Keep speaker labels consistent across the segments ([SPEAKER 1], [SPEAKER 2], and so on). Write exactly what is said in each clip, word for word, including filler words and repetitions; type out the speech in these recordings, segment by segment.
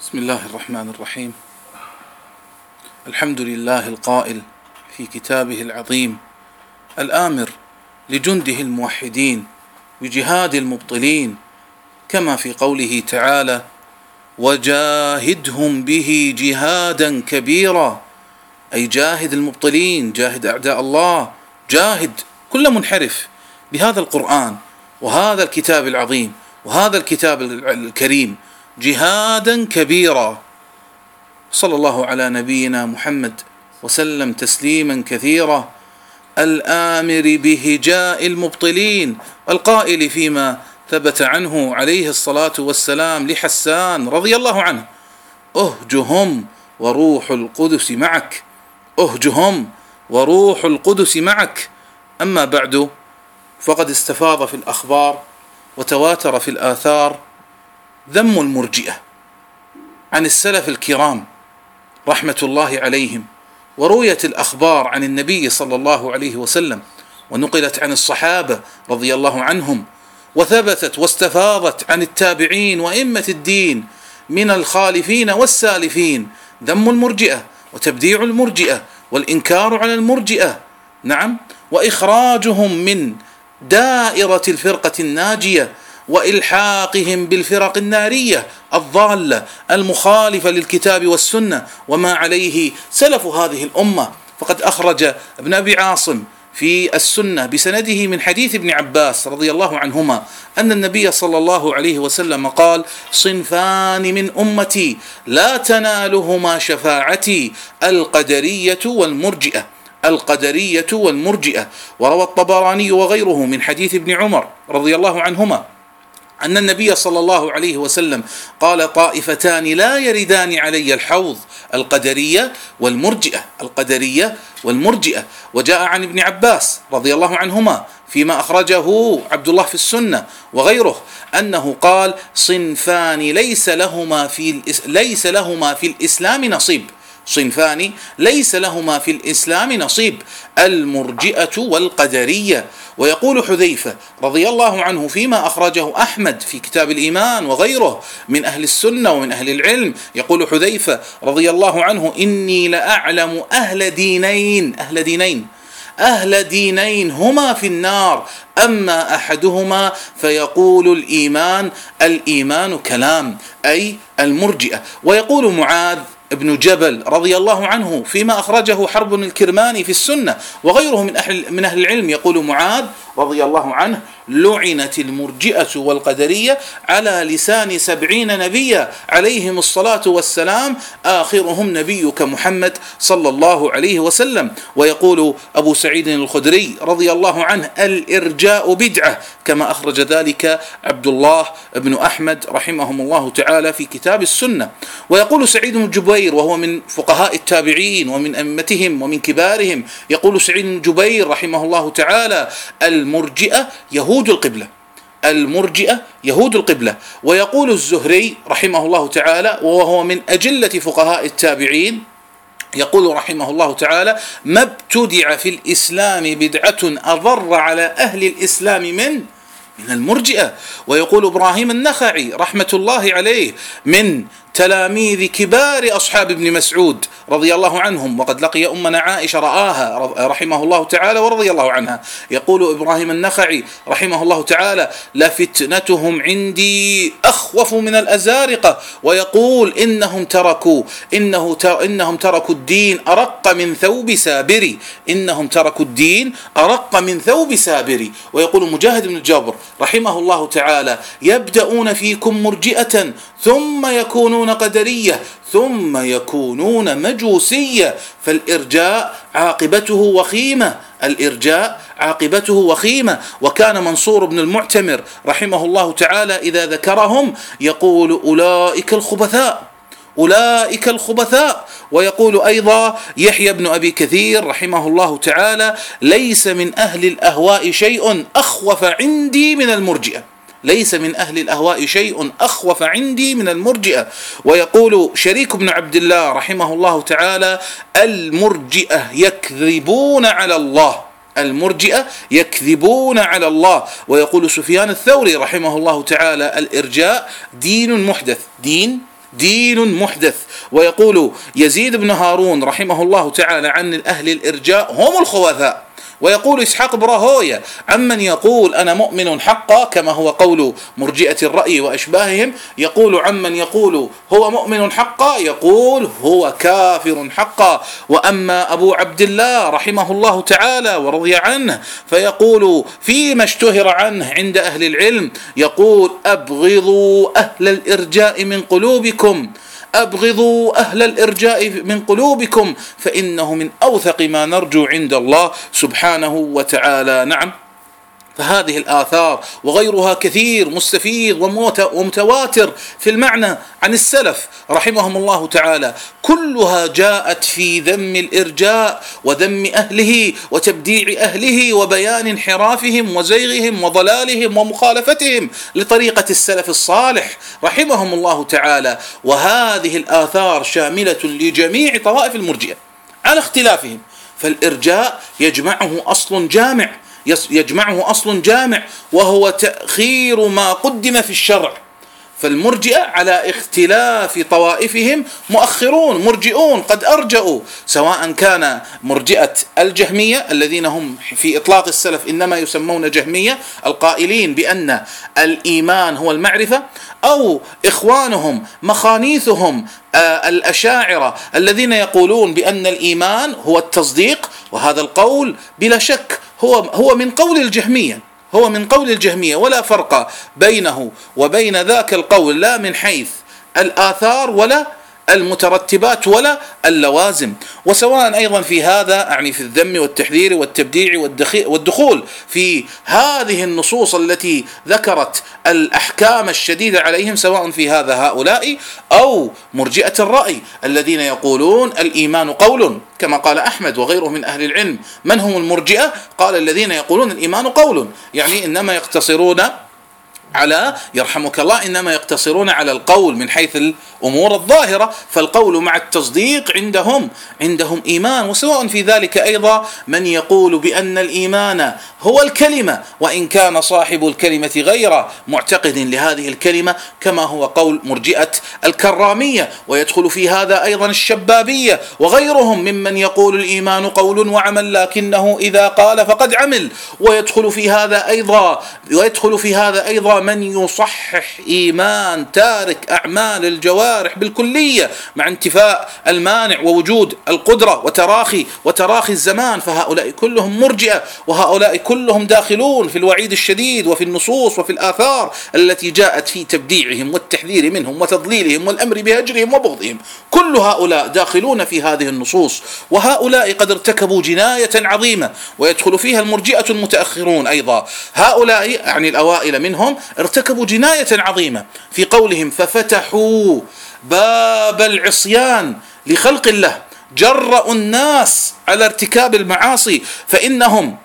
[SPEAKER 1] بسم الله الرحمن الرحيم. الحمد لله القائل في كتابه العظيم الآمر لجنده الموحدين بجهاد المبطلين، كما في قوله تعالى: وجاهدهم به جهادا كبيرا، أي جاهد المبطلين، جاهد أعداء الله، جاهد كل منحرف بهذا القرآن وهذا الكتاب العظيم وهذا الكتاب الكريم جهادا كبيرا. صلى الله على نبينا محمد وسلم تسليما كثيرا. الآمر بهجاء المبطلين، القائل فيما ثبت عنه عليه الصلاة والسلام لحسان رضي الله عنه: أهجهم وروح القدس معك، أهجهم وروح القدس معك. أما بعد، فقد استفاض في الأخبار وتواتر في الآثار ذم المرجئة عن السلف الكرام رحمة الله عليهم، ورويت الأخبار عن النبي صلى الله عليه وسلم، ونقلت عن الصحابة رضي الله عنهم، وثبتت واستفاضت عن التابعين وإمة الدين من الخالفين والسالفين ذم المرجئة وتبديع المرجئة والإنكار على المرجئة، نعم، وإخراجهم من دائرة الفرقة الناجية وإلحاقهم بالفرق النارية الضالة المخالفة للكتاب والسنة وما عليه سلف هذه الأمة. فقد أخرج ابن أبي عاصم في السنة بسنده من حديث ابن عباس رضي الله عنهما أن النبي صلى الله عليه وسلم قال: صنفان من أمتي لا تنالهما شفاعتي، القدرية والمرجئة، القدرية والمرجئة. وروى الطبراني وغيره من حديث ابن عمر رضي الله عنهما أن النبي صلى الله عليه وسلم قال: طائفتان لا يردان علي الحوض، القدرية والمرجئة، القدرية والمرجئة. وجاء عن ابن عباس رضي الله عنهما فيما أخرجه عبد الله في السنة وغيره أنه قال: صنفان ليس لهما في ليس لهما في الإسلام نصيب، صنفان ليس لهما في الإسلام نصيب، المرجئة والقدرية. ويقول حذيفة رضي الله عنه فيما أخرجه أحمد في كتاب الإيمان وغيره من أهل السنة ومن أهل العلم، يقول حذيفة رضي الله عنه: إني لأعلم أهل دينين، أهل دينين أهل دينين هما في النار، أما أحدهما فيقول الإيمان الإيمان كلام، أي المرجئة. ويقول معاذ ابن جبل رضي الله عنه فيما أخرجه حرب الكرماني في السنة وغيره من أهل, من أهل العلم، يقول معاذ رضي الله عنه: لعنت المرجئة والقدرية على لسان سبعين نبيا عليهم الصلاة والسلام، آخرهم نبيك محمد صلى الله عليه وسلم. ويقول أبو سعيد الخدري رضي الله عنه: الإرجاء بدعة، كما أخرج ذلك عبد الله بن أحمد رحمهم الله تعالى في كتاب السنة. ويقول سعيد بن جبير وهو من فقهاء التابعين ومن أئمتهم ومن كبارهم، يقول سعيد بن جبير رحمه الله تعالى: المرجئة يهود القبلة، المرجئة يهود القبلة. ويقول الزهري رحمه الله تعالى وهو من أجلة فقهاء التابعين، يقول رحمه الله تعالى: ما ابتدع في الإسلام بدعة أضر على أهل الإسلام من من المرجئة. ويقول إبراهيم النخعي رحمة الله عليه من تلاميذ كبار أصحاب ابن مسعود رضي الله عنهم، وقد لقي أمنا عائشة رآها رحمه الله تعالى ورضي الله عنها، يقول إبراهيم النخعي رحمه الله تعالى: لفتنتهم عندي أخوف من الأزارقة. ويقول إنهم تركوا إنه إنهم تركوا الدين أرق من ثوب سابري، إنهم تركوا الدين أرق من ثوب سابري. ويقول مجاهد بن الجبر رحمه الله تعالى: يبدأون فيكم مرجئة ثم يكونون قدرية ثم يكونون مجوسية، فالإرجاء عاقبته وخيمة، الإرجاء عاقبته وخيمة. وكان منصور بن المعتمر رحمه الله تعالى إذا ذكرهم يقول: أولئك الخبثاء، أولئك الخبثاء. ويقول أيضا يحيى بن أبي كثير رحمه الله تعالى: ليس من أهل الأهواء شيء أخوف عندي من المرجئة، ليس من أهل الأهواء شيء أخوف عندي من المرجئة. ويقول شريك بن عبد الله رحمه الله تعالى: المرجئة يكذبون على الله، المرجئة يكذبون على الله. ويقول سفيان الثوري رحمه الله تعالى: الإرجاء دين محدث، دين دين محدث. ويقول يزيد بن هارون رحمه الله تعالى عن أهل الإرجاء هم الخوثاء. ويقول إسحاق بن راهويه عمن يقول أنا مؤمن حقا كما هو قول مرجئة الرأي وأشباههم، يقول عمن يقول هو مؤمن حقا يقول هو كافر حقا. وأما أبو عبد الله رحمه الله تعالى ورضي عنه فيقول فيما اشتهر عنه عند أهل العلم يقول أبغضوا أهل الإرجاء من قلوبكم، أبغضوا أهل الإرجاء من قلوبكم فإنه من أوثق ما نرجو عند الله سبحانه وتعالى. نعم، فهذه الآثار وغيرها كثير مستفيض ومتواتر في المعنى عن السلف رحمهم الله تعالى، كلها جاءت في ذم الإرجاء وذم أهله وتبديع أهله وبيان انحرافهم وزيغهم وضلالهم ومخالفتهم لطريقة السلف الصالح رحمهم الله تعالى. وهذه الآثار شاملة لجميع طوائف المرجئة على اختلافهم، فالإرجاء يجمعه أصل جامع يجمعه أصل جامع وهو تأخير ما قدم في الشرع. فالمرجئة على اختلاف طوائفهم مؤخرون مرجئون قد أرجئوا، سواء كان مرجئة الجهمية الذين هم في إطلاق السلف إنما يسمون جهمية القائلين بأن الإيمان هو المعرفة، أو إخوانهم مخانيثهم الأشاعرة الذين يقولون بأن الإيمان هو التصديق. وهذا القول بلا شك هو هو من قول الجهمية هو من قول الجهمية ولا فرق بينه وبين ذاك القول لا من حيث الآثار ولا المترتبات ولا اللوازم. وسواء أيضا في هذا يعني في الذم والتحذير والتبديع والدخول في هذه النصوص التي ذكرت الأحكام الشديدة عليهم، سواء في هذا هؤلاء أو مرجئة الرأي الذين يقولون الإيمان قول كما قال أحمد وغيره من أهل العلم. من هم المرجئة؟ قال الذين يقولون الإيمان قول، يعني إنما يقتصرون على يرحمك الله إنما يقتصرون على القول من حيث الأمور الظاهرة، فالقول مع التصديق عندهم عندهم إيمان. وسواء في ذلك أيضا من يقول بأن الإيمان هو الكلمة وإن كان صاحب الكلمة غير معتقد لهذه الكلمة، كما هو قول مرجئة الكرامية. ويدخل في هذا أيضا الشبابية وغيرهم ممن يقول الإيمان قول وعمل لكنه إذا قال فقد عمل. ويدخل في هذا أيضا ويدخل في هذا أيضا من يصحح إيمان تارك أعمال الجوارح بالكلية مع انتفاء المانع ووجود القدرة وتراخي وتراخي الزمان، فهؤلاء كلهم مرجئة، وهؤلاء كلهم داخلون في الوعيد الشديد وفي النصوص وفي الآثار التي جاءت في تبديعهم والتحذير منهم وتضليلهم والأمر بهجرهم وبغضهم. كل هؤلاء داخلون في هذه النصوص، وهؤلاء قد ارتكبوا جناية عظيمة ويدخل فيها المرجئة المتأخرون أيضا. هؤلاء يعني الأوائل منهم ارتكبوا جناية عظيمة في قولهم ففتحوا باب العصيان لخلق الله، جرأوا الناس على ارتكاب المعاصي، فإنهم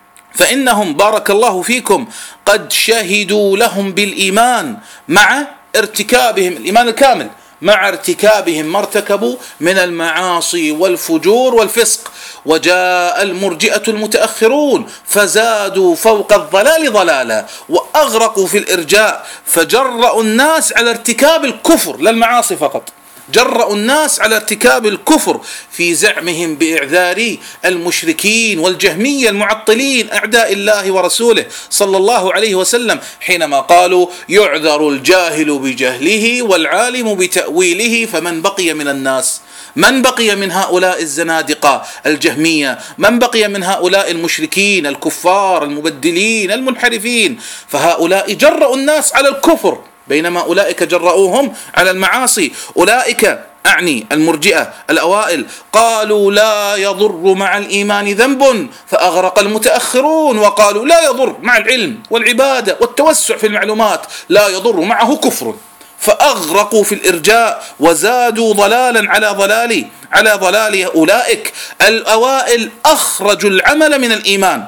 [SPEAKER 1] فإنهم بارك الله فيكم قد شهدوا لهم بالإيمان مع ارتكابهم الإيمان الكامل مع ارتكابهم ما ارتكبوا من المعاصي والفجور والفسق. وجاء المرجئة المتأخرون فزادوا فوق الضلال ضلالا وأغرقوا في الإرجاء، فجرأوا الناس على ارتكاب الكفر لا المعاصي فقط، جرأوا الناس على ارتكاب الكفر في زعمهم بإعذار المشركين والجهمية المعطلين أعداء الله ورسوله صلى الله عليه وسلم، حينما قالوا يعذر الجاهل بجهله والعالم بتأويله فمن بقي من الناس، من بقي من هؤلاء الزنادقة الجهمية، من بقي من هؤلاء المشركين الكفار المبدلين المنحرفين. فهؤلاء جرأوا الناس على الكفر بينما أولئك جرؤوهم على المعاصي. أولئك أعني المرجئة الأوائل قالوا لا يضر مع الإيمان ذنب، فأغرق المتأخرون وقالوا لا يضر مع العلم والعبادة والتوسع في المعلومات لا يضر معه كفر، فأغرقوا في الإرجاء وزادوا ضلالا على ضلال على ضلال. أولئك الأوائل أخرجوا العمل من الإيمان،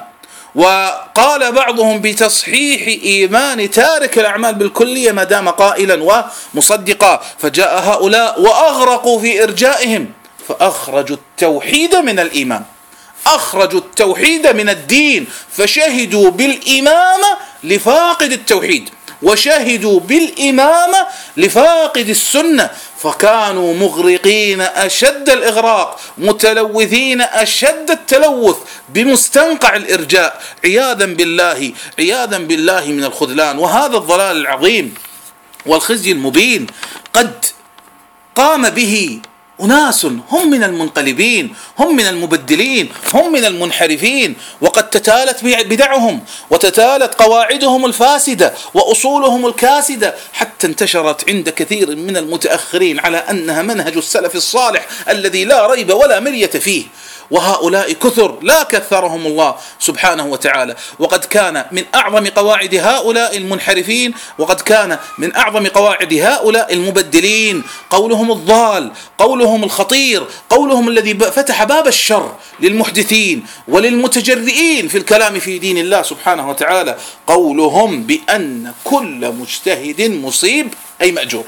[SPEAKER 1] وقال بعضهم بتصحيح إيمان تارك الأعمال بالكلية ما دام قائلا ومصدقا، فجاء هؤلاء وأغرقوا في إرجائهم فأخرجوا التوحيد من الإيمان، أخرجوا التوحيد من الدين، فشهدوا بالإمامة لفاقد التوحيد وشهدوا بالإمامة لفاقد السنة، فكانوا مغرقين أشد الإغراق، متلوثين أشد التلوث بمستنقع الإرجاء، عياذا بالله عياذا بالله من الخذلان وهذا الضلال العظيم والخزي المبين. قد قام به أناس هم من المنقلبين، هم من المبدلين، هم من المنحرفين، وقد تتالت بدعهم وتتالت قواعدهم الفاسدة وأصولهم الكاسدة حتى انتشرت عند كثير من المتأخرين على أنها منهج السلف الصالح الذي لا ريب ولا مرية فيه. وهؤلاء كثر لا كثرهم الله سبحانه وتعالى. وقد كان من أعظم قواعد هؤلاء المنحرفين، وقد كان من أعظم قواعد هؤلاء المبدلين قولهم الضال، قولهم الخطير، قولهم الذي فتح باب الشر للمحدثين وللمتجرئين في الكلام في دين الله سبحانه وتعالى، قولهم بأن كل مجتهد مصيب أي مأجور،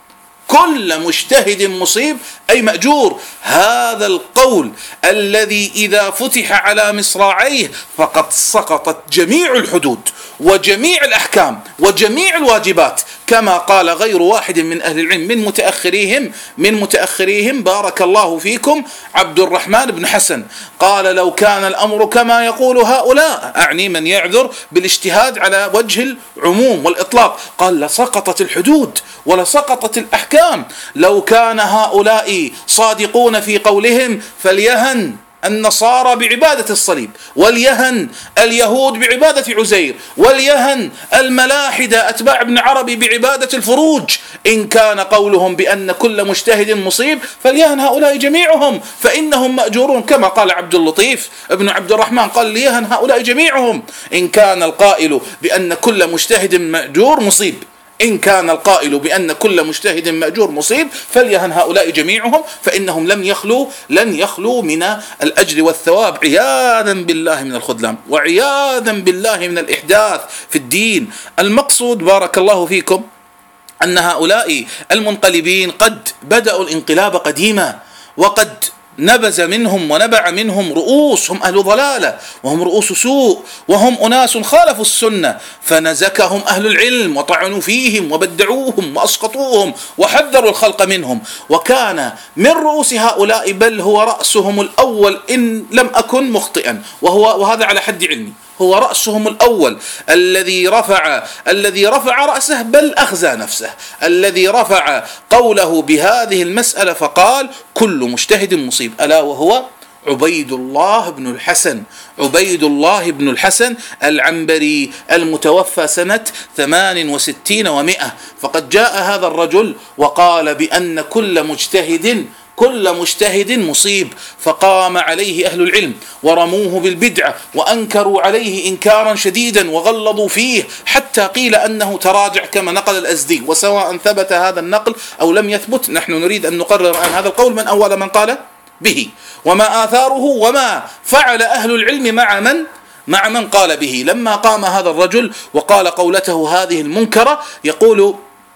[SPEAKER 1] كل مجتهد مصيب أي مأجور. هذا القول الذي إذا فتح على مصراعيه فقد سقطت جميع الحدود وجميع الأحكام وجميع الواجبات، كما قال غير واحد من أهل العلم من متأخريهم من متأخريهم بارك الله فيكم عبد الرحمن بن حسن، قال لو كان الأمر كما يقول هؤلاء، أعني من يعذر بالاجتهاد على وجه العموم والإطلاق، قال لسقطت الحدود ولسقطت الأحكام. لو كان هؤلاء صادقون في قولهم فليهن النصارى بعبادة الصليب، وليهن اليهود بعبادة عزير، وليهن الملاحدة أتباع ابن عربي بعبادة الفروج. إن كان قولهم بأن كل مجتهد مصيب فليهن هؤلاء جميعهم فإنهم مأجورون، كما قال عبد اللطيف ابن عبد الرحمن قال ليهن هؤلاء جميعهم. إن كان القائل بأن كل مجتهد مأجور مصيب إن كان القائل بأن كل مجتهد مأجور مصيب فليهن هؤلاء جميعهم فإنهم لم يخلوا لن يخلوا من الأجر والثواب، عياذا بالله من الخذلان وعياذا بالله من الإحداث في الدين. المقصود بارك الله فيكم أن هؤلاء المنقلبين قد بدأوا الانقلاب قديما، وقد نبز منهم ونبع منهم رؤوس هم أهل ضلالة وهم رؤوس سوء وهم أناس خالفوا السنة، فنزكهم أهل العلم وطعنوا فيهم وبدعوهم وأسقطوهم وحذروا الخلق منهم. وكان من رؤوس هؤلاء بل هو رأسهم الأول إن لم أكن مخطئا، وهو وهذا على حد علمي هو رأسهم الأول الذي رفع الذي رفع رأسه بل أخزى نفسه، الذي رفع قوله بهذه المسألة فقال كل مجتهد مصيب، ألا وهو عبيد الله بن الحسن عبيد الله بن الحسن العنبري المتوفى سنة ثمان وستين ومئة. فقد جاء هذا الرجل وقال بأن كل مجتهد كل مجتهد مصيب، فقام عليه أهل العلم ورموه بالبدعة وأنكروا عليه إنكارا شديدا وغلظوا فيه حتى قيل أنه تراجع كما نقل الأزدي. وسواء ثبت هذا النقل أو لم يثبت نحن نريد أن نقرر عن هذا القول من أول من قال به وما آثاره وما فعل أهل العلم مع من مع من قال به. لما قام هذا الرجل وقال قولته هذه المنكرة يقول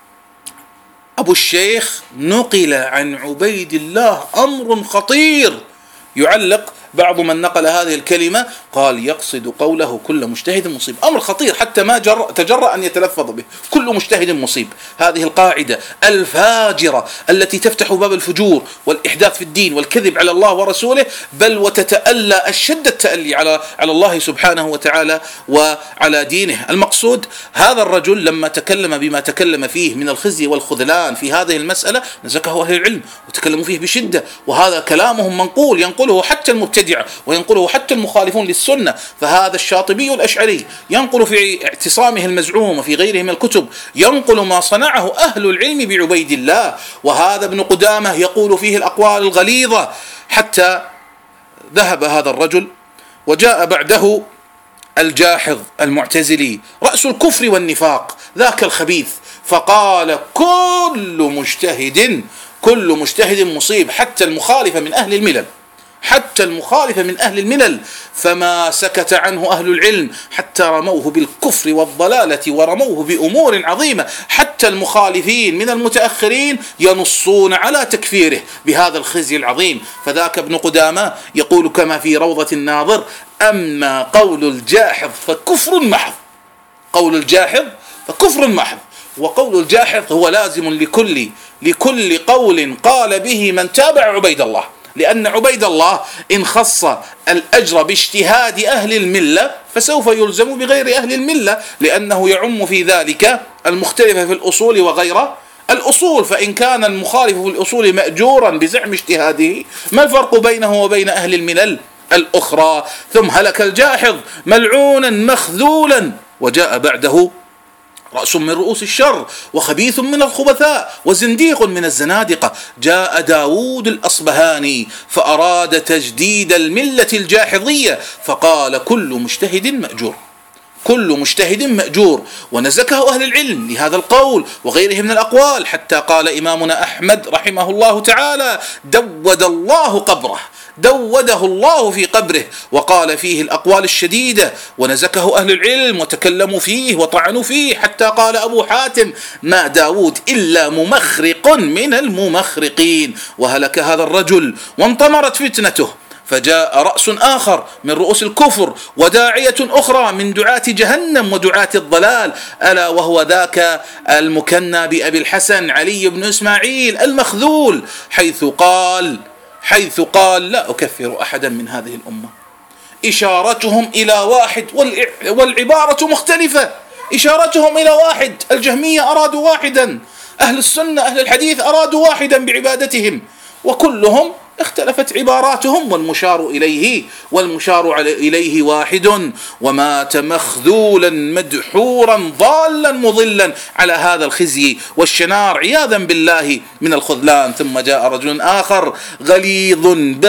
[SPEAKER 1] أبو الشيخ نقل عن عبيد الله أمر خطير، يعلق بعض من نقل هذه الكلمة قال يقصد قوله كل مجتهد مصيب، أمر خطير حتى ما تجرأ أن يتلفظ به، كل مجتهد مصيب. هذه القاعدة الفاجرة التي تفتح باب الفجور والإحداث في الدين والكذب على الله ورسوله، بل وتتألى أشد التألي على على الله سبحانه وتعالى وعلى دينه. المقصود هذا الرجل لما تكلم بما تكلم فيه من الخزي والخذلان في هذه المسألة نزكه أهل العلم وتكلموا فيه بشدة، وهذا كلامهم منقول ينقله حتى المبتدع وينقله حتى المخالفون للسنة. فهذا الشاطبي الأشعري ينقل في اعتصامه المزعوم وفي غيره من الكتب ينقل ما صنعه أهل العلم بعبيد الله، وهذا ابن قدامة يقول فيه الأقوال الغليظة. حتى ذهب هذا الرجل وجاء بعده الجاحظ المعتزلي رأس الكفر والنفاق ذاك الخبيث، فقال كل مجتهد كل مجتهد مصيب، حتى المخالف من أهل الملل حتى المخالف من أهل الملل، فما سكت عنه أهل العلم حتى رموه بالكفر والضلالة ورموه بأمور عظيمة، حتى المخالفين من المتأخرين ينصون على تكفيره بهذا الخزي العظيم. فذاك ابن قدامة يقول كما في روضة الناظر أما قول الجاحظ فكفر محض، قول الجاحظ فكفر محض. وقول الجاحظ هو لازم لكل لكل قول قال به من تابع عبيد الله، لأن عبيد الله إن خص الأجر باجتهاد أهل الملة فسوف يلزم بغير أهل الملة، لأنه يعم في ذلك المختلف في الأصول وغير الأصول. فإن كان المخالف في الأصول مأجورا بزعم اجتهاده، ما الفرق بينه وبين أهل الملل الأخرى؟ ثم هلك الجاحظ ملعونا مخذولا، وجاء بعده رأس من رؤوس الشر وخبيث من الخبثاء وزنديق من الزنادقة. جاء داود الأصبهاني فأراد تجديد الملة الجاحظية، فقال كل مجتهد مأجور، كل مجتهد مأجور، ونزكه أهل العلم لهذا القول وغيره من الأقوال، حتى قال إمامنا أحمد رحمه الله تعالى: دود الله قبره، دوده الله في قبره، وقال فيه الأقوال الشديدة، ونزكه أهل العلم وتكلموا فيه وطعنوا فيه، حتى قال أبو حاتم: ما داود إلا ممخرق من الممخرقين. وهلك هذا الرجل وانطمرت فتنته، فجاء رأس آخر من رؤوس الكفر وداعية أخرى من دعاة جهنم ودعاة الضلال، ألا وهو ذاك المكنى بأبي الحسن علي بن إسماعيل المخذول، حيث قال حيث قال لا أكفر أحدا من هذه الأمة. إشارتهم إلى واحد والعبارة مختلفة، إشارتهم إلى واحد. الجهمية أرادوا واحدا، أهل السنة أهل الحديث أرادوا واحدا بعبادتهم، وكلهم اختلفت عباراتهم، والمشار إليه والمشار إليه واحد. ومات مخذولا مدحورا ضالا مضلا على هذا الخزي والشنار عياذا بالله من الخذلان. ثم جاء رجل آخر غليظ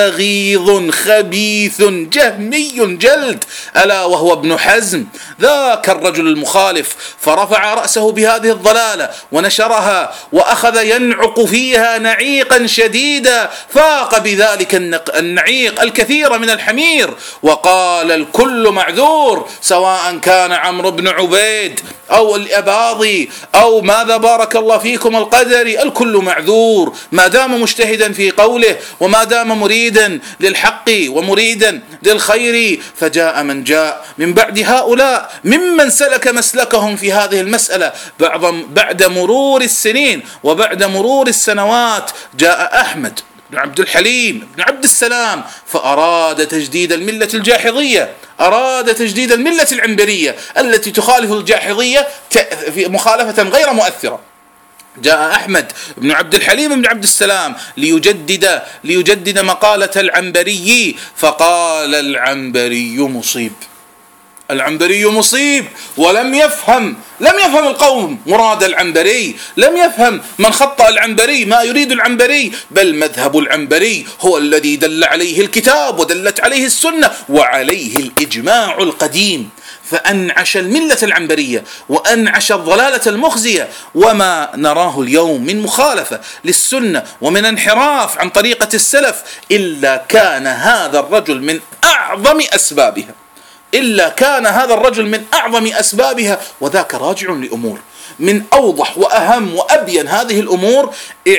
[SPEAKER 1] بغيض خبيث جهمي جلد، ألا وهو ابن حزم، ذاك الرجل المخالف، فرفع رأسه بهذه الضلالة ونشرها وأخذ ينعق فيها نعيقا شديدا، فاق بذلك النعيق الكثير من الحمير، وقال: الكل معذور، سواء كان عمرو بن عبيد أو الأباضي أو ماذا بارك الله فيكم القدري، الكل معذور ما دام مجتهدا في قوله، وما دام مريدا للحق ومريدا للخير. فجاء من جاء من بعد هؤلاء ممن سلك مسلكهم في هذه المسألة بعد مرور السنين وبعد مرور السنوات. جاء أحمد بن عبد الحليم بن عبد السلام فأراد تجديد الملة الجاحظية، أراد تجديد الملة العنبرية التي تخالف الجاحظية مخالفة غير مؤثرة. جاء أحمد بن عبد الحليم بن عبد السلام ليجدد ليجدد مقالة العنبري، فقال: العنبري مصيب، العنبري مصيب. ولم يفهم لم يفهم القوم مراد العنبري، لم يفهم من خطأ العنبري ما يريد العنبري، بل مذهب العنبري هو الذي دل عليه الكتاب ودلت عليه السنة وعليه الإجماع القديم. فأنعش الملة العنبرية وأنعش الضلالة المخزية. وما نراه اليوم من مخالفة للسنة ومن انحراف عن طريقة السلف إلا كان هذا الرجل من أعظم أسبابها، إلا كان هذا الرجل من أعظم أسبابها. وذاك راجع لأمور من أوضح وأهم وأبين هذه الأمور: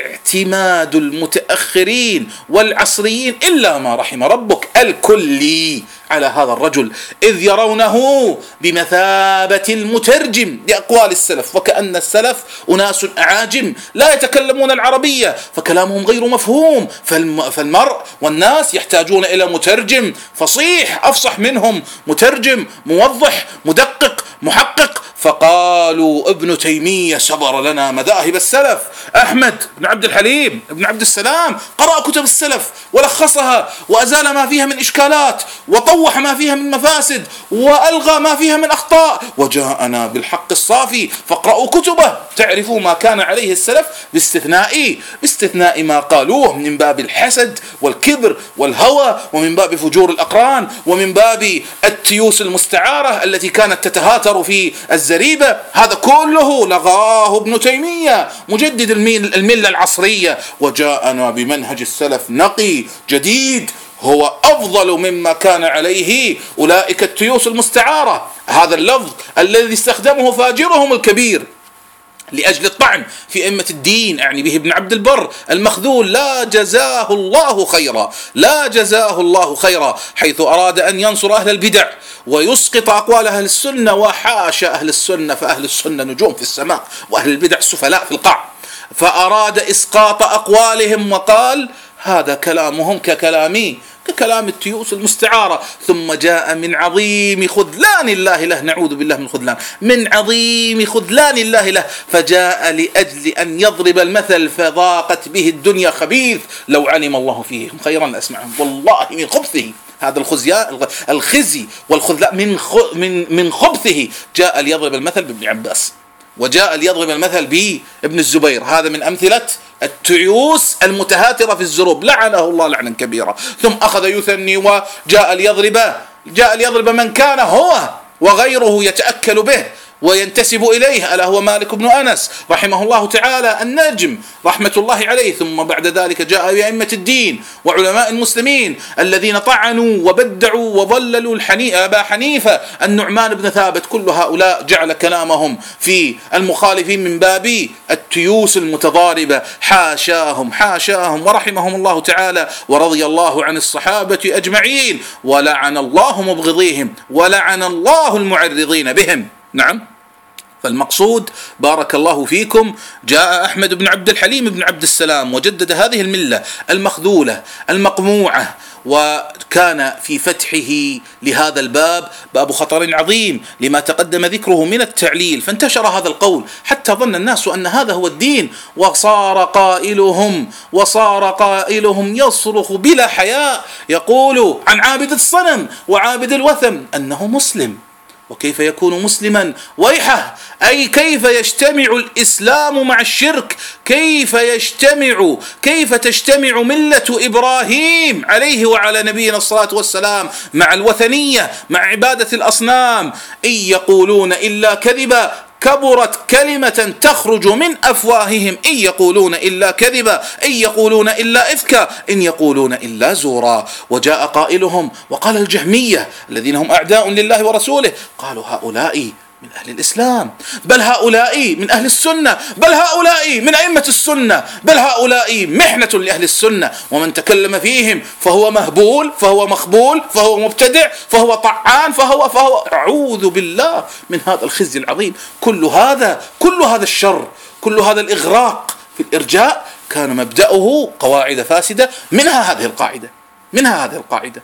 [SPEAKER 1] اعتماد المتأخرين والعصريين إلا ما رحم ربك الكلي على هذا الرجل، إذ يرونه بمثابة المترجم لأقوال السلف، وكأن السلف أناس أعاجم لا يتكلمون العربية فكلامهم غير مفهوم، فالمرء والناس يحتاجون إلى مترجم فصيح أفصح منهم، مترجم موضح مدقق محقق. فقالوا: ابن تيمية صبر لنا مذاهب السلف. أحمد بن عبد الحليم بن عبد السلام قرأ كتب السلف ولخصها وأزال ما فيها من إشكالات وطوح ما فيها من مفاسد وألغى ما فيها من أخطاء، وجاءنا بالحق الصافي. فاقرأوا كتبه تعرفوا ما كان عليه السلف، باستثناء باستثناء ما قالوه من باب الحسد والكبر والهوى، ومن باب فجور الأقران، ومن باب التيوس المستعارة التي كانت تتهاتر في الزريبة. هذا كله لغاه ابن تيمية مجدد الملة العصرية، وجاءنا بمنهج السلف نقي جديد هو أفضل مما كان عليه أولئك التيوس المستعارة. هذا اللفظ الذي استخدمه فاجرهم الكبير لأجل الطعن في أئمة الدين، أعني به ابن عبد البر المخذول، لا جزاه الله خيرا، لا جزاه الله خيرا، حيث أراد أن ينصر أهل البدع ويسقط أقوال أهل السنة. وحاشا أهل السنة، فأهل السنة نجوم في السماء وأهل البدع سفلاء في القاع. فأراد إسقاط أقوالهم وقال هذا كلامهم ككلامي، ككلام التيوس المستعارة. ثم جاء من عظيم خذلان الله له، نعوذ بالله من الخذلان، من عظيم خذلان الله له، فجاء لأجل أن يضرب المثل فضاقت به الدنيا خبيث لو علم الله فيهم خيرا لأسمعهم، والله من خبثه هذا الخزي والخذلان، من من من خبثه جاء ليضرب المثل بابن عباس، وجاء ليضرب المثل بابن الزبير. هذا من أمثلة التعيوس المتهاترة في الزروب، لعنه الله لعنا كبيرا. ثم أخذ يثني وجاء ليضرب جاء ليضرب من كان هو وغيره يتأكل به وينتسب إليه، ألا هو مالك بن أنس رحمه الله تعالى النجم رحمة الله عليه. ثم بعد ذلك جاء بأئمة الدين وعلماء المسلمين الذين طعنوا وبدعوا وضللوا الحني... أبا حنيفة، النعمان بن ثابت، كل هؤلاء جعل كلامهم في المخالفين من باب التيوس المتضاربة. حاشاهم حاشاهم ورحمهم الله تعالى، ورضي الله عن الصحابة أجمعين، ولعن الله مبغضيهم، ولعن الله المعرضين بهم. نعم، فالمقصود بارك الله فيكم، جاء أحمد بن عبد الحليم بن عبد السلام وجدد هذه الملة المخذولة المقموعة، وكان في فتحه لهذا الباب باب خطر عظيم لما تقدم ذكره من التعليل. فانتشر هذا القول حتى ظن الناس أن هذا هو الدين، وصار قائلهم وصار قائلهم يصرخ بلا حياء يقول عن عابد الصنم وعابد الوثن أنه مسلم. وكيف يكون مسلما؟ ويحه، أي كيف يجتمع الإسلام مع الشرك؟ كيف يجتمع كيف تجتمع ملة إبراهيم عليه وعلى نبينا الصلاة والسلام مع الوثنية، مع عبادة الأصنام؟ إن يقولون إلا كذبا، كبرت كلمة تخرج من أفواههم، إن يقولون إلا كذبا، إن يقولون إلا إفكا، إن يقولون إلا زورا. وجاء قائلهم وقال الجهمية الذين هم أعداء لله ورسوله، قالوا هؤلاء من أهل الإسلام، بل هؤلاء من أهل السنة، بل هؤلاء من أئمة السنة، بل هؤلاء محنة لأهل السنة، ومن تكلم فيهم فهو مهبول، فهو مخبول، فهو مبتدع، فهو طعان، فهو فهو أعوذ بالله من هذا الخزي العظيم. كل هذا كل هذا الشر، كل هذا الإغراق في الإرجاء كان مبدأه قواعد فاسدة، منها هذه القاعدة منها هذه القاعدة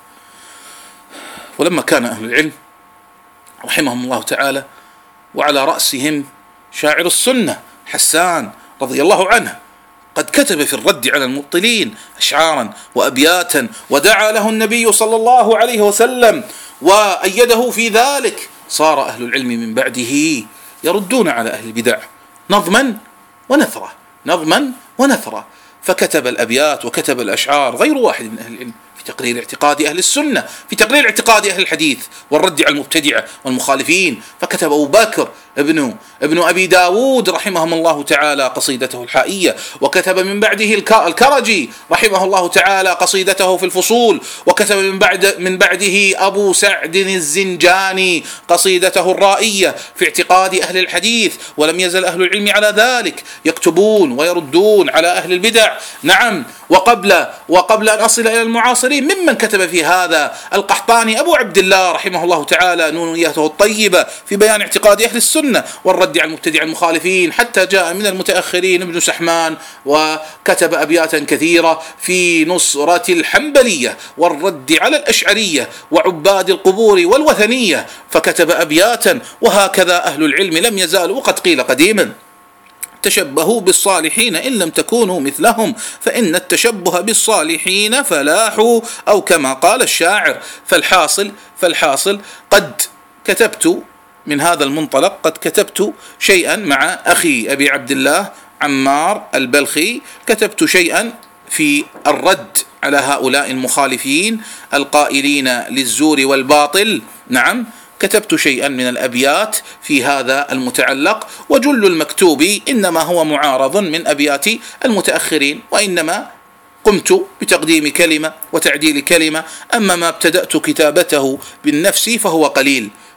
[SPEAKER 1] ولما كان أهل العلم رحمهم الله تعالى وعلى رأسهم شاعر السنة حسان رضي الله عنه قد كتب في الرد على المبطلين أشعارا وأبياتا، ودعا له النبي صلى الله عليه وسلم وأيده في ذلك، صار أهل العلم من بعده يردون على أهل البدع نظما ونثرة نظما ونثرة. فكتب الأبيات وكتب الأشعار غير واحد من أهل العلم في تقرير اعتقاد أهل السنة، في تقرير اعتقاد أهل الحديث والرد على المبتدعة والمخالفين. فكتب أبو بكر ابن ابن أبي داود رحمهم الله تعالى قصيدته الحائية، وكتب من بعده الكرجي رحمه الله تعالى قصيدته في الفصول، وكتب من بعد من بعده أبو سعد الزنجاني قصيدته الرائية في اعتقاد أهل الحديث. ولم يزل أهل العلم على ذلك يكتبون ويردون على أهل البدع. نعم، وقبل وقبل أن أصل إلى المعاصرين ممن كتب في هذا القحطاني أبو عبد الله رحمه الله تعالى نونيته الطيبة في بيان اعتقاد أهل السنة والرد على المبتدع المخالفين، حتى جاء من المتأخرين ابن سحمان وكتب أبياتا كثيرة في نصرة الحنبلية والرد على الأشعرية وعباد القبور والوثنية، فكتب أبياتا. وهكذا أهل العلم لم يزالوا، وقد قيل قديما تشبهوا بالصالحين إن لم تكونوا مثلهم، فإن التشبه بالصالحين فلاح، أو كما قال الشاعر. فالحاصل فالحاصل قد كتبت من هذا المنطلق قد كتبت شيئا مع أخي أبي عبد الله عمار البلخي، كتبت شيئا في الرد على هؤلاء المخالفين القائلين للزور والباطل. نعم، كتبت شيئا من الأبيات في هذا المتعلق، وجل المكتوب إنما هو معارض من أبيات المتأخرين، وإنما قمت بتقديم كلمة وتعديل كلمة. أما ما ابتدأت كتابته بالنفس فهو قليل،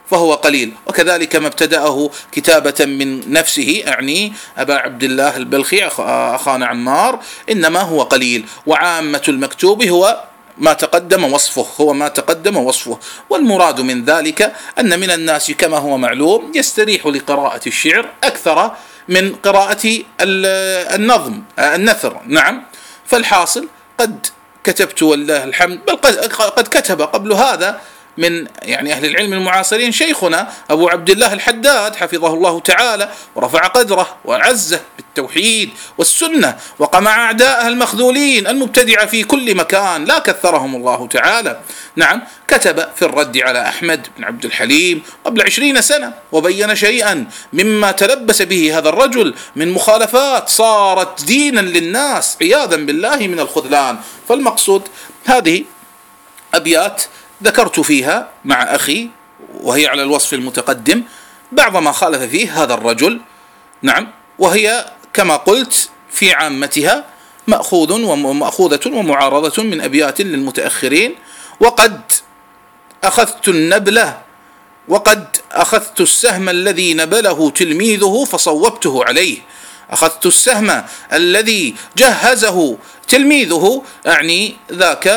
[SPEAKER 1] فهو قليل. وكذلك ما ابتدأه كتابة من نفسه، أعني أبا عبد الله البلخي أخانا عمار، إنما هو قليل. وعامة المكتوب هو ما تقدم وصفه هو ما تقدم وصفه والمراد من ذلك أن من الناس كما هو معلوم يستريح لقراءة الشعر أكثر من قراءة النظم النثر. نعم. فالحاصل قد كتبت والله الحمد، بل قد كتب قبل هذا من يعني أهل العلم المعاصرين شيخنا أبو عبد الله الحداد حفظه الله تعالى ورفع قدره وعزه بالتوحيد والسنة، وقمع أعداءه المخذولين المبتدعة في كل مكان لا كثرهم الله تعالى. نعم. كتب في الرد على أحمد بن عبد الحليم قبل عشرين سنة، وبين شيئا مما تلبس به هذا الرجل من مخالفات صارت دينا للناس عياذا بالله من الخذلان. فالمقصود هذه أبيات ذكرت فيها مع أخي وهي على الوصف المتقدم بعض ما خالف فيه هذا الرجل. نعم. وهي كما قلت في عامتها مأخوذ ومأخوذة ومعارضة من أبيات للمتأخرين. وقد أخذت النبلة وقد أخذت السهم الذي نبله تلميذه فصوبته عليه. أخذت السهم الذي جهزه تلميذه، أعني ذاك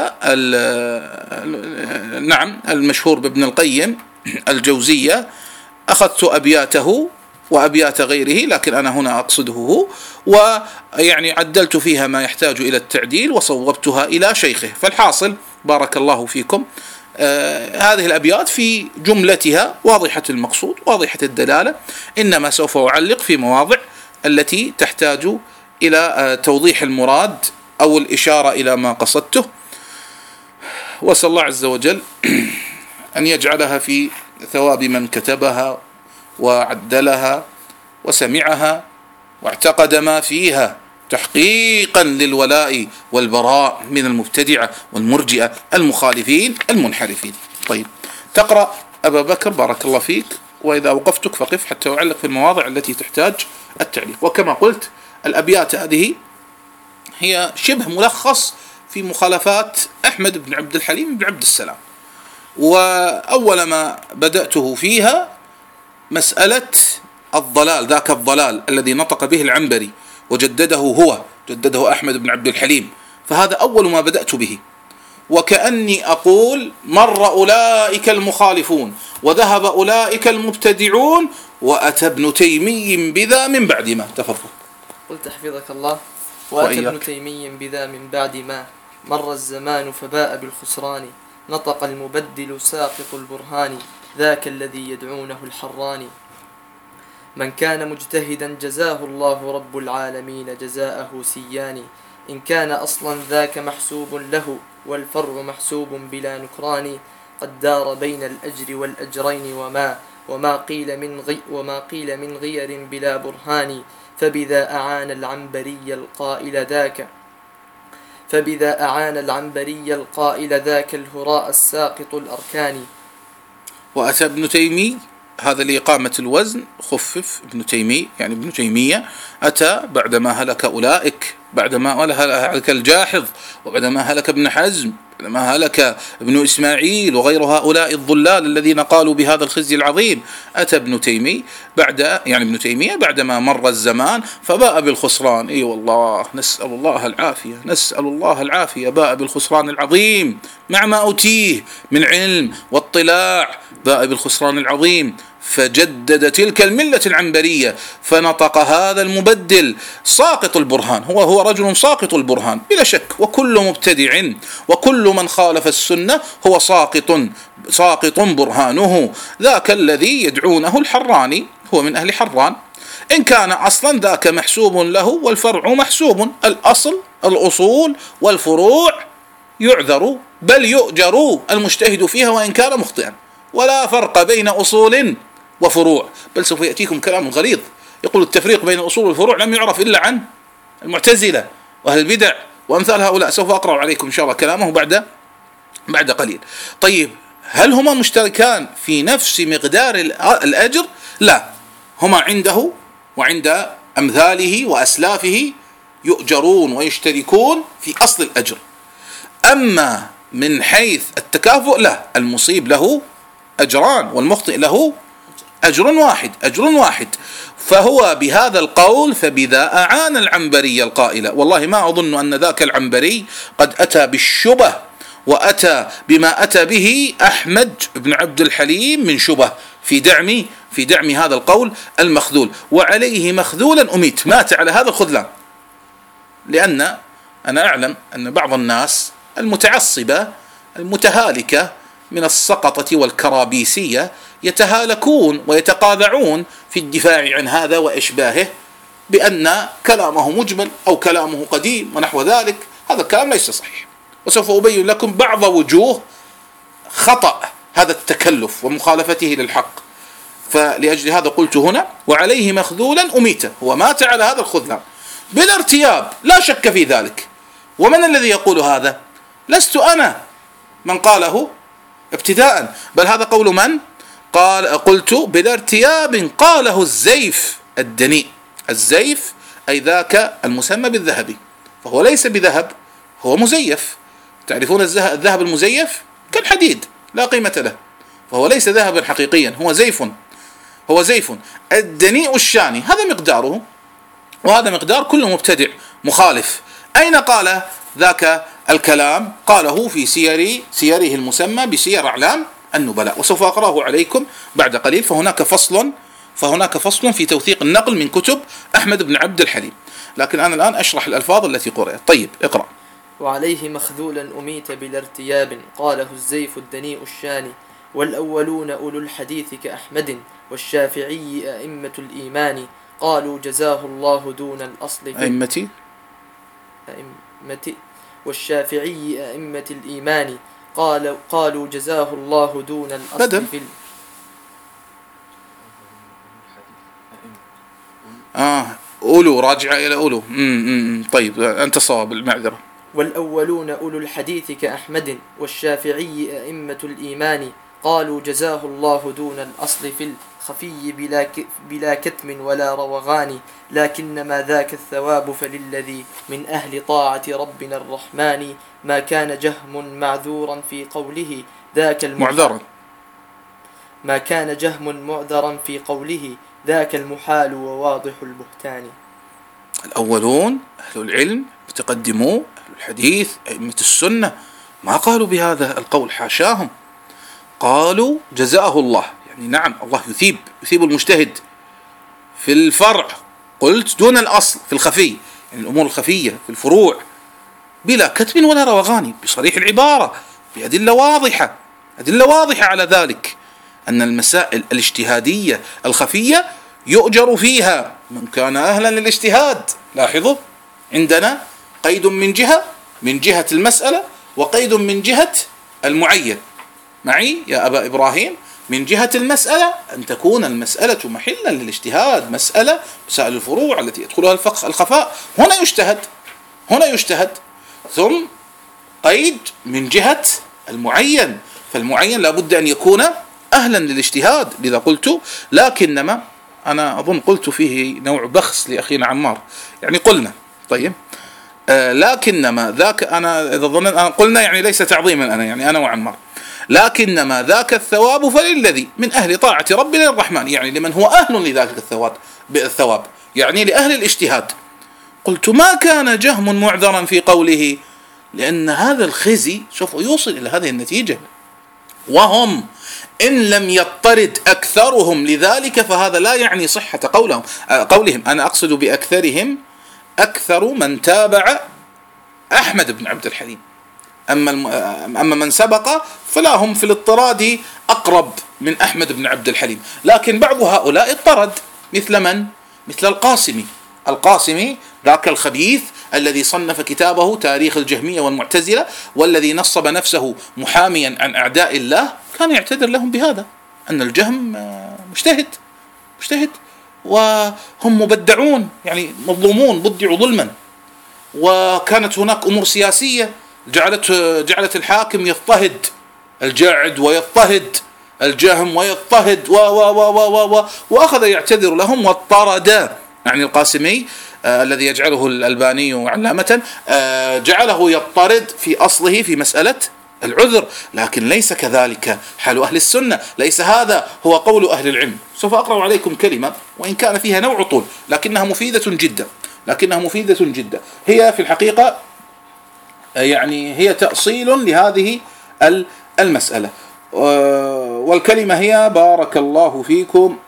[SPEAKER 1] نعم المشهور بابن القيم الجوزية. أخذت أبياته وأبيات غيره، لكن أنا هنا أقصده هو، ويعني عدلت فيها ما يحتاج إلى التعديل وصوبتها إلى شيخه. فالحاصل بارك الله فيكم آه هذه الأبيات في جملتها واضحة المقصود واضحة الدلالة، إنما سوف أعلق في مواضع التي تحتاج إلى توضيح المراد أو الإشارة إلى ما قصدته. وأسأل الله عز وجل أن يجعلها في ثواب من كتبها وعدلها وسمعها واعتقد ما فيها تحقيقا للولاء والبراء من المبتدعة والمرجئة المخالفين المنحرفين. طيب تقرأ أبا بكر بارك الله فيك، وإذا وقفتك فقف حتى أعلق في المواضع التي تحتاج التعليق. وكما قلت الأبيات هذه هي شبه ملخص في مخالفات أحمد بن عبد الحليم بن عبد السلام. وأول ما بدأته فيها مسألة الضلال، ذاك الضلال الذي نطق به العنبري وجدده هو جدده أحمد بن عبد الحليم، فهذا أول ما بدأت به. وكأني أقول مر أولئك المخالفون وذهب أولئك المبتدعون وأتى ابن تيمي بذا من بعد ما. تفضل.
[SPEAKER 2] قلت حفظك الله. وأتى ابن تيمي بذا من بعد ما مر الزمان فباء بالخسران، نطق المبدل ساقط البرهان، ذاك الذي يدعونه الحران. من كان مجتهدا جزاه الله رب العالمين جزاءه سيان، إن كان أصلا ذاك محسوب له والفرع محسوب بلا نكران، قد دار بين الأجر والأجرين وما وما قيل من غي وما قيل من غير بلا برهان، فبذا أعان العنبري القائل ذاك فبذا أعان العنبري القائل ذاك الهراء الساقط الأركان.
[SPEAKER 1] وأتى ابن تيمي هذا لإقامة الوزن، خفف ابن تيمي يعني ابن تيمية، أتى بعدما هلك أولئك، بعدما هلك الجاحظ، وبعدما هلك ابن حزم، بعدما هلك ابن إسماعيل وغير هؤلاء الضلال الذين قالوا بهذا الخزي العظيم. أتى ابن تيمي بعد يعني ابن تيمية بعدما مر الزمان فباء بالخسران. اي والله نسأل الله العافية نسأل الله العافية باء بالخسران العظيم مع ما أوتيه من علم واطلاع، باء بالخسران العظيم. فجدد تلك الملة العنبرية، فنطق هذا المبدل ساقط البرهان. هو هو رجل ساقط البرهان بلا شك، وكل مبتدع وكل من خالف السنة هو ساقط ساقط برهانه، ذاك الذي يدعونه الحراني، هو من أهل حران. إن كان أصلا ذاك محسوب له والفرع محسوب، الأصل الأصول والفروع يعذر بل يؤجر المجتهد فيها وإن كان مخطئا، ولا فرق بين أصول وفروع. بل سوف يأتيكم كلام غليظ يقول التفريق بين الأصول والفروع لم يعرف إلا عن المعتزلة وأهل البدع وأمثال هؤلاء. سوف أقرأ عليكم إن شاء الله كلامه بعد بعد قليل. طيب هل هما مشتركان في نفس مقدار الأجر؟ لا، هما عنده وعند أمثاله وأسلافه يؤجرون ويشتركون في أصل الأجر. أما من حيث التكافؤ لا، المصيب له أجران، والمخطئ له أجر واحد، أجر واحد. فهو بهذا القول فبذا أعان العنبري القائل، والله ما أظن أن ذاك العنبري قد أتى بالشبه وأتى بما أتى به أحمد بن عبد الحليم من شبه في دعم في دعم هذا القول المخذول. وعليه مخذولا أميت، مات على هذا الخذلان. لأن أنا أعلم أن بعض الناس المتعصبة المتهالكة من السقطة والكرابيسية يتهالكون ويتقاذعون في الدفاع عن هذا وإشباهه بأن كلامه مجمل أو كلامه قديم ونحو ذلك. هذا الكلام ليس صحيح، وسوف أبين لكم بعض وجوه خطأ هذا التكلف ومخالفته للحق. فلأجل هذا قلت هنا وعليه مخذولا أميته، هو مات على هذا الخذلان بلا ارتياب، لا شك في ذلك. ومن الذي يقول هذا؟ لست أنا من قاله ابتداء، بل هذا قول من؟ قال قلت بلا ارتياب قاله الزيف الدنيء. الزيف أي ذاك المسمى بالذهبي، فهو ليس بذهب، هو مزيف. تعرفون الذهب المزيف كالحديد لا قيمة له، فهو ليس ذهبا حقيقيا، هو زيف، هو زيف. الدنيء الشاني هذا مقداره، وهذا مقدار كل مبتدع مخالف. أين قال ذاك الكلام؟ قاله في سير سيره المسمى بسير أعلام النبلاء، وسوف أقرأه عليكم بعد قليل. فهناك فصل فهناك فصل في توثيق النقل من كتب أحمد بن عبد الحليم، لكن أنا الآن أشرح الألفاظ التي قرأت. طيب اقرأ.
[SPEAKER 2] وعليه مخذولا أميت بلا ارتياب قاله الزيف الدنيء الشاني، والأولون أولو الحديث كأحمد والشافعي أئمة الإيمان، قالوا جزاه الله دون الأصل في
[SPEAKER 1] أئمتي
[SPEAKER 2] أئمة والشافعي أئمة الإيمان، قالوا قالوا جزاه الله دون الأصل
[SPEAKER 1] بدل.
[SPEAKER 2] في
[SPEAKER 1] آه أولو، راجع إلى أولو. مم. طيب أنت صواب، المعذرة.
[SPEAKER 2] والأولون أولو الحديث كأحمد والشافعي أئمة الإيمان، قالوا جزاه الله دون الأصل في الخفي بلا, بلا كتم ولا روغان، لكنما ذاك الثواب فللذي من أهل طاعة ربنا الرحمن، ما كان جهم معذورا في قوله ذاك
[SPEAKER 1] معذرا
[SPEAKER 2] ما كان جهم معذرا في قوله ذاك المحال وواضح البهتان.
[SPEAKER 1] الأولون أهل العلم متقدمو أهل الحديث أئمة السنة ما قالوا بهذا القول، حاشاهم، قالوا جزاه الله، يعني نعم الله يثيب يثيب المجتهد في الفرع، قلت دون الأصل في الخفي، يعني الأمور الخفية في الفروع بلا كتم ولا روغان، بصريح العبارة بأدلة واضحة، أدلة واضحة على ذلك، أن المسائل الاجتهادية الخفية يؤجر فيها من كان أهلا للاجتهاد. لاحظوا عندنا قيد من جهة من جهة المسألة، وقيد من جهة المعين. معي يا أبا إبراهيم؟ من جهة المسألة أن تكون المسألة محلا للاجتهاد، مسألة مسائل الفروع التي يدخلها الفقه الخفاء، هنا يجتهد هنا يجتهد ثم قيد من جهة المعين، فالمعين لابد أن يكون أهلا للاجتهاد. لذا قلت لكنما، أنا أظن قلت فيه نوع بخس لأخينا عمار، يعني قلنا طيب آه لكنما ذاك، أنا إذا ظن أنا قلنا يعني ليس تعظيما، أنا يعني أنا وعمار، لكنما ذاك الثواب فللذي من أهل طاعة ربنا الرحمن، يعني لمن هو أهل لذلك الثواب بالثواب، يعني لأهل الاجتهاد. قلت ما كان جهم معذرا في قوله، لأن هذا الخزي سوف يوصل إلى هذه النتيجة، وهم إن لم يضطرد أكثرهم لذلك فهذا لا يعني صحة قولهم قولهم أنا أقصد بأكثرهم أكثر من تابع أحمد بن عبد الحليم، أما أما من سبق فلا هم في الاضطراد أقرب من أحمد بن عبد الحليم، لكن بعض هؤلاء اضطرد، مثل من؟ مثل القاسمي القاسمي ذاك الخبيث الذي صنف كتابه تاريخ الجهمية والمعتزلة، والذي نصب نفسه محاميا عن أعداء الله، كان يعتذر لهم بهذا، أن الجهم مجتهد مجتهد وهم مبدعون، يعني مظلومون بدعوا ظلما، وكانت هناك أمور سياسية جعلت جعلت الحاكم يضطهد الجاعد ويضطهد الجهم ويضطهد و و و و و وأخذ يعتذر لهم واضطرد. يعني القاسمي آه الذي يجعله الألباني علامة آه جعله يضطرد في أصله في مسألة العذر، لكن ليس كذلك حال أهل السنة، ليس هذا هو قول أهل العلم. سوف أقرأ عليكم كلمة وإن كان فيها نوع طول، لكنها مفيدة جدا، لكنها مفيدة جدا. هي في الحقيقة يعني هي تأصيل لهذه المسألة. والكلمة هي: بارك الله فيكم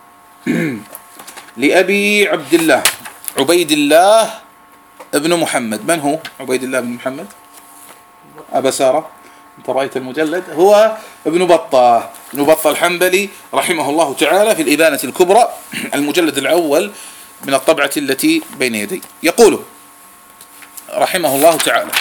[SPEAKER 1] لأبي عبد الله عبيد الله ابن محمد. من هو عبيد الله بن محمد؟ أبا سارة، أنت رأيت المجلد، هو ابن بطة، ابن بطة الحنبلي رحمه الله تعالى في الإبانة الكبرى المجلد الأول من الطبعة التي بين يدي. يقول رحمه الله تعالى: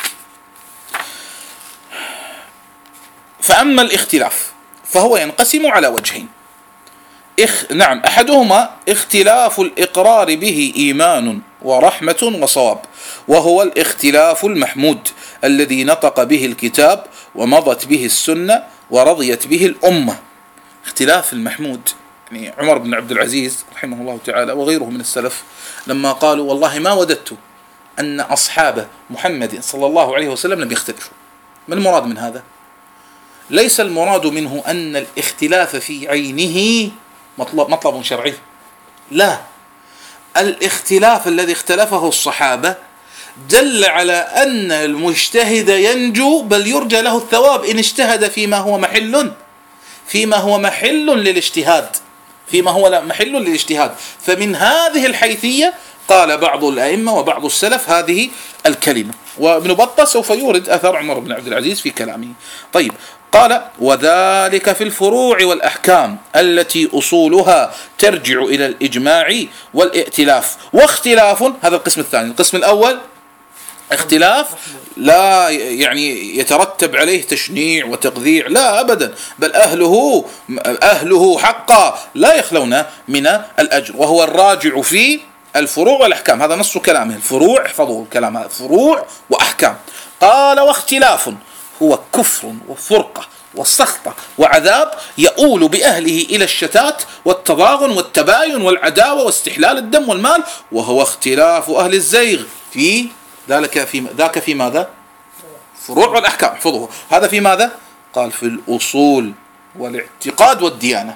[SPEAKER 1] فأما الاختلاف فهو ينقسم على وجهين. إخ... نعم أحدهما اختلاف الإقرار به إيمان ورحمة وصواب، وهو الاختلاف المحمود الذي نطق به الكتاب ومضت به السنة ورضيت به الأمة. اختلاف المحمود، يعني عمر بن عبد العزيز رحمه الله تعالى وغيره من السلف لما قالوا: والله ما وددت أن أصحاب محمد صلى الله عليه وسلم لم يختلفوا. ما المراد من هذا؟ ليس المراد منه أن الاختلاف في عينه مطلب, مطلب شرعي، لا، الاختلاف الذي اختلفه الصحابة دل على أن المجتهد ينجو، بل يرجى له الثواب إن اجتهد فيما هو محل فيما هو محل للاجتهاد فيما هو محل للاجتهاد فمن هذه الحيثية قال بعض الأئمة وبعض السلف هذه الكلمة. وابن بطة سوف يورد أثر عمر بن عبد العزيز في كلامه. طيب، قال: وذلك في الفروع والأحكام التي أصولها ترجع إلى الإجماع والائتلاف. واختلاف، هذا القسم الثاني. القسم الأول اختلاف لا يعني يترتب عليه تشنيع وتقذيع، لا أبدا، بل أهله أهله حقا لا يخلون من الأجر، وهو الراجع في الفروع والأحكام. هذا نص كلامه، الفروع، احفظوا الكلام هذا، فروع وأحكام. قال: واختلاف هو كفر وفرقة والسخطة وعذاب يؤول بأهله إلى الشتات والتضاغن والتباين والعداوة واستحلال الدم والمال، وهو اختلاف أهل الزيغ في ذلك في ذاك في ماذا؟ فروع والأحكام. احفظوه، هذا في ماذا؟ قال: في الأصول والاعتقاد والديانة.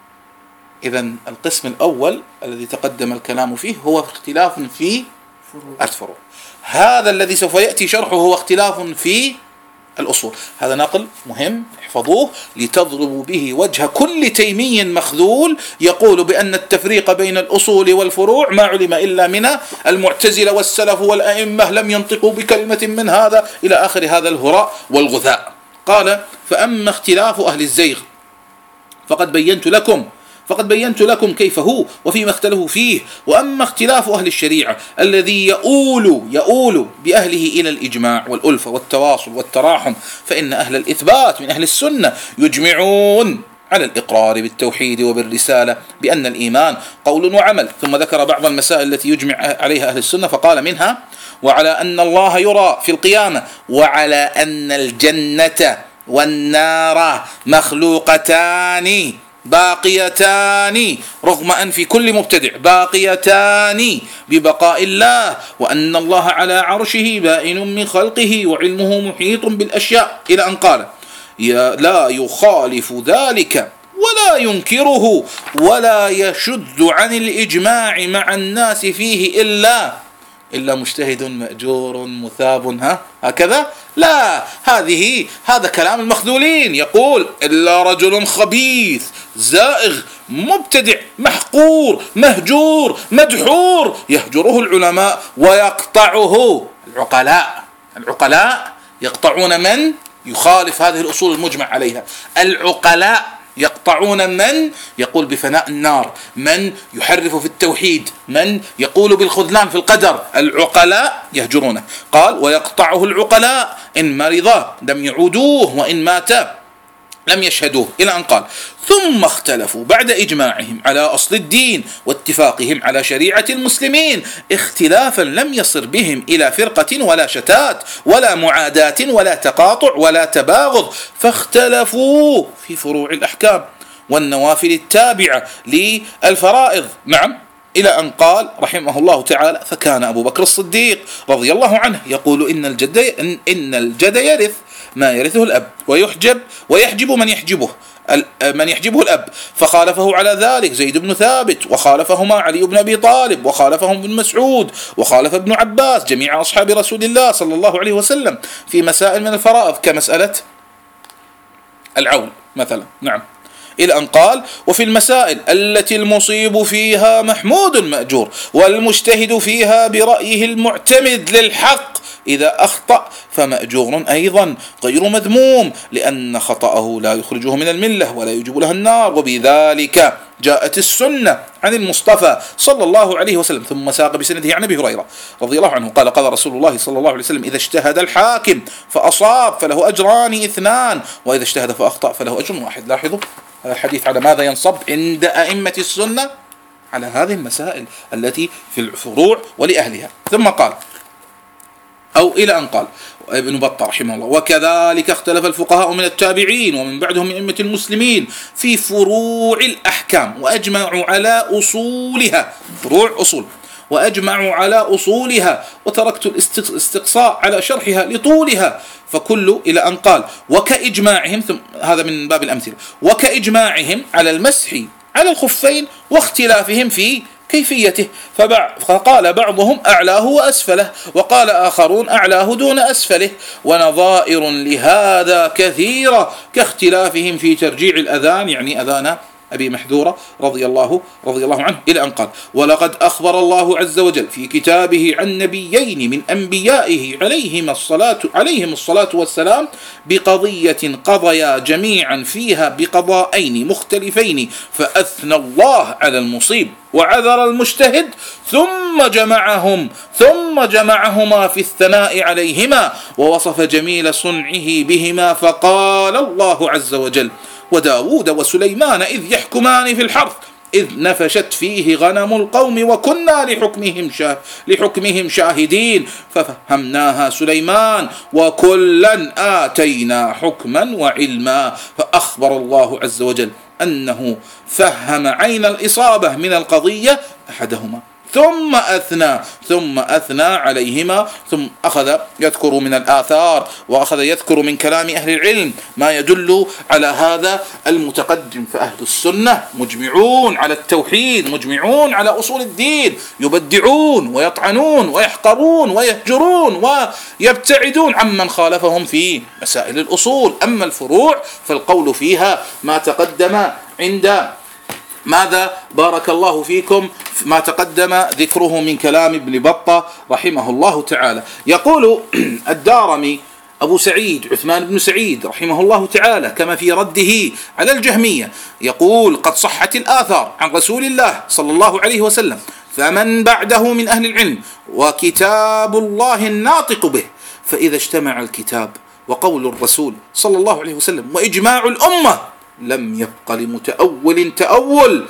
[SPEAKER 1] إذن القسم الأول الذي تقدم الكلام فيه هو اختلاف في الفروع. هذا الذي سوف يأتي شرحه هو اختلاف في الأصول. هذا نقل مهم، احفظوه لتضربوا به وجه كل تيمي مخذول يقول بأن التفريق بين الأصول والفروع ما علم إلا من المعتزلة والسلف والأئمة لم ينطقوا بكلمة من هذا إلى آخر هذا الهراء والغثاء. قال: فأما اختلاف أهل الزيغ فقد بينت لكم فقد بينت لكم كيف هو وفيما اختلفوا فيه. وأما اختلاف أهل الشريعة الذي يؤول يؤول بأهله إلى الإجماع والألفة والتواصل والتراحم، فإن أهل الإثبات من أهل السنة يجمعون على الإقرار بالتوحيد وبالرسالة بأن الإيمان قول وعمل. ثم ذكر بعض المسائل التي يجمع عليها أهل السنة فقال: منها: وعلى أن الله يرى في القيامة، وعلى أن الجنة والنار مخلوقتان باقيتان رغم أن في كل مبتدع باقيتان ببقاء الله، وأن الله على عرشه بائن من خلقه وعلمه محيط بالأشياء، إلى أن قال: لا يخالف ذلك ولا ينكره ولا يشد عن الإجماع مع الناس فيه إلا إلا مجتهد مأجور مثاب. ها هكذا؟ لا، هذه هذا كلام المخذولين. يقول: إلا رجل خبيث زائغ مبتدع محقور مهجور مدحور يهجره العلماء ويقطعه العقلاء. العقلاء يقطعون من يخالف هذه الأصول المجمع عليها. العقلاء يقطعون من يقول بفناء النار، من يحرف في التوحيد، من يقول بالخذلان في القدر. العقلاء يهجرونه. قال: ويقطعه العقلاء إن مرض لم يعودوه وإن مات لم يشهدوه، إلى أن قال: ثم اختلفوا بعد إجماعهم على أصل الدين واتفاقهم على شريعة المسلمين اختلافا لم يصر بهم إلى فرقة ولا شتات ولا معاداة ولا تقاطع ولا تباغض، فاختلفوا في فروع الأحكام والنوافل التابعة للفرائض. نعم، إلى أن قال رحمه الله تعالى: فكان أبو بكر الصديق رضي الله عنه يقول: إن الجد إن, إن الجد يرث ما يرثه الأب، ويحجب ويحجب من يحجبه من يحجبه الأب، فخالفه على ذلك زيد بن ثابت، وخالفهما علي بن أبي طالب، وخالفهم ابن مسعود، وخالف ابن عباس، جميع أصحاب رسول الله صلى الله عليه وسلم في مسائل من الفرائض كمسألة العول مثلا. نعم، إلى أن قال: وفي المسائل التي المصيب فيها محمود مأجور، والمجتهد فيها برأيه المعتمد للحق إذا أخطأ فمأجور أيضا غير مذموم، لأن خطأه لا يخرجه من الملة ولا يجب لها النار، وبذلك جاءت السنة عن المصطفى صلى الله عليه وسلم. ثم ساق بسنده عن أبي هريرة رضي الله عنه قال: قال رسول الله صلى الله عليه وسلم: إذا اجتهد الحاكم فأصاب فله أجران اثنان، وإذا اجتهد فأخطأ فله أجر واحد. لاحظوا هذا الحديث على ماذا ينصب عند أئمة السنة؟ على هذه المسائل التي في الفروع ولأهلها. ثم قال أو إلى أن قال ابن بطة رحمه الله: وكذلك اختلف الفقهاء من التابعين ومن بعدهم من أئمة المسلمين في فروع الأحكام، وأجمعوا على أصولها، فروع أصول، وأجمعوا على أصولها، وتركت الاستقصاء على شرحها لطولها، فكل إلى أن قال: وكإجماعهم، ثم هذا من باب الأمثلة، وكإجماعهم على المسح على الخفين واختلافهم في كيفيته، فقال بعضهم أعلاه وأسفله، وقال آخرون أعلاه دون أسفله، ونظائر لهذا كثيرة كاختلافهم في ترجيع الأذان، يعني أذان أبي محذورة رضي الله رضي الله عنه، إلى أن قال: ولقد أخبر الله عز وجل في كتابه عن نبيين من أنبيائه عليهم الصلاة عليهم الصلاة والسلام بقضية قضيا جميعا فيها بقضاءين مختلفين، فأثنى الله على المصيب وعذر المجتهد، ثم جمعهم ثم جمعهما في الثناء عليهما، ووصف جميل صنعه بهما، فقال الله عز وجل: وداود وسليمان إذ يحكمان في الحرث إذ نفشت فيه غنم القوم وكنا لحكمهم, شاه لحكمهم شاهدين ففهمناها سليمان وكلا آتينا حكما وعلما. فأخبر الله عز وجل أنه فهم عين الإصابة من القضية أحدهما، ثم أثنى ثم أثنى عليهما، ثم أخذ يذكر من الآثار وأخذ يذكر من كلام أهل العلم ما يدل على هذا المتقدم. فأهل السنة مجمعون على التوحيد، مجمعون على أصول الدين، يبدعون ويطعنون ويحقرون ويهجرون ويبتعدون عمن خالفهم في مسائل الأصول. أما الفروع فالقول فيها ما تقدم عند ماذا بارك الله فيكم ما تقدم ذكره من كلام ابن بطة رحمه الله تعالى. يقول الدارمي أبو سعيد عثمان بن سعيد رحمه الله تعالى كما في رده على الجهمية، يقول: قد صحت الآثار عن رسول الله صلى الله عليه وسلم فمن بعده من أهل العلم وكتاب الله الناطق به، فإذا اجتمع الكتاب وقول الرسول صلى الله عليه وسلم وإجماع الأمة لم يبق لمتأول تأول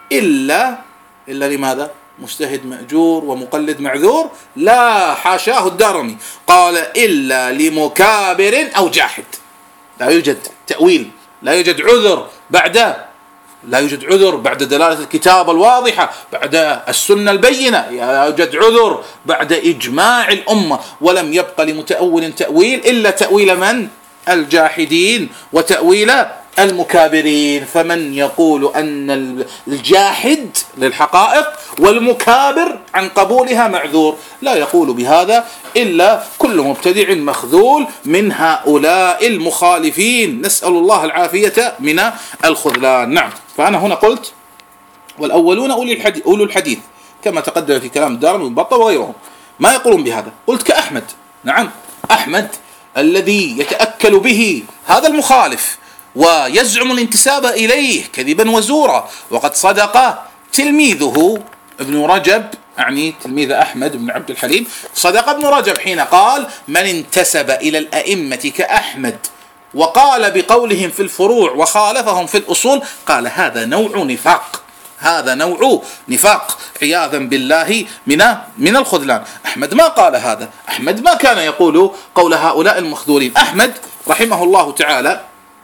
[SPEAKER 1] إلا إلا لماذا؟ مجتهد مأجور ومقلد معذور؟ لا، حاشاه الدارمي، قال: إلا لمكابر أو جاحد. لا يوجد تأويل، لا يوجد عذر بعد لا يوجد عذر بعد دلالة الكتاب الواضحة، بعد السنة البينة، لا يوجد عذر بعد إجماع الأمة، ولم يبق لمتأول تأويل إلا تأويل من؟ الجاحدين وتأويل المكابرين. فمن يقول أن الجاحد للحقائق والمكابر عن قبولها معذور، لا يقول بهذا إلا كل مبتدع مخذول من هؤلاء المخالفين، نسأل الله العافية من الخذلان. نعم، فأنا هنا قلت: والأولون أولو الحديث كما تقدم في كلام الدارمي والبطة وغيرهم ما يقولون بهذا. قلت كأحمد، نعم، أحمد الذي يتأكل به هذا المخالف ويزعم الانتساب إليه كذبا وزورا، وقد صدق تلميذه ابن رجب، يعني تلميذ أحمد بن عبد الحليم، صدق ابن رجب حين قال: من انتسب إلى الأئمة كأحمد وقال بقولهم في الفروع وخالفهم في الأصول، قال: هذا نوع نفاق، هذا نوع نفاق عياذا بالله من من الخذلان. أحمد ما قال هذا، أحمد ما كان يقول قول هؤلاء المخذولين. أحمد رحمه الله تعالى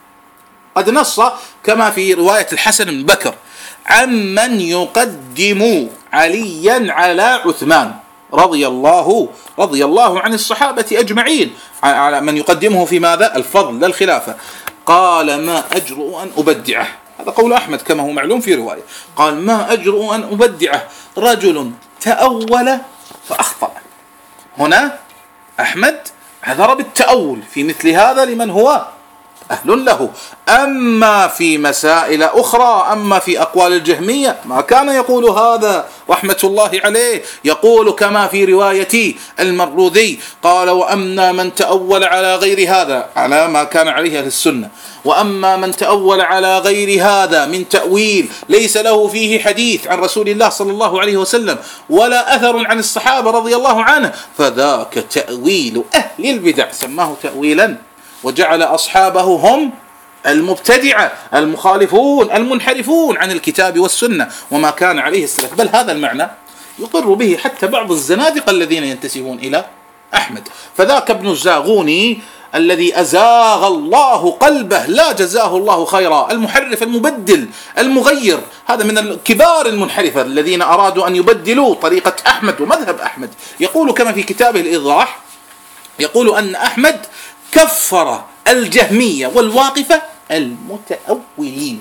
[SPEAKER 1] قد نص كما في رواية الحسن بن بكر عمن يقدم عليا على عثمان رضي الله رضي الله عن الصحابة أجمعين، على من يقدمه في ماذا؟ الفضل لا الخلافة. قال ما أجرؤ أن أبدعه، هذا قول أحمد كما هو معلوم في رواية. قال ما أجرؤ أن أبدعه رجل تأول فأخطأ. هنا أحمد عذر بالتأول في مثل هذا لمن هو أهل له. أما في مسائل أخرى، أما في أقوال الجهمية ما كان يقول هذا رحمة الله عليه، يقول كما في رواية المروذي قال وأما من تأول على غير هذا، على ما كان عليه أهل السنة، وأما من تأول على غير هذا من تأويل ليس له فيه حديث عن رسول الله صلى الله عليه وسلم ولا أثر عن الصحابة رضي الله عنه فذاك تأويل أهل البدع، سماه تأويلا وجعل أصحابه هم المبتدعة المخالفون المنحرفون عن الكتاب والسنة وما كان عليه السلف. بل هذا المعنى يقر به حتى بعض الزنادقة الذين ينتسبون إلى أحمد. فذاك ابن الزاغوني الذي أزاغ الله قلبه لا جزاه الله خيرا، المحرف المبدل المغير، هذا من الكبار المنحرفة الذين أرادوا أن يبدلوا طريقة أحمد ومذهب أحمد. يقول كما في كتابه الإيضاح، يقول أن أحمد كفر الجهمية والواقفة المتأولين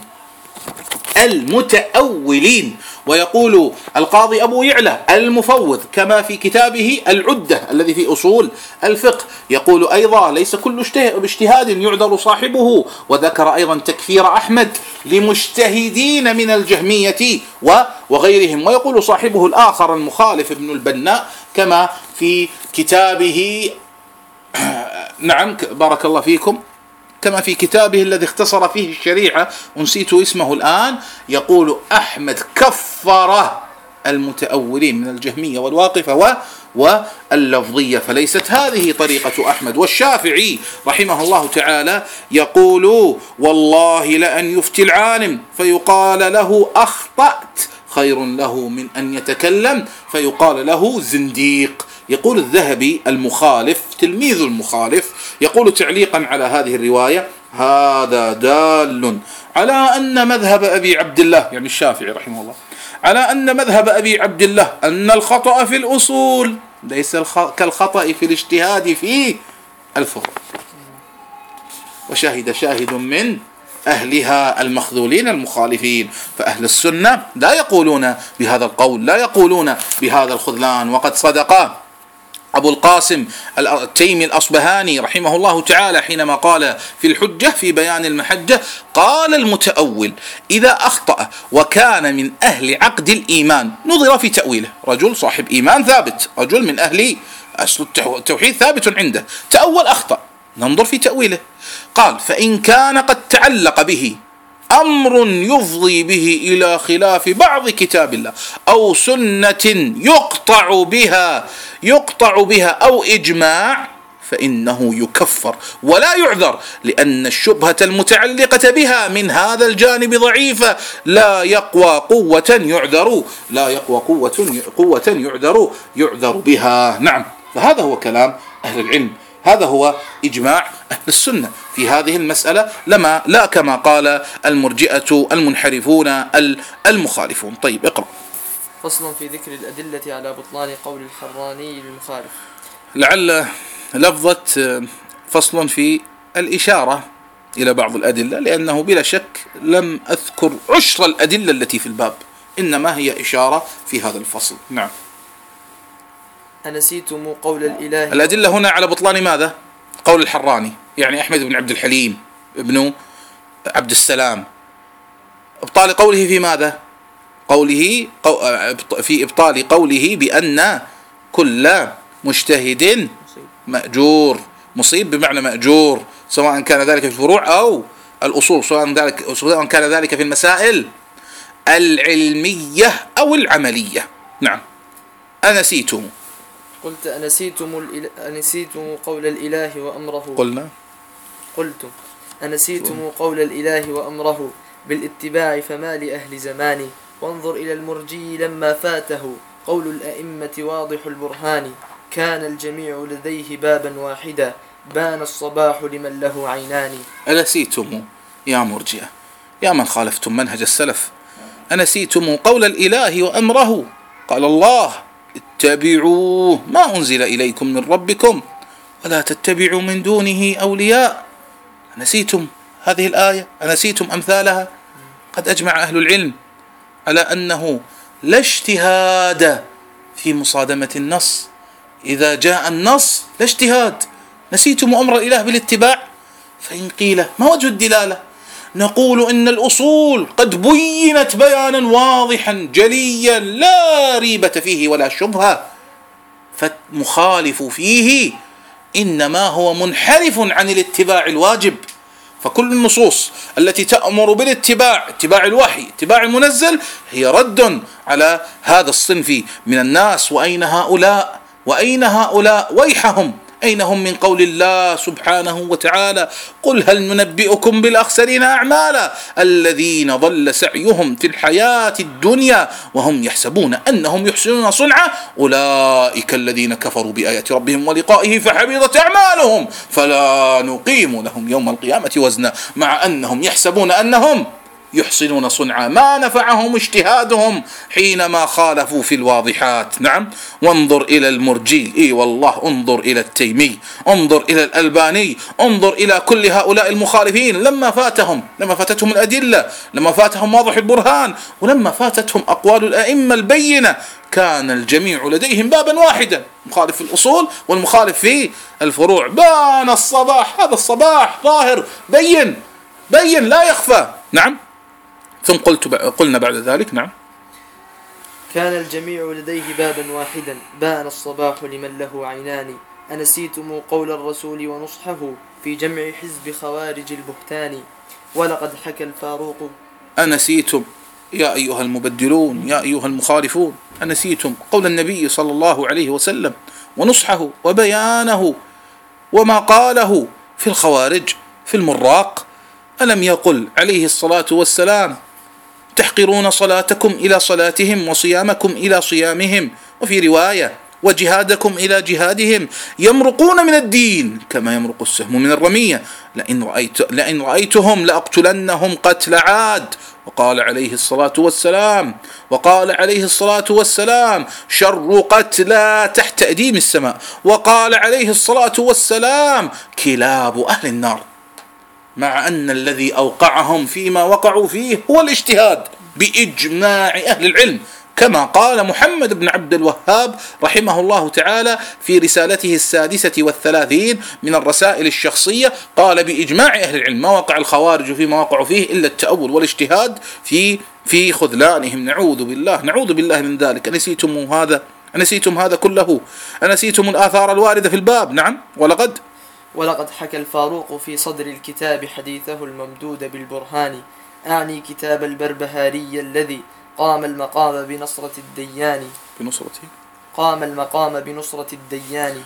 [SPEAKER 1] المتأولين ويقول القاضي أبو يعلى المفوض كما في كتابه العدة الذي في أصول الفقه، يقول أيضا ليس كل اجتهاد يعذر صاحبه. وذكر أيضا تكفير أحمد لمجتهدين من الجهمية وغيرهم. ويقول صاحبه الآخر المخالف ابن البناء كما في كتابه نعم بارك الله فيكم كما في كتابه الذي اختصر فيه الشريعة ونسيت اسمه الآن، يقول أحمد كفر المتأولين من الجهمية والواقفة واللفظية، فليست هذه طريقة أحمد. والشافعي رحمه الله تعالى يقول والله لأن يفتي العالم فيقال له أخطأت خير له من أن يتكلم فيقال له زنديق. يقول الذهبي المخالف تلميذ المخالف يقول تعليقا على هذه الرواية هذا دال على أن مذهب أبي عبد الله يعني الشافعي رحمه الله على أن مذهب أبي عبد الله أن الخطأ في الأصول ليس كالخطأ في الاجتهاد في الفروع. وشاهد شاهد من أهلها المخذولين المخالفين. فأهل السنة لا يقولون بهذا القول، لا يقولون بهذا الخذلان. وقد صدق أبو القاسم التيمي الأصبهاني رحمه الله تعالى حينما قال في الحجة في بيان المحجة قال المتأول إذا أخطأ وكان من أهل عقد الإيمان نظر في تأويله، رجل صاحب إيمان ثابت، رجل من أهل أصل التوحيد ثابت عنده، تأول أخطأ ننظر في تأويله. قال فإن كان قد تعلق به أمر يفضي به إلى خلاف بعض كتاب الله أو سنة يقطع بها يقطع بها أو إجماع فإنه يكفر ولا يعذر، لأن الشبهة المتعلقة بها من هذا الجانب ضعيفة لا يقوى قوة يعذر لا يقوى قوة قوة يعذر يعذر بها. نعم، فهذا هو كلام أهل العلم، هذا هو إجماع أهل السنة في هذه المسألة، لما لا كما قال المرجئة المنحرفون المخالفون. طيب اقرأ.
[SPEAKER 2] فصل في ذكر الأدلة على بطلان قول الحراني للمخالف.
[SPEAKER 1] لعل لفظة فصل في الإشارة إلى بعض الأدلة، لأنه بلا شك لم أذكر عشر الأدلة التي في الباب، إنما هي إشارة في هذا الفصل. نعم.
[SPEAKER 2] أنسيتم قول الإله.
[SPEAKER 1] الأدلة هنا على بطلان ماذا؟ قول الحراني، يعني أحمد بن عبد الحليم ابن عبد السلام، إبطال قوله في ماذا؟ قوله في إبطال قوله بأن كل مجتهد مأجور، مصيب بمعنى مأجور، سواء كان ذلك في الفروع أو الأصول، سواء ذلك سواء كان ذلك في المسائل العلمية أو العملية. نعم. أنسيتم
[SPEAKER 2] قلت أنسيتم, الإل... أنسيتم قول الإله وأمره.
[SPEAKER 1] قلنا
[SPEAKER 2] قلت أنسيتم قول الإله وأمره بالاتباع فما لأهل زماني، وانظر إلى المرجي لما فاته قول الأئمة واضح البرهان، كان الجميع لديه بابا واحدا بان الصباح لمن له عينان.
[SPEAKER 1] أنسيتم يا مرجئة يا من خالفتم منهج السلف، أنسيتم قول الإله وأمره، قال الله اتبعوا ما أنزل إليكم من ربكم ولا تتبعوا من دونه أولياء. نسيتم هذه الآية؟ أنسيتم أمثالها؟ قد أجمع أهل العلم على أنه لا اجتهاد في مصادمة النص. إذا جاء النص لا اجتهاد. نسيتم أمر الإله بالاتباع؟ فإن قيل ما وجه الدلالة؟ نقول إن الأصول قد بينت بيانا واضحا جليا لا ريبة فيه ولا شبهة، فالمخالف فيه إنما هو منحرف عن الاتباع الواجب. فكل النصوص التي تأمر بالاتباع، اتباع الوحي، اتباع المنزل، هي رد على هذا الصنف من الناس. وأين هؤلاء؟ وأين هؤلاء؟ ويحهم، أين هم من قول الله سبحانه وتعالى: قل هل ننبئكم بالأخسرين أعمالا الذين ضل سعيهم في الحياة الدنيا وهم يحسبون أنهم يحسنون صنعا أولئك الذين كفروا بآيات ربهم ولقائه فحبطت أعمالهم فلا نقيم لهم يوم القيامة وزنا، مع أنهم يحسبون أنهم يحسنون صنعا. ما نفعهم اجتهادهم حينما خالفوا في الواضحات. نعم. وانظر إلى المرجي، إي والله انظر إلى التيمي، انظر إلى الألباني، انظر إلى كل هؤلاء المخالفين لما فاتهم لما فاتتهم الأدلة، لما فاتهم واضح البرهان، ولما فاتتهم أقوال الأئمة البينة، كان الجميع لديهم بابا واحدا: مخالف في الأصول والمخالف في الفروع. بان الصباح، هذا الصباح ظاهر بين بين لا يخفى. نعم. ثم قلت قلنا بعد ذلك: نعم،
[SPEAKER 2] كان الجميع لديه بابا واحدا بان الصباح لمن له عينان. أنسيتم قول الرسول ونصحه في جمع حزب خوارج البهتان؟ ولقد حكى الفاروق.
[SPEAKER 1] أنسيتم يا أيها المبدلون، يا أيها المخالفون، أنسيتم قول النبي صلى الله عليه وسلم ونصحه وبيانه وما قاله في الخوارج في المراق؟ ألم يقل عليه الصلاة والسلام: تحقرون صلاتكم إلى صلاتهم وصيامكم إلى صيامهم، وفي رواية: وجهادكم إلى جهادهم، يمرقون من الدين كما يمرق السهم من الرمية، لئن, رأيت لئن رأيتهم لأقتلنهم قتل عاد. وقال عليه الصلاة والسلام وقال عليه الصلاة والسلام: شر قتلى تحت أديم السماء. وقال عليه الصلاة والسلام: كلاب أهل النار. مع أن الذي أوقعهم فيما وقعوا فيه هو الاجتهاد بإجماع أهل العلم، كما قال محمد بن عبد الوهاب رحمه الله تعالى في رسالته السادسة والثلاثين من الرسائل الشخصية، قال: بإجماع أهل العلم ما وقع الخوارج فيما وقعوا فيه إلا التأول والاجتهاد في في خذلانهم. نعوذ بالله نعوذ بالله من ذلك. أنسيتم هذا؟ أنسيتم هذا كله؟ أنسيتم الآثار الواردة في الباب؟ نعم. ولقد
[SPEAKER 2] ولقد حكى الفاروق في صدر الكتاب حديثه الممدود بالبرهان، أعني كتاب البربهاري الذي قام المقام بنصرة الديان
[SPEAKER 1] بنصرته
[SPEAKER 2] قام المقام بنصرة الديان.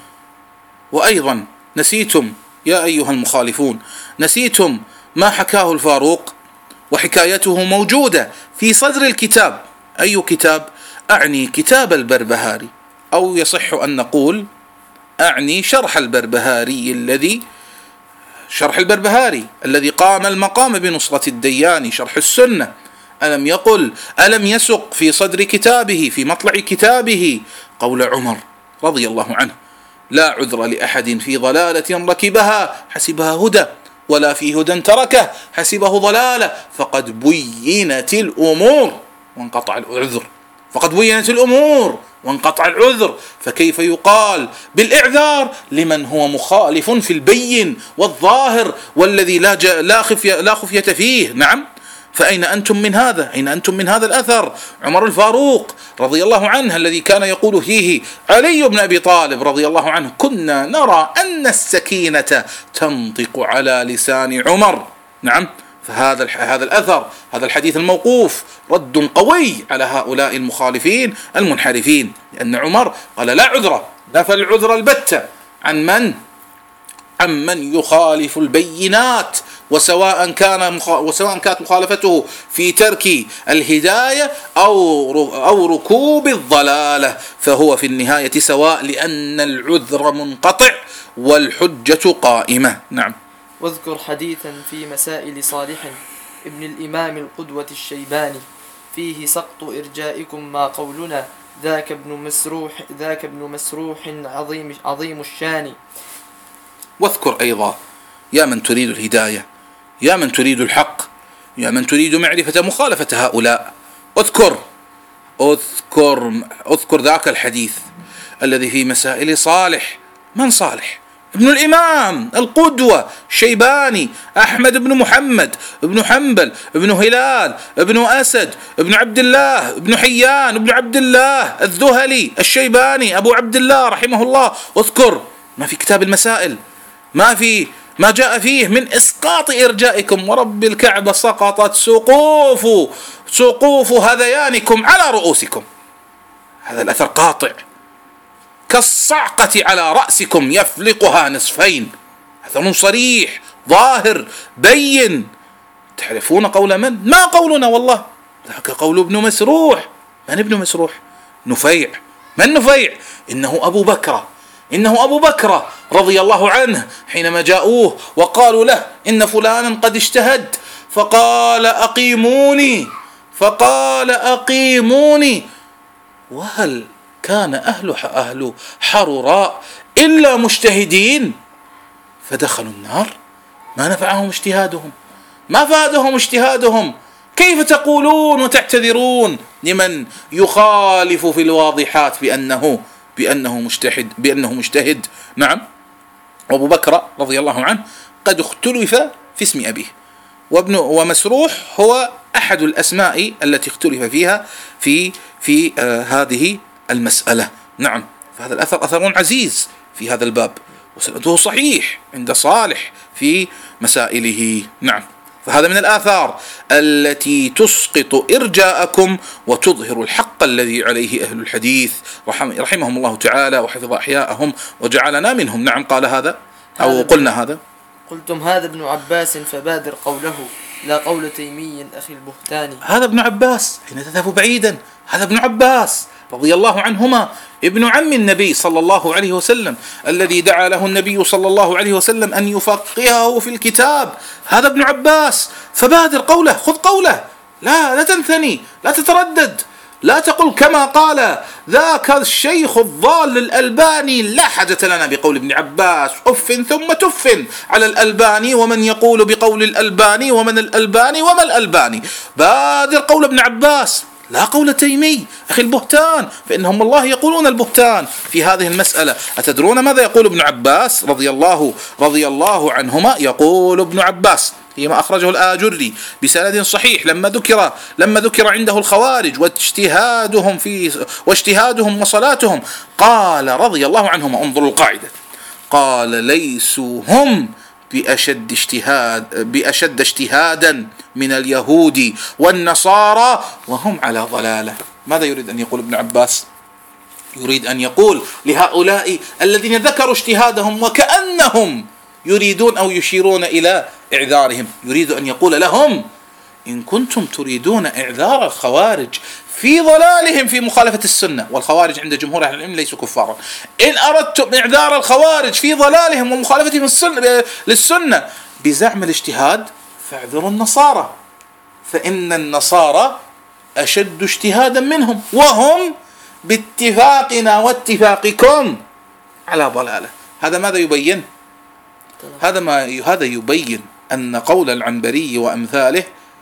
[SPEAKER 1] وأيضا نسيتم يا أيها المخالفون، نسيتم ما حكاه الفاروق، وحكايته موجودة في صدر الكتاب. أي كتاب؟ أعني كتاب البربهاري، أو يصح أن نقول أعني شرح البربهاري الذي شرح البربهاري الذي قام المقام بنصرة الديان، شرح السنة. ألم يقل ألم يسق في صدر كتابه في مطلع كتابه قول عمر رضي الله عنه: لا عذر لأحد في ضلالة ركبها حسبها هدى، ولا في هدى تركه حسبه ضلالة، فقد بينت الأمور وانقطع العذر فقد بينت الأمور وانقطع العذر. فكيف يقال بالإعذار لمن هو مخالف في البين والظاهر والذي لا لا خفية لا خفية فيه؟ نعم. فأين أنتم من هذا؟ أين أنتم من هذا الأثر؟ عمر الفاروق رضي الله عنه الذي كان يقول فيه علي بن أبي طالب رضي الله عنه: كنا نرى أن السكينة تنطق على لسان عمر. نعم. فهذا هذا الأثر، هذا الحديث الموقوف رد قوي على هؤلاء المخالفين المنحرفين، لأن عمر قال: لا عذر، نفى العذر البتة عن من؟ عن من يخالف البينات، وسواء كان مخ... وسواء كانت مخالفته في ترك الهداية أو ر... أو ركوب الضلالة، فهو في النهاية سواء، لأن العذر منقطع والحجة قائمة. نعم.
[SPEAKER 2] واذكر حديثا في مسائل صالح ابن الإمام القدوة الشيباني فيه سقط إرجائكم ما قولنا ذاك ابن مسروح ذاك ابن مسروح عظيم عظيم الشان.
[SPEAKER 1] واذكر أيضا يا من تريد الهداية، يا من تريد الحق، يا من تريد معرفة مخالفة هؤلاء، اذكر اذكر اذكر ذاك الحديث الذي في مسائل صالح. من صالح؟ ابن الإمام القدوة الشيباني أحمد بن محمد بن حنبل بن هلال بن أسد بن عبد الله بن حيان بن عبد الله الذهلي الشيباني أبو عبد الله رحمه الله. اذكر ما في كتاب المسائل، ما في ما جاء فيه من إسقاط إرجائكم، ورب الكعبة سقطت سقوف سقوف هذيانكم على رؤوسكم. هذا الأثر قاطع كالصعقة على رأسكم يفلقها نصفين. أثر صريح ظاهر بين. تعرفون قول من؟ ما قولنا والله، ذاك قول ابن مسروح. من ابن مسروح؟ نفيع. من نفيع؟ إنه أبو بكر إنه أبو بكر رضي الله عنه، حينما جاءوه وقالوا له إن فلانا قد اجتهد فقال أقيموني فقال أقيموني وهل كان أهل أهل حروراء إلا مجتهدين فدخلوا النار؟ ما نفعهم اجتهادهم، ما فادهم اجتهادهم. كيف تقولون وتعتذرون لمن يخالف في الواضحات بأنه بأنه مجتهد بأنه مجتهد؟ نعم. وأبو بكر رضي الله عنه قد اختلف في اسم أبيه، وابن ومسروح هو أحد الأسماء التي اختلف فيها في في آه هذه المسألة. نعم. فهذا الأثر أثر عزيز في هذا الباب، وسنده صحيح عند صالح في مسائله. نعم. فهذا من الآثار التي تسقط إرجاءكم وتظهر الحق الذي عليه أهل الحديث رحمهم الله تعالى وحفظ أحياءهم وجعلنا منهم. نعم. قال هذا أو قلنا هذا.
[SPEAKER 2] قلتم هذا ابن عباس فبادر قوله لا قول تيمي أخي البهتاني.
[SPEAKER 1] هذا ابن عباس، حين تذهب بعيدا، هذا ابن عباس رضي الله عنهما، ابن عم النبي صلى الله عليه وسلم، الذي دعا له النبي صلى الله عليه وسلم أن يفقهه في الكتاب. هذا ابن عباس، فبادر قوله، خذ قوله، لا لا تنثني، لا تتردد، لا تقل كما قال ذاك الشيخ الضال الألباني. لا حاجة لنا بقول ابن عباس، أف ثم تف على الألباني ومن يقول بقول الألباني ومن الألباني وما الألباني. بادر قول ابن عباس، لا قول تيمي أخي البهتان، فإنهم الله يقولون البهتان في هذه المسألة. أتدرون ماذا يقول ابن عباس رضي الله رضي الله عنهما؟ يقول ابن عباس فيما أخرجه الآجري بسند صحيح لما ذكر لما ذكر عنده الخوارج واجتهادهم في واجتهادهم وصلاتهم، قال رضي الله عنهما، انظروا القاعدة، قال ليسوا هم بأشد اجتهاد بأشد اجتهادا من اليهود والنصارى وهم على ضلالة. ماذا يريد أن يقول ابن عباس؟ يريد أن يقول لهؤلاء الذين ذكروا اجتهادهم وكأنهم يريدون أو يشيرون إلى إعذارهم، يريد أن يقول لهم إن كنتم تريدون إعذار الخوارج في ضلالهم في مخالفة السنة، والخوارج عند جمهور أهل العلم ليسوا كفارا، إن أردتم إعذار الخوارج في ضلالهم ومخالفتهم السنة للسنة بزعم الاجتهاد فاعذروا النصارى، فإن النصارى أشد اجتهادا منهم وهم باتفاقنا واتفاقكم على ضلالة. هذا ماذا يبين؟ هذا ما هذا يبين أن قول العنبري وأمثاله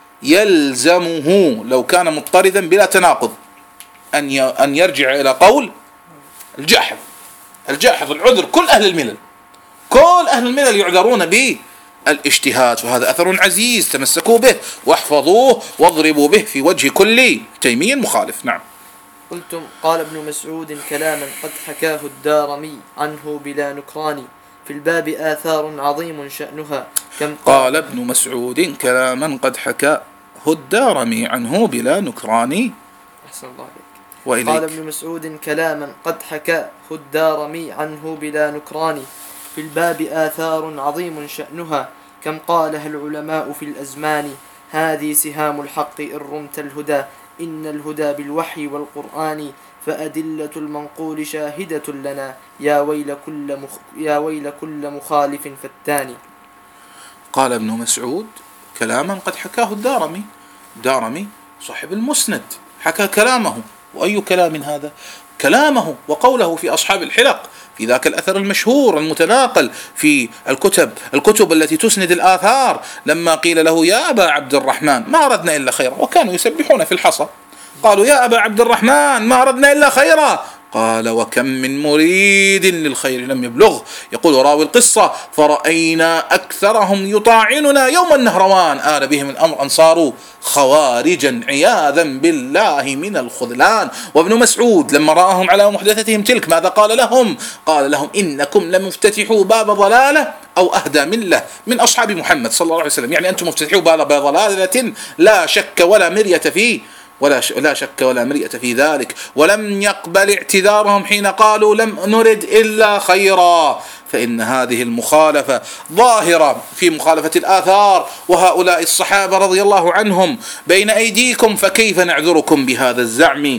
[SPEAKER 1] يلزمه لو كان مضطردا بلا تناقض أن أن يرجع إلى قول الجاحظ الجاحظ العذر. كل أهل الملل كل أهل الملل يعذرون بالاجتهاد، فهذا أثر عزيز، تمسكوا به واحفظوه واضربوا به في وجه كل تيمي مخالف. نعم.
[SPEAKER 2] قلتم قال ابن مسعود كلاما قد حكاه الدارمي عنه بلا نكران، في الباب آثار عظيم شأنها كم
[SPEAKER 1] قال ابن مسعود كلاما قد حكاه الدارمي عنه بلا نكران.
[SPEAKER 2] أحسن الله عليك.
[SPEAKER 1] وإليك.
[SPEAKER 2] قال ابن مسعود كلاما قد حكاه الدارمي عنه بلا نكران، في الباب آثار عظيم شأنها كم قالها العلماء في الأزمان، هذه سهام الحق إن رمت الهدى، إن الهدى بالوحي والقرآن، فأدلة المنقول شاهدة لنا، يا ويل كل مخ يا ويل كل مخالف فتان.
[SPEAKER 1] قال ابن مسعود كلاما قد حكاه الدارمي، دارمي صاحب المسند حكى كلامه وأي كلام هذا؟ كلامه وقوله في أصحاب الحلق في ذاك الأثر المشهور المتناقل في الكتب الكتب التي تسند الآثار، لما قيل له يا أبا عبد الرحمن ما أردنا إلا خيرا، وكانوا يسبحون في الحصى، قالوا يا أبا عبد الرحمن ما أردنا إلا خيرا، قال وكم من مريد للخير لم يبلغ. يقول راوي القصة فرأينا أكثرهم يطاعننا يوم النهروان آل بهم الأمر أن صاروا خوارجا عياذا بالله من الخذلان. وابن مسعود لما رآهم على محدثتهم تلك ماذا قال لهم؟ قال لهم إنكم لمفتتحوا باب ضلالة أو أهدى ملة من أصحاب محمد صلى الله عليه وسلم، يعني أنتم مفتتحوا باب ضلالة لا شك ولا مرية فيه ولا لا شك ولا مرية في ذلك. ولم يقبل اعتذارهم حين قالوا لم نرد إلا خيرا، فإن هذه المخالفة ظاهرة في مخالفة الآثار وهؤلاء الصحابة رضي الله عنهم بين أيديكم، فكيف نعذركم بهذا الزعم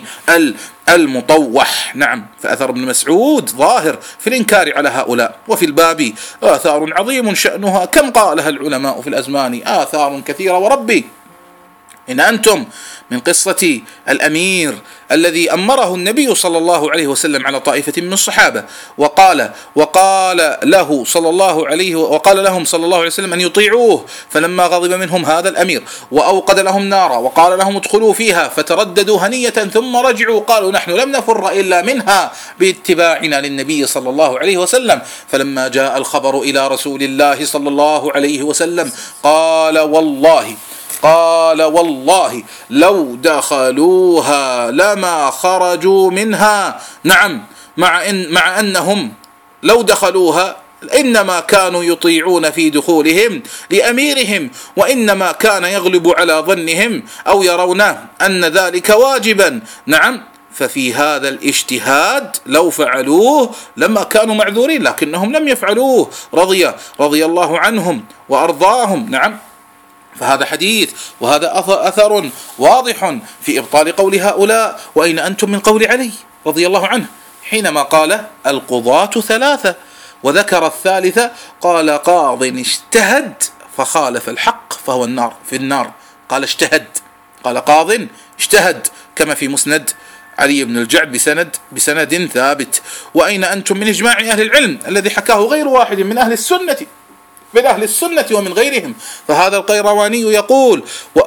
[SPEAKER 1] المطوح؟ نعم، فأثر ابن مسعود ظاهر في الإنكار على هؤلاء. وفي الباب آثار عظيم شأنها كم قالها العلماء في الأزمان، آثار كثيرة وربي إن أنتم من قصة الأمير الذي أمره النبي صلى الله عليه وسلم على طائفة من الصحابة، وقال وقال له صلى الله عليه وقال لهم صلى الله عليه وسلم أن يطيعوه، فلما غضب منهم هذا الأمير وأوقد لهم نارا وقال لهم ادخلوا فيها فترددوا هنية ثم رجعوا قالوا نحن لم نفر إلا منها باتباعنا للنبي صلى الله عليه وسلم. فلما جاء الخبر إلى رسول الله صلى الله عليه وسلم قال والله قال والله لو دخلوها لما خرجوا منها. نعم، مع, إن مع أنهم لو دخلوها إنما كانوا يطيعون في دخولهم لأميرهم، وإنما كان يغلب على ظنهم أو يرون أن ذلك واجبا. نعم، ففي هذا الاجتهاد لو فعلوه لما كانوا معذورين، لكنهم لم يفعلوه رضي, رضي الله عنهم وأرضاهم. نعم، فهذا حديث وهذا أثر واضح في إبطال قول هؤلاء. وأين أنتم من قول علي رضي الله عنه حينما قال القضاة ثلاثة، وذكر الثالثة قال قاض اجتهد فخالف الحق فهو النار في النار. قال اجتهد، قال قاض اجتهد، كما في مسند علي بن الجعد بسند بسند ثابت. وأين أنتم من إجماع أهل العلم الذي حكاه غير واحد من أهل السنة من أهل السنة ومن غيرهم؟ فهذا القيرواني يقول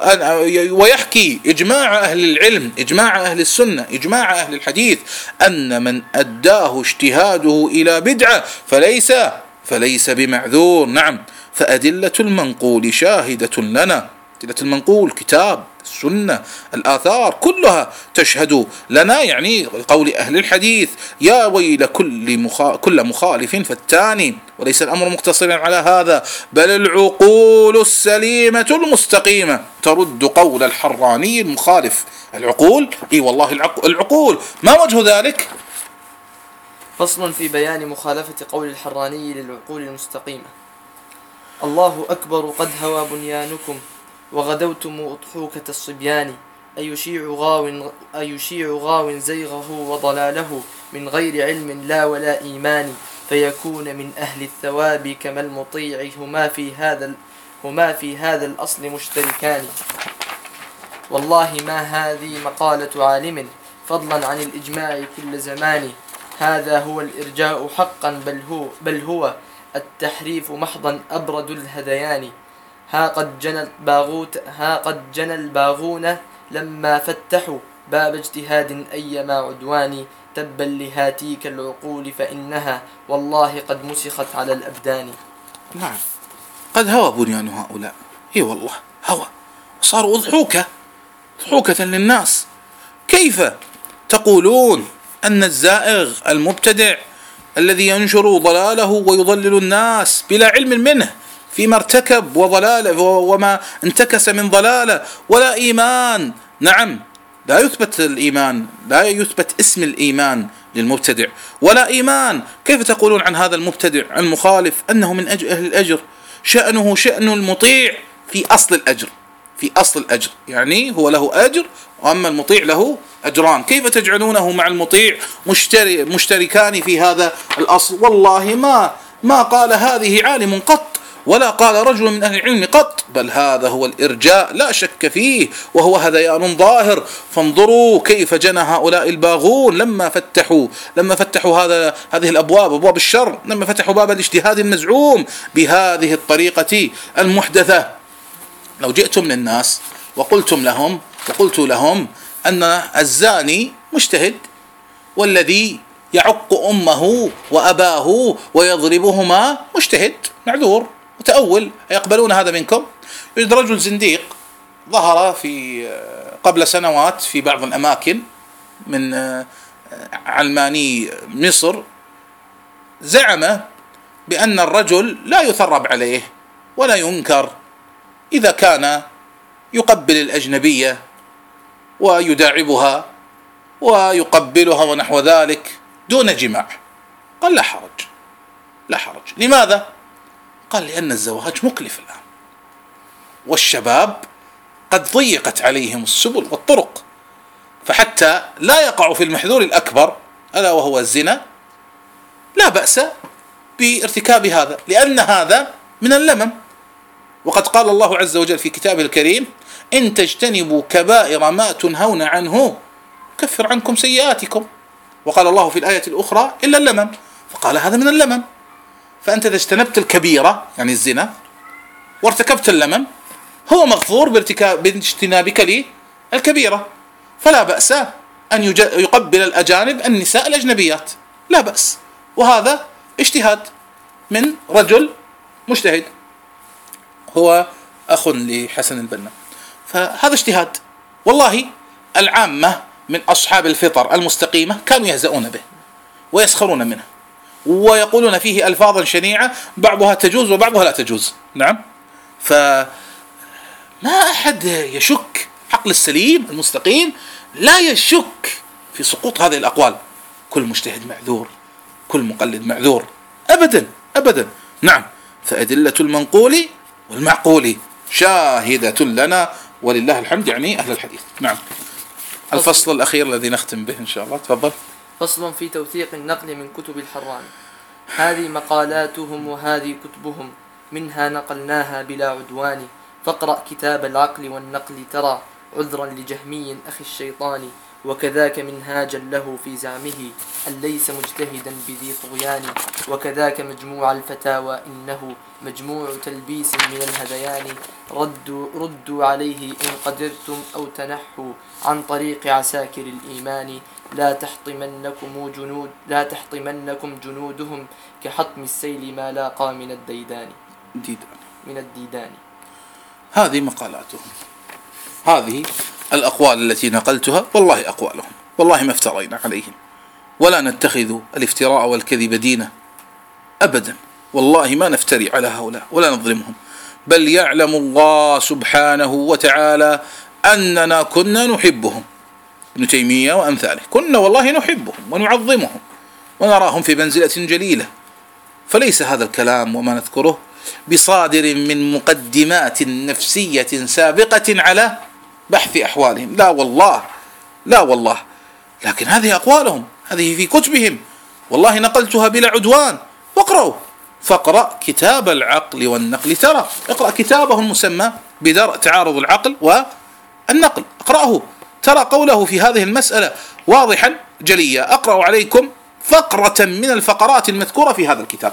[SPEAKER 1] ويحكي إجماع أهل العلم، إجماع أهل السنة، إجماع أهل الحديث أن من أداه اجتهاده إلى بدعة فليس فليس بمعذور. نعم، فأدلة المنقول شاهدة لنا، أدلة المنقول كتاب السنة الآثار كلها تشهد لنا، يعني قول أهل الحديث يا ويل كل مخا... كل مخالف فالتاني. وليس الأمر مقتصرا على هذا، بل العقول السليمة المستقيمة ترد قول الحراني المخالف. العقول اي والله العقول، ما وجه ذلك؟
[SPEAKER 2] فصل في بيان مخالفة قول الحراني للعقول المستقيمة. الله أكبر قد هوى بنيانكم وغدوتم أضحوكة الصبيان، أيشيع غاو أيشيع غاو زيغه وضلاله من غير علم لا ولا إيمان، فيكون من أهل الثواب كما المطيع هما في هذا هما في هذا الأصل مشتركان. والله ما هذه مقالة عالم فضلا عن الإجماع كل زمان، هذا هو الإرجاء حقا بل هو, بل هو التحريف محضا أبرد الهذيان. ها قد جنى الباغوت ها قد جنى الباغون لما فتحوا باب اجتهاد أيما عدوان، تبا لهاتيك العقول فإنها والله قد مسخت على الأبدان.
[SPEAKER 1] نعم، قد هوى بنيان هؤلاء، اي والله هوى، صاروا أضحوكة أضحوكة للناس. كيف تقولون أن الزائغ المبتدع الذي ينشر ضلاله ويضلل الناس بلا علم منه فيما ارتكب وضلاله وما انتكس من ضلاله ولا إيمان، نعم لا يثبت الإيمان، لا يثبت اسم الإيمان للمبتدع ولا إيمان، كيف تقولون عن هذا المبتدع المخالف أنه من أجل أهل الأجر؟ شأنه شأن المطيع في أصل الأجر، في أصل الأجر، يعني هو له أجر وأما المطيع له أجران. كيف تجعلونه مع المطيع مشتري مشتركان في هذا الأصل؟ والله ما ما قال هذه عالم قط، ولا قال رجل من أهل العلم قط، بل هذا هو الإرجاء لا شك فيه، وهو هذيان ظاهر. فانظروا كيف جنى هؤلاء الباغون لما فتحوا لما فتحوا هذا هذه الأبواب، أبواب الشر، لما فتحوا باب الاجتهاد المزعوم بهذه الطريقة المحدثة. لو جئتم للناس وقلتم لهم وقلت لهم أن الزاني مجتهد، والذي يعق أمه وأباه ويضربهما مجتهد معذور متأول، يقبلون هذا منكم؟ يوجد رجل زنديق ظهر في قبل سنوات في بعض الأماكن من علماني مصر، زعم بأن الرجل لا يثرب عليه ولا ينكر إذا كان يقبل الأجنبية ويداعبها ويقبلها ونحو ذلك دون جماع. قال لا حرج لا حرج. لماذا؟ قال لأن الزواج مكلف الآن، والشباب قد ضيقت عليهم السبل والطرق، فحتى لا يقع في المحذور الأكبر ألا وهو الزنا لا بأس بارتكاب هذا، لأن هذا من اللمم. وقد قال الله عز وجل في كتابه الكريم: إن تجتنبوا كبائر ما تنهون عنه كفر عنكم سيئاتكم. وقال الله في الآية الأخرى: إلا اللمم، فقال هذا من اللمم. فأنت إذا اجتنبت الكبيرة يعني الزنا وارتكبت اللمم، هو مغفور باجتنابك للكبيرة، فلا بأس أن يقبل الأجانب النساء الأجنبيات، لا بأس. وهذا اجتهاد من رجل مجتهد هو أخ لحسن البنا، فهذا اجتهاد. والله العامة من أصحاب الفطر المستقيمة كانوا يهزؤون به ويسخرون منه ويقولون فيه ألفاظا شنيعة بعضها تجوز وبعضها لا تجوز. نعم، فما أحد يشك، عقل السليم المستقيم لا يشك في سقوط هذه الأقوال. كل مجتهد معذور، كل مقلد معذور، أبدا أبدا. نعم، فأدلة المنقول والمعقول شاهدة لنا ولله الحمد، يعني أهل الحديث. نعم، الفصل الأخير الذي نختم به إن شاء الله، تفضل.
[SPEAKER 2] فصل في توثيق النقل من كتب الحران. هذه مقالاتهم وهذه كتبهم، منها نقلناها بلا عدوان. فاقرأ كتاب العقل والنقل ترى عذرا لجهمي أخي الشيطان، وكذاك منهاجا له في زعمه أن ليس مجتهدا بذي طغيان. وكذاك مجموع الفتاوى إنه مجموع تلبيس من الهذيان. ردوا, ردوا عليه إن قدرتم أو تنحوا عن طريق عساكر الإيمان. لا تحطمنكم جنود لا تحطمنكم جنودهم كحطم السيل ما لاقى من الديدان من الديدان.
[SPEAKER 1] هذه مقالاتهم، هذه الأقوال التي نقلتها والله أقوالهم، والله ما افترينا عليهم، ولا نتخذ الافتراء والكذب دينا أبدا، والله ما نفتري على هؤلاء ولا نظلمهم، بل يعلم الله سبحانه وتعالى أننا كنا نحبهم. ابن تيمية وأمثاله كنا والله نحبهم ونعظمهم ونراهم في منزلة جليلة، فليس هذا الكلام وما نذكره بصادر من مقدمات نفسية سابقة على بحث أحوالهم، لا والله لا والله، لكن هذه أقوالهم، هذه في كتبهم، والله نقلتها بلا عدوان. واقرأوا، فاقرأ كتاب العقل والنقل ترى، اقرأ كتابه المسمى بدرء تعارض العقل والنقل، اقرأه ترى قوله في هذه المسألة واضحا جليا. أقرأ عليكم فقرة من الفقرات المذكورة في هذا الكتاب.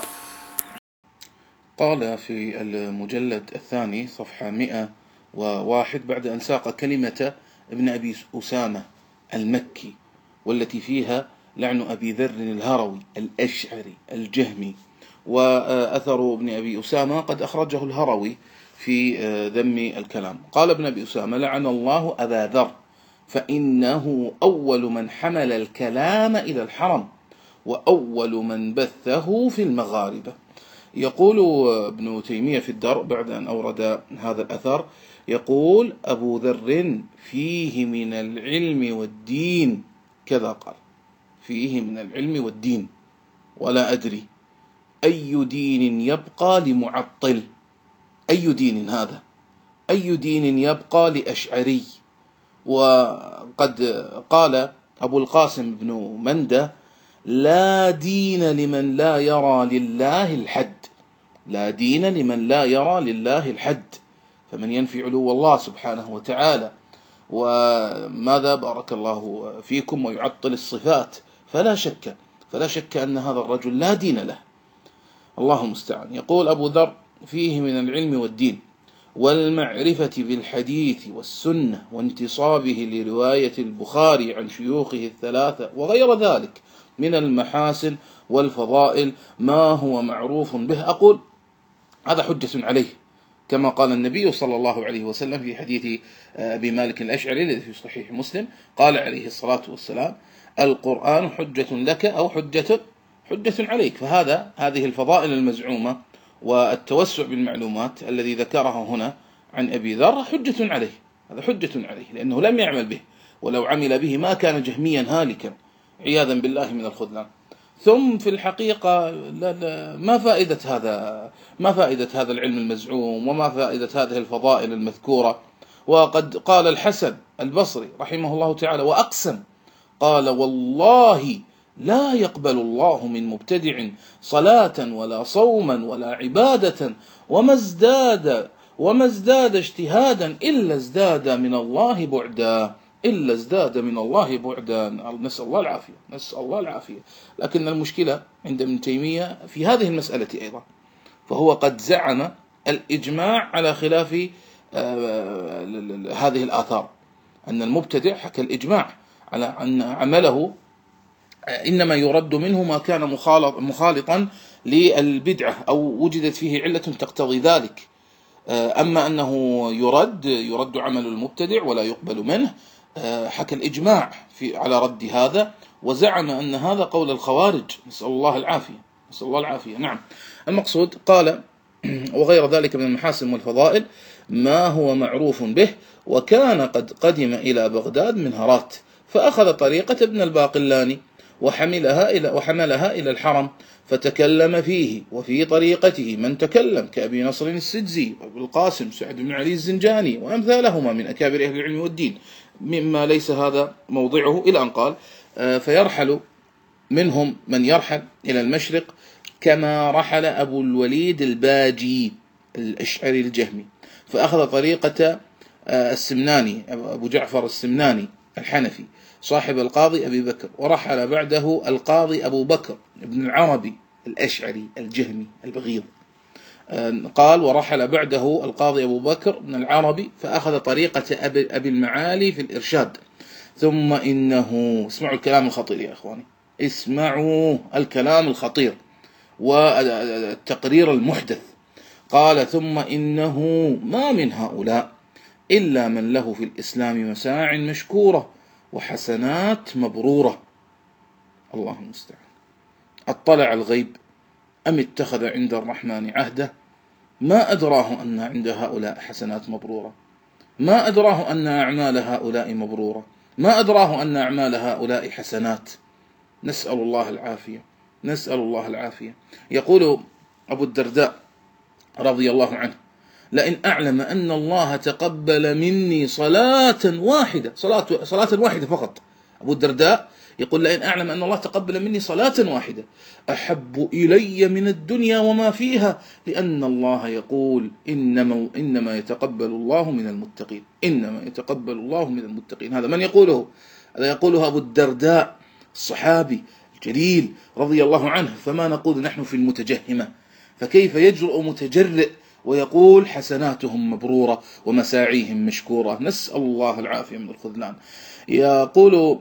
[SPEAKER 1] قال في المجلد الثاني صفحة مئة وواحد بعد أن ساق كلمة ابن أبي أسامة المكي والتي فيها لعن أبي ذر الهروي الأشعري الجهمي، وأثر ابن أبي أسامة قد أخرجه الهروي في ذم الكلام. قال ابن أبي أسامة: لعن الله أبا ذر فإنه أول من حمل الكلام إلى الحرم وأول من بثه في المغاربة. يقول ابن تيمية في الدرء بعد أن أورد هذا الأثر، يقول: أبو ذر فيه من العلم والدين، كذا قال، فيه من العلم والدين، ولا أدري أي دين يبقى لمعطل، أي دين هذا، أي دين يبقى لأشعري. وقد قال أبو القاسم بن مندة: لا دين لمن لا يرى لله الحد، لا دين لمن لا يرى لله الحد. فمن ينفي علو الله سبحانه وتعالى وماذا بارك الله فيكم ويعطل الصفات، فلا شك فلا شك أن هذا الرجل لا دين له. الله المستعان. يقول أبو ذر: فيه من العلم والدين والمعرفة بالحديث والسنة وانتصابه لرواية البخاري عن شيوخه الثلاثة وغير ذلك من المحاسن والفضائل ما هو معروف به. أقول هذا حجة عليه، كما قال النبي صلى الله عليه وسلم في حديث أبي مالك الأشعري الذي في صحيح مسلم، قال عليه الصلاة والسلام: القرآن حجة لك أو حجة حجة عليك. فهذا هذه الفضائل المزعومة والتوسع بالمعلومات الذي ذكره هنا عن أبي ذر حجة عليه، هذا حجة عليه لأنه لم يعمل به، ولو عمل به ما كان جهميا هالكا عياذا بالله من الخذلان. ثم في الحقيقة لا لا ما فائدة هذا ما فائدة هذا العلم المزعوم، وما فائدة هذه الفضائل المذكورة؟ وقد قال الحسن البصري رحمه الله تعالى وأقسم، قال: والله لا يقبل الله من مبتدع صلاة ولا صوما ولا عبادة، وما ازداد وما ازداد اجتهادا إلا ازداد من الله بعدا إلا ازداد من الله بعدا. نسأل الله العافية نسأل الله العافية. لكن المشكلة عند ابن تيمية في هذه المسألة أيضا، فهو قد زعم الإجماع على خلاف هذه الآثار، أن المبتدع حكى الإجماع على أن عمله إنما يرد منه ما كان مخالطا للبدعة أو وجدت فيه علة تقتضي ذلك. أما أنه يرد يرد عمل المبتدع ولا يقبل منه، حكى الإجماع في على رد هذا، وزعم أن هذا قول الخوارج. نسأل الله العافية نسأل الله العافية. نعم، المقصود قال: وغير ذلك من المحاسن والفضائل ما هو معروف به، وكان قد قدم إلى بغداد من هرات، فأخذ طريقة ابن الباقلاني وحملها إلى وحملها إلى الحرم، فتكلم فيه وفي طريقته من تكلم كأبي نصر السجزي وأبو القاسم سعد بن علي الزنجاني وأمثالهما من أكابر أهل العلم والدين، مما ليس هذا موضعه، إلى أن قال: فيرحل منهم من يرحل إلى المشرق كما رحل أبو الوليد الباجي الأشعري الجهمي، فأخذ طريقة السمناني أبو جعفر السمناني الحنفي صاحب القاضي أبي بكر، ورحل بعده القاضي أبو بكر ابن العربي الأشعري الجهمي البغيض. قال: ورحل بعده القاضي أبو بكر بن العربي فأخذ طريقة أبي المعالي في الإرشاد. ثم إنه، اسمعوا الكلام الخطير يا أخواني، اسمعوا الكلام الخطير والتقرير المحدث. قال: ثم إنه ما من هؤلاء إلا من له في الإسلام مساع مشكورة وحسنات مبرورة. الله المستعان. اطلع الغيب أم اتخذ عند الرحمن عهده؟ ما أدراه أن عند هؤلاء حسنات مبرورة، ما أدراه أن أعمال هؤلاء مبرورة، ما أدراه أن أعمال هؤلاء حسنات. نسأل الله العافية نسأل الله العافية. يقول أبو الدرداء رضي الله عنه: لئن أعلم أن الله تقبل مني صلاة واحدة صلاة, صلاة واحدة فقط. أبو الدرداء يقول: لئن أعلم أن الله تقبل مني صلاة واحدة أحب إلي من الدنيا وما فيها، لأن الله يقول: إنما, إنما يتقبل الله من المتقين إنما يتقبل الله من المتقين. هذا من يقوله؟ هذا يقوله أبو الدرداء الصحابي الجليل رضي الله عنه. فما نقول نحن في المتجهمة؟ فكيف يجرؤ متجرئ ويقول حسناتهم مبرورة ومساعيهم مشكورة؟ نسأل الله العافية من الخذلان. يقول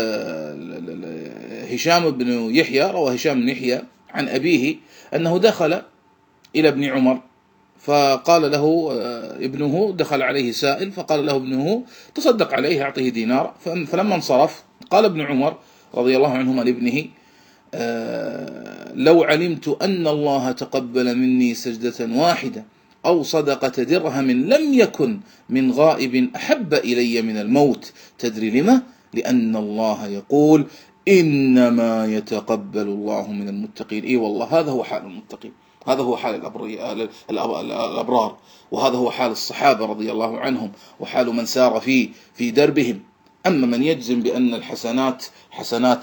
[SPEAKER 1] هشام بن يحيى، روى هشام بن يحيى عن أبيه أنه دخل إلى ابن عمر، فقال له ابنه، دخل عليه سائل فقال له ابنه: تصدق عليه أعطيه دينار. فلما انصرف قال ابن عمر رضي الله عنهما لابنه: لو علمت أن الله تقبل مني سجدة واحدة أو صدقة درهم لم يكن من غائب أحب إلي من الموت. تدري لما؟ لأن الله يقول: إنما يتقبل الله من المتقين. إي والله، هذا هو حال المتقين، هذا هو حال الأبرار، وهذا هو حال الصحابة رضي الله عنهم، وحال من سار في في دربهم. أما من يجزم بأن الحسنات حسنات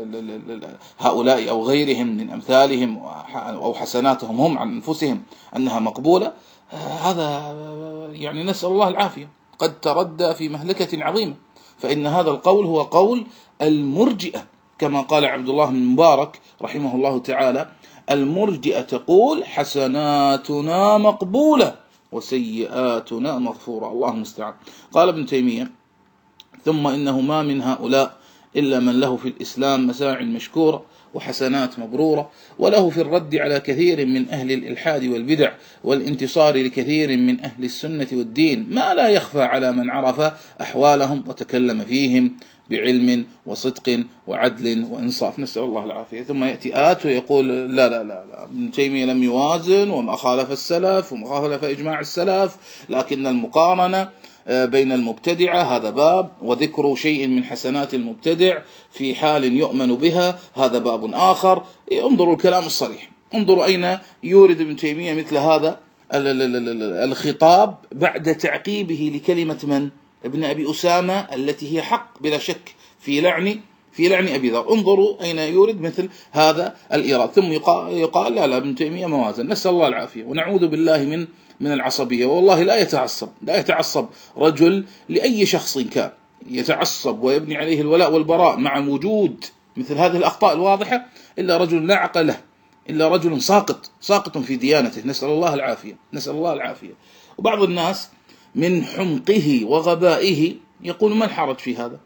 [SPEAKER 1] هؤلاء أو غيرهم من أمثالهم أو حسناتهم هم عن أنفسهم أنها مقبولة، هذا يعني نسأل الله العافية قد تردى في مهلكة عظيمة. فإن هذا القول هو قول المرجئة، كما قال عبد الله بن مبارك رحمه الله تعالى: المرجئة تقول حسناتنا مقبولة وسيئاتنا مغفورة. الله المستعان. قال ابن تيمية: ثم إنه ما من هؤلاء إلا من له في الإسلام مساع مشكورة وحسنات مبرورة، وله في الرد على كثير من أهل الإلحاد والبدع والانتصار لكثير من أهل السنة والدين ما لا يخفى على من عرف أحوالهم وتكلم فيهم بعلم وصدق وعدل وإنصاف. نسأل الله العافية. ثم يأتي آت ويقول: لا لا لا لا ابن تيمية لم يوازن وما خالف السلف وما خالف إجماع السلف، لكن المقارنة بين المبتدعة هذا باب، وذكر شيء من حسنات المبتدع في حال يؤمن بها هذا باب آخر. انظروا الكلام الصريح، انظروا أين يورد ابن تيمية مثل هذا الخطاب بعد تعقيبه لكلمة من؟ ابن أبي أسامة، التي هي حق بلا شك في لعن في لعن أبي ذر. انظروا أين يورد مثل هذا الإيراد. ثم يقال: لا لا ابن تيمية موازن. نسأل الله العافية ونعوذ بالله من من العصبية. والله لا يتعصب لا يتعصب رجل لأي شخص كان، يتعصب ويبني عليه الولاء والبراء مع وجود مثل هذه الأخطاء الواضحة إلا رجل لا عقل له، إلا رجل ساقط ساقط في ديانته. نسأل الله العافية نسأل الله العافية. وبعض الناس من حمقه وغبائه يقول: ما الحرج في هذا؟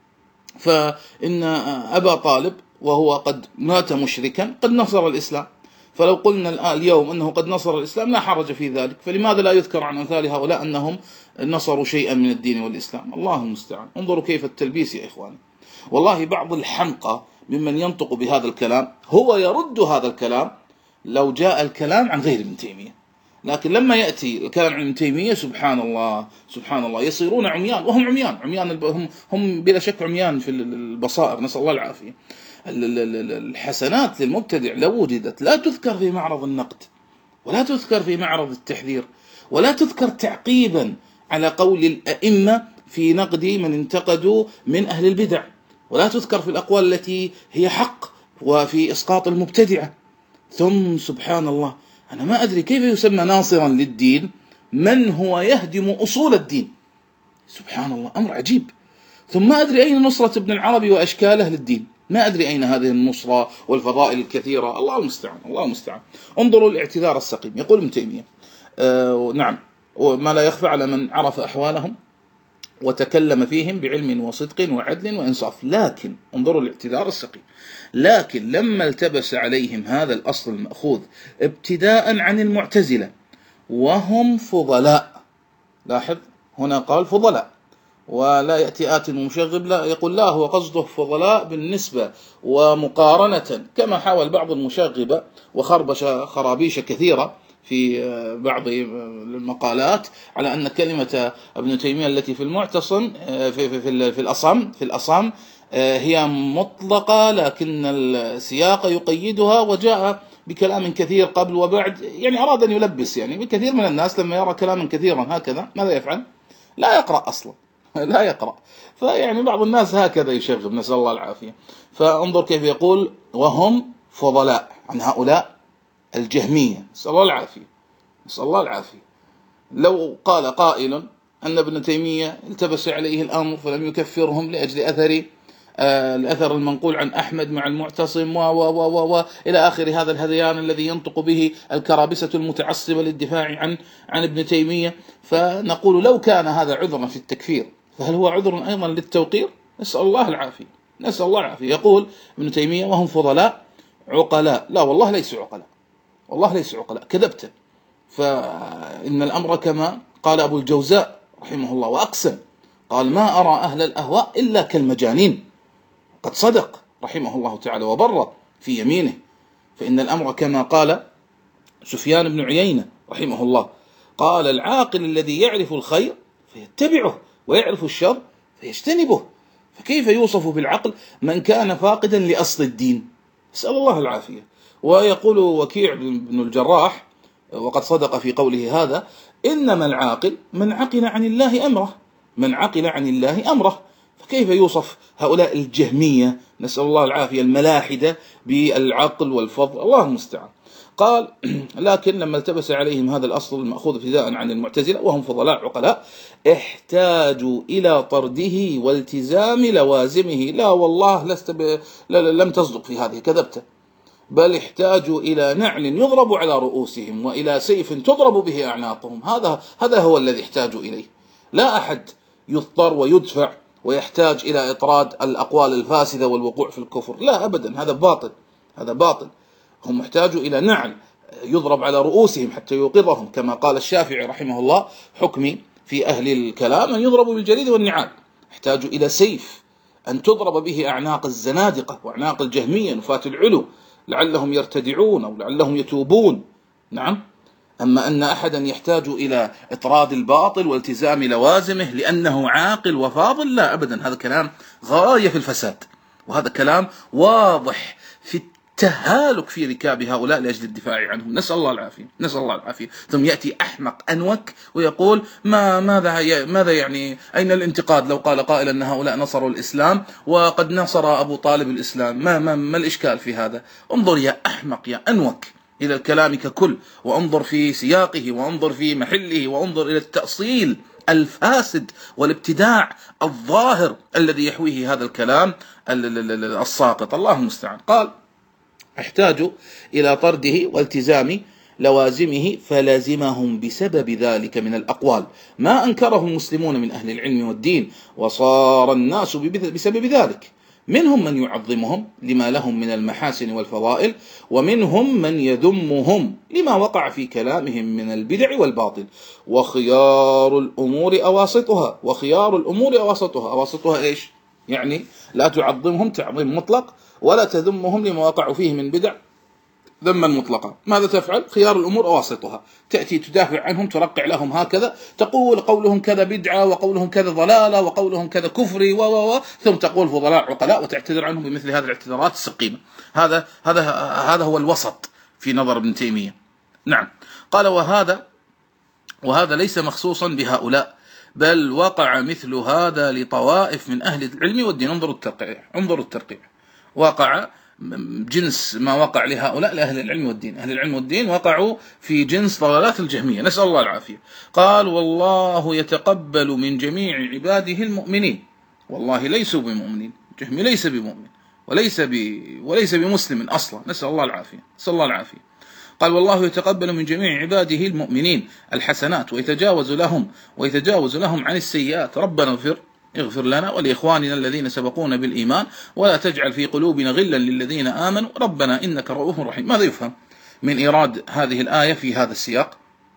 [SPEAKER 1] فإن أبا طالب وهو قد مات مشركا قد نصر الإسلام، فلو قلنا اليوم أنه قد نصر الإسلام لا حرج في ذلك، فلماذا لا يذكر عن أمثال هؤلاء أنهم نصروا شيئا من الدين والإسلام؟ الله المستعان. انظروا كيف التلبيس يا إخواني. والله بعض الحمقى ممن ينطق بهذا الكلام هو يرد هذا الكلام لو جاء الكلام عن غير ابن تيمية، لكن لما يأتي الكلام عن ابن تيمية سبحان الله سبحان الله يصيرون عميان، وهم عميان عميان هم, هم بلا شك عميان في البصائر. نسأل الله العافية. الحسنات للمبتدع لو وجدت لا تذكر في معرض النقد، ولا تذكر في معرض التحذير، ولا تذكر تعقيبا على قول الأئمة في نقد من انتقدوا من أهل البدع، ولا تذكر في الأقوال التي هي حق وفي إسقاط المبتدعة. ثم سبحان الله أنا ما أدري كيف يسمى ناصرا للدين من هو يهدم أصول الدين. سبحان الله أمر عجيب. ثم ما أدري أين نصرة ابن العربي وأشكاله للدين، ما أدري أين هذه النصرة والفضائل الكثيرة. الله المستعان الله المستعان. انظروا الاعتذار السقيم. يقول ابن تيمية: آه نعم، وما لا يخفى على من عرف أحوالهم وتكلم فيهم بعلم وصدق وعدل وإنصاف. لكن انظروا الاعتذار السقيم: لكن لما التبس عليهم هذا الأصل المأخوذ ابتداء عن المعتزلة وهم فضلاء. لاحظ هنا قال فضلاء، ولا يأتي آت المشغب لا يقول لا هو قصده فضلاء بالنسبة ومقارنة، كما حاول بعض المشغبة وخربش خرابيش كثيرة في بعض المقالات على أن كلمة ابن تيمية التي في المعتصم في في في, في الأصم في الأصم هي مطلقة، لكن السياق يقيدها، وجاء بكلام كثير قبل وبعد، يعني أراد أن يلبس. يعني كثير من الناس لما يرى كلاما كثيرا هكذا ماذا يفعل؟ لا يقرأ أصلا لا يقرأ. فيعني بعض الناس هكذا يشغب، نسأل الله العافية. فانظر كيف يقول: وهم فضلاء، عن هؤلاء الجهمية. نسأل الله العافية نسأل الله العافية. لو قال قائل أن ابن تيمية التبس عليه الأمر فلم يكفرهم لأجل أثر آه الأثر المنقول عن أحمد مع المعتصم و و و و إلى آخر هذا الهذيان الذي ينطق به الكرابسة المتعصبة للدفاع عن عن ابن تيمية، فنقول لو كان هذا عذرا في التكفير فهل هو عذر أيضا للتوقير؟ نسأل الله العافية نسأل الله العافية. يقول ابن تيمية: وهم فضلاء عقلاء. لا والله ليسوا عقلاء، والله ليسوا عقلاء، كذبت. فإن الأمر كما قال أبو الجوزاء رحمه الله وأقسم، قال: ما أرى أهل الأهواء إلا كالمجانين. قد صدق رحمه الله تعالى وبر في يمينه. فإن الأمر كما قال سفيان بن عيينة رحمه الله، قال: العاقل الذي يعرف الخير فيتبعه ويعرف الشر فيجتنبه. فكيف يوصف بالعقل من كان فاقدا لأصل الدين؟ اسأل الله العافية. ويقول وكيع بن الجراح وقد صدق في قوله هذا: إنما العاقل من عقل عن الله أمره من عقل عن الله أمره. كيف يوصف هؤلاء الجهمية نسأل الله العافية الملاحدة بالعقل والفضل؟ الله المستعان. قال لكن لما التبس عليهم هذا الأصل المأخوذ ابتداء عن المعتزلة وهم فضلاء عقلاء احتاجوا إلى طرده والتزام لوازمه. لا والله لست ب... لم تصدق في هذه، كذبت، بل احتاجوا إلى نعل يضرب على رؤوسهم وإلى سيف تضرب به أعناقهم. هذا هذا هو الذي احتاجوا إليه. لا أحد يضطر ويدفع ويحتاج إلى إطراد الأقوال الفاسدة والوقوع في الكفر، لا أبدا، هذا باطل، هذا باطل. هم احتاجوا إلى نعل يضرب على رؤوسهم حتى يوقظهم، كما قال الشافعي رحمه الله حكمي في أهل الكلام أن يضربوا بالجريد والنعال. احتاجوا إلى سيف أن تضرب به أعناق الزنادقة وأعناق الجهمية نفاة العلو لعلهم يرتدعون أو لعلهم يتوبون. نعم. أما أن أحدا يحتاج إلى إطراد الباطل والتزام لوازمه لأنه عاقل وفاضل، لا أبدا، هذا كلام غاية في الفساد، وهذا كلام واضح في التهالك في ركاب هؤلاء لأجل الدفاع عنهم. نسأل الله العافية، نسأل الله العافية. ثم يأتي أحمق أنوك ويقول ما ماذا ماذا يعني أين الانتقاد لو قال قائل أن هؤلاء نصروا الإسلام وقد نصر أبو طالب الإسلام؟ ما ما, ما الإشكال في هذا؟ انظر يا أحمق يا أنوك إلى الكلام ككل، وانظر في سياقه، وانظر في محله، وانظر إلى التأصيل الفاسد والابتداع الظاهر الذي يحويه هذا الكلام الساقط. الله المستعان. قال احتاجوا إلى طرده والتزام لوازمه فلازمهم بسبب ذلك من الأقوال ما أنكره المسلمون من أهل العلم والدين، وصار الناس بسبب ذلك منهم من يعظمهم لما لهم من المحاسن والفضائل، ومنهم من يذمهم لما وقع في كلامهم من البدع والباطل. وخيار الأمور أواسطها، وخيار الأمور أواسطها، أواسطها إيش؟ يعني لا تعظمهم تعظيم مطلق ولا تذمهم لما وقعوا فيه من بدع ذما مطلقا. ماذا تفعل؟ خيار الأمور أواسطها، تأتي تدافع عنهم، ترقع لهم هكذا، تقول قولهم كذا بدعة وقولهم كذا ضلالة وقولهم كذا كفري و و ثم تقول فضلاء عقلاء وتعتذر عنهم بمثل هذه الاعتذارات السقيمة. هذا هذا هذا هو الوسط في نظر ابن تيمية. نعم. قال وهذا وهذا ليس مخصوصا بهؤلاء، بل وقع مثل هذا لطوائف من أهل العلم والدين. انظروا الترقيع، انظروا الترقيع، وقع جنس ما وقع لهؤلاء لأهل العلم والدين. أهل العلم والدين وقعوا في جنس ضلالات الجهمية، نسأل الله العافية. قال والله يتقبل من جميع عباده المؤمنين. والله ليسوا بمؤمنين، جهمي ليس بمؤمن وليس ب... وليس بمسلم أصلا، نسأل الله العافية، نسأل الله العافية. قال والله يتقبل من جميع عباده المؤمنين الحسنات ويتجاوز لهم ويتجاوز لهم عن السيئات. ربنا اغفر اغفر لنا ولإخواننا الذين سبقونا بالإيمان ولا تجعل في قلوبنا غلا للذين آمنوا ربنا إنك رؤوف رحيم. ماذا يفهم من إيراد هذه الآية في هذا السياق؟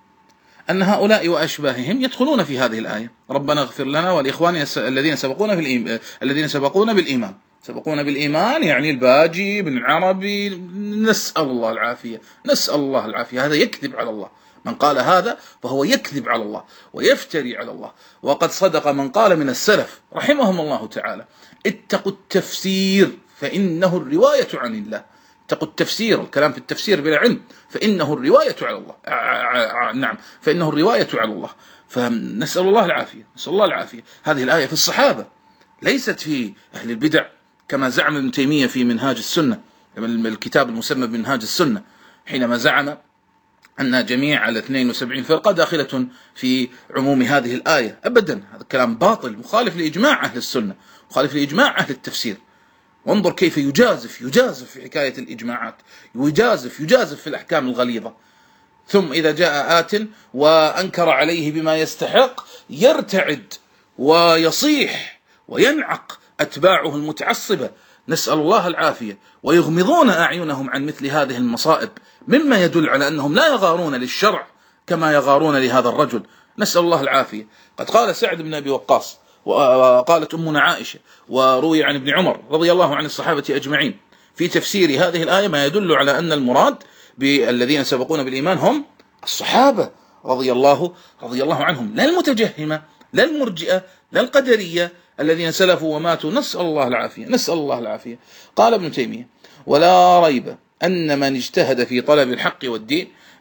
[SPEAKER 1] أن هؤلاء وأشباههم يدخلون في هذه الآية. ربنا اغفر لنا ولإخواننا الذين سبقونا بالإيمان الذين سبقونا بالإيمان سبقونا بالإيمان يعني الباجي بن العربي، نسأل الله العافية، نسأل الله العافية. هذا يكذب على الله، من قال هذا فهو يكذب على الله ويفتري على الله. وقد صدق من قال من السلف رحمهم الله تعالى اتقوا التفسير فإنه الرواية عن الله. اتقوا التفسير، الكلام في التفسير بلا علم، فإنه الرواية على الله. نعم، فإنه الرواية على الله. فنسأل الله العافية، نسأل الله العافية. هذه الآية في الصحابة، ليست في أهل البدع كما زعم ابن تيمية في منهاج السنة، الكتاب المسمى بمنهاج السنة، حينما زعم أن جميع الاثنين وسبعين فرقة داخلة في عموم هذه الآية. أبدا، هذا كلام باطل مخالف لإجماع أهل السنة، مخالف لإجماع أهل التفسير. وانظر كيف يجازف يجازف في حكاية الإجماعات، يجازف يجازف في الأحكام الغليظة. ثم إذا جاء آت وأنكر عليه بما يستحق يرتعد ويصيح وينعق أتباعه المتعصبة، نسأل الله العافية، ويغمضون أعينهم عن مثل هذه المصائب، مما يدل على أنهم لا يغارون للشرع كما يغارون لهذا الرجل، نسأل الله العافية. قد قال سعد بن أبي وقاص، وقالت أمنا عائشة، وروي عن ابن عمر رضي الله عن الصحابة أجمعين في تفسير هذه الآية ما يدل على أن المراد بالذين سبقون بالإيمان هم الصحابة رضي الله رضي الله عنهم، لا المتجهمة، لا المرجئة، لا القدرية الذين سلفوا وماتوا، نسأل الله العافية، نسأل الله العافية. قال ابن تيمية: ولا ريب أن من اجتهد في طلب الحق والدين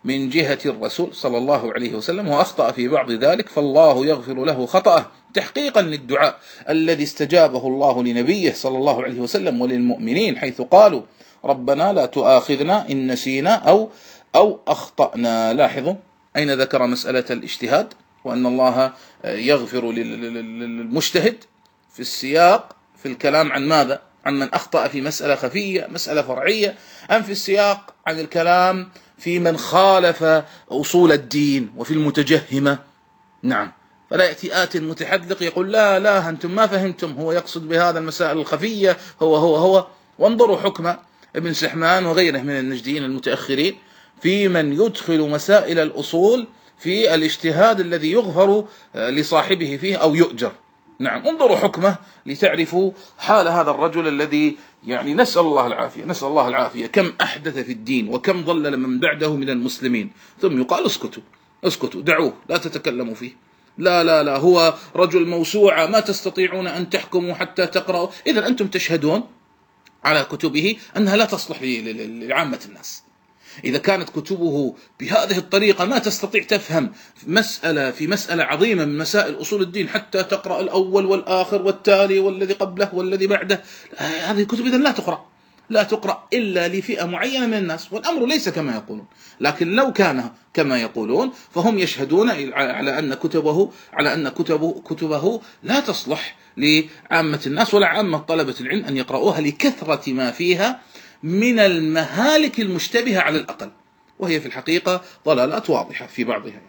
[SPEAKER 1] من جهة الرسول صلى الله عليه وسلم وأخطأ في بعض ذلك فالله يغفر له خطأه تحقيقا للدعاء الذي استجابه الله لنبيه صلى الله عليه وسلم وللمؤمنين، حيث قالوا ربنا لا تؤاخذنا إن نسينا أو أو أخطأنا. لاحظوا أين ذكر مسألة الاجتهاد وأن الله يغفر للمجتهد في السياق في الكلام عن ماذا؟ عن من أخطأ في مسألة خفية مسألة فرعية، أم في السياق عن الكلام في من خالف أصول الدين وفي المتجهمة؟ نعم. فلا يأتي آت متحذق يقول لا لا أنتم ما فهمتم، هو يقصد بهذا المسائل الخفية هو هو هو وانظروا حكم ابن سحمان وغيره من النجديين المتأخرين في من يدخل مسائل الأصول في الاجتهاد الذي يغفر لصاحبه فيه أو يؤجر. نعم، انظروا حكمه لتعرفوا حال هذا الرجل الذي يعني نسأل الله العافية نسأل الله العافية كم أحدث في الدين وكم ضلل من بعده من المسلمين، ثم يقال اسكتوا اسكتوا دعوه لا تتكلموا فيه، لا لا لا هو رجل موسوعة ما تستطيعون أن تحكموا حتى تقرأوا. إذا أنتم تشهدون على كتبه أنها لا تصلح لعامة الناس. إذا كانت كتبه بهذه الطريقة ما تستطيع تفهم مسألة في مسألة عظيمة من مسائل أصول الدين حتى تقرأ الأول والآخر والتالي والذي قبله والذي بعده، هذه الكتب إذن لا تقرأ لا تقرأ إلا لفئة معينة من الناس، والأمر ليس كما يقولون. لكن لو كان كما يقولون فهم يشهدون على أن كتبه على أن كتبه كتبه لا تصلح لعامة الناس ولا عامة طلبة العلم أن يقرأوها لكثرة ما فيها من المهالك المشتبهة على الأقل، وهي في الحقيقة ضلالات واضحة في بعضها يعني.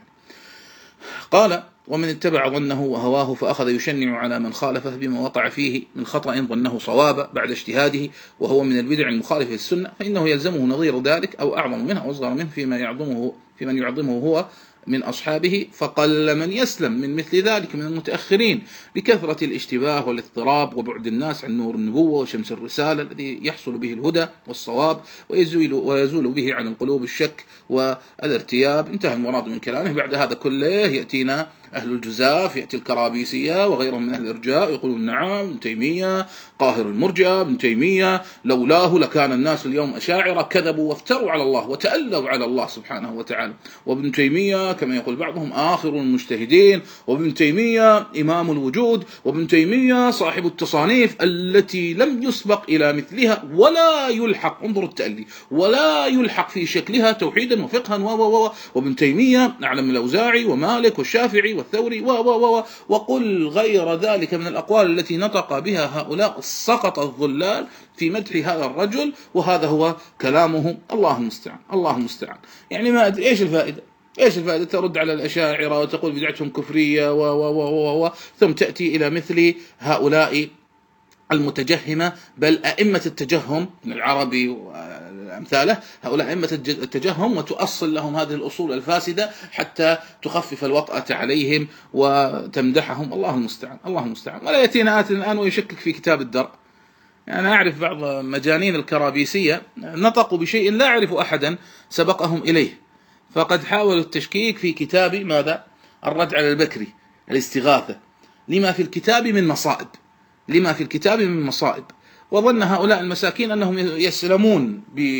[SPEAKER 1] قال ومن اتبع ظنه وهواه فأخذ يشنع على من خالفه بما وقع فيه من خطأ ظنه صوابا بعد اجتهاده وهو من البدع المخالفة للسنة، فإنه يلزمه نظير ذلك أو أعظم منه أو أصغر منه فيما يعظمه في من يعظمه هو من أصحابه، فقل من يسلم من مثل ذلك من المتأخرين لكثرة الاشتباه والاضطراب وبعد الناس عن نور النبوة وشمس الرسالة الذي يحصل به الهدى والصواب ويزول, ويزول به عن القلوب الشك والارتياب. انتهى المراد من كلامه. بعد هذا كله يأتينا أهل الجزاف، يأتي الكرابيسية وغيرهم من أهل الإرجاء يقولون نعم ابن تيمية قاهر المرجئة، ابن تيمية لولاه لكان الناس اليوم أشاعرة كذبوا وافتروا على الله وتألوا على الله سبحانه وتعالى، وابن تيمية كما يقول بعضهم آخر المجتهدين، وابن تيمية إمام الوجود، وابن تيمية صاحب التصانيف التي لم يسبق إلى مثلها ولا يلحق، انظروا التألي، ولا يلحق في شكلها توحيدا وفقها و و و وابن تيمية أعلم الأوزاعي ومالك والشافعي والثوري و و و وقل غير ذلك من الأقوال التي نطق بها هؤلاء سقط الظلال في مدح هذا الرجل، وهذا هو كلامهم. الله المستعان الله المستعان. يعني ما أدري إيش الفائدة إيش الفائدة ترد على الأشاعرة وتقول بدعتهم كفرية و و و و ثم تأتي إلى مثل هؤلاء المتجهمة، بل أئمة التجهم من العربي وأمثاله، هؤلاء أئمة التجهم، وتؤصل لهم هذه الأصول الفاسدة حتى تخفف الوطأة عليهم وتمدحهم. الله المستعان الله المستعان. ولا يأتينا آت الآن ويشكك في كتاب الدرء. يعني أنا أعرف بعض مجانين الكرابيسية نطقوا بشيء لا أعرف أحدا سبقهم إليه، فقد حاولوا التشكيك في كتاب ماذا؟ الرد على البكري الاستغاثة لما في الكتاب من مصائب لما في الكتاب من مصائب وظن هؤلاء المساكين أنهم يسلمون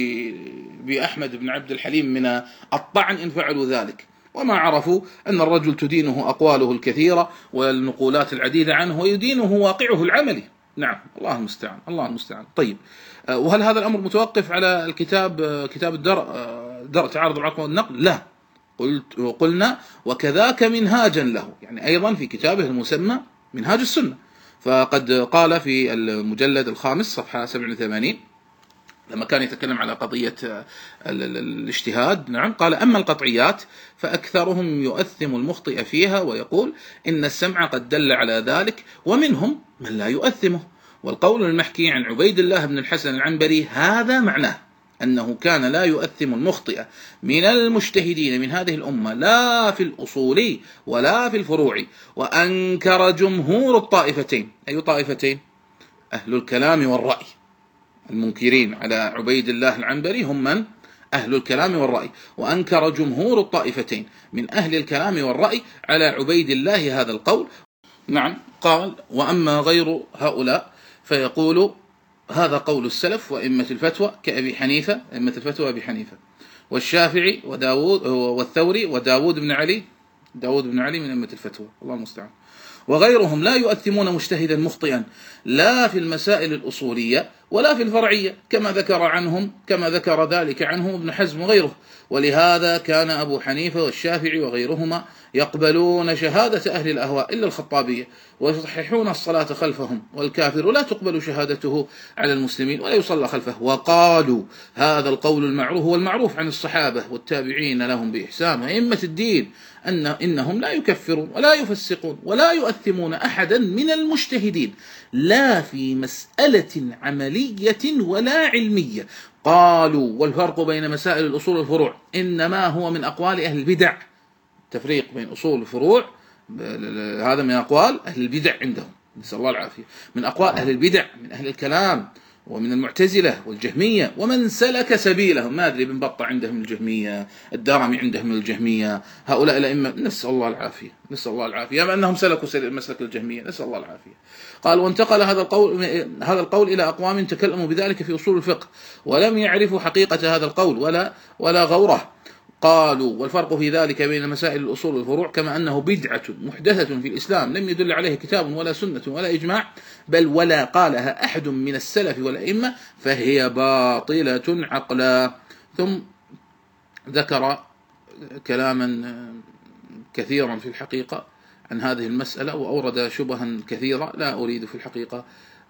[SPEAKER 1] بأحمد بن عبد الحليم من الطعن إن فعلوا ذلك، وما عرفوا أن الرجل تدينه أقواله الكثيرة والنقولات العديدة عنه ويدينه واقعه العملي. نعم الله المستعان الله المستعان. طيب، وهل هذا الأمر متوقف على الكتاب كتاب الدرء درء تعارض العقل والنقل؟ لا، قلت وقلنا وكذاك منهاجا له، يعني أيضا في كتابه المسمى منهاج السنة، فقد قال في المجلد الخامس صفحة سبعة وثمانين لما كان يتكلم على قضية الاجتهاد، نعم، قال أما القطعيات فأكثرهم يؤثم المخطئ فيها ويقول إن السمع قد دل على ذلك، ومنهم من لا يؤثمه. والقول المحكي عن عبيد الله بن الحسن العنبري هذا معناه أنه كان لا يؤثم المخطئ من المجتهدين من هذه الأمة لا في الأصول ولا في الفروع، وأنكر جمهور الطائفتين. أي طائفتين؟ أهل الكلام والرأي. المنكرين على عبيد الله العنبري هم من؟ أهل الكلام والرأي. وأنكر جمهور الطائفتين من أهل الكلام والرأي على عبيد الله هذا القول. نعم، قال وأما غير هؤلاء فيقول هذا قول السلف وإمة الفتوى كأبي حنيفة، إمة الفتوى أبي حنيفة، والشافعي وداود والثوري وداود بن علي، داود بن علي من أئمة الفتوى، الله المستعان، وغيرهم لا يؤثمون مجتهدا مخطئا لا في المسائل الأصولية ولا في الفرعية، كما ذكر عنهم كما ذكر ذلك عنهم ابن حزم وغيره. ولهذا كان أبو حنيفة والشافعي وغيرهما يقبلون شهادة أهل الأهواء إلا الخطابية، ويصححون الصلاة خلفهم، والكافر لا تقبل شهادته على المسلمين ولا يصلى خلفه. وقالوا هذا القول المعروف هو المعروف عن الصحابة والتابعين لهم بإحسان وأئمة الدين أن إنهم لا يكفرون ولا يفسقون ولا يؤثمون أحدا من المجتهدين لا في مسألة عملية ولا علمية. قالوا والفرق بين مسائل الأصول والفروع إنما هو من أقوال أهل البدع. تفريق بين أصول الفروع هذا من أقوال أهل البدع عندهم، نسأل الله العافية، من أقوال أهل البدع من أهل الكلام ومن المعتزلة والجهمية ومن سلك سبيلهم. ما أدري، بن بطة عندهم الجهمية، الدارمي عندهم الجهمية، هؤلاء الأئمة نسأل الله العافية، نسأل الله العافية، أما أنهم سلكوا مسلك الجهمية، نسأل الله العافية. قال وانتقل هذا القول هذا القول إلى أقوام تكلموا بذلك في أصول الفقه ولم يعرفوا حقيقة هذا القول ولا ولا غوره. قالوا والفرق في ذلك بين مسائل الأصول والفروع كما أنه بدعة محدثة في الإسلام لم يدل عليه كتاب ولا سنة ولا إجماع بل ولا قالها أحد من السلف والأئمة فهي باطلة عقلا. ثم ذكر كلاما كثيرا في الحقيقة عن هذه المسألة وأورد شبها كثيرة لا أريد في الحقيقة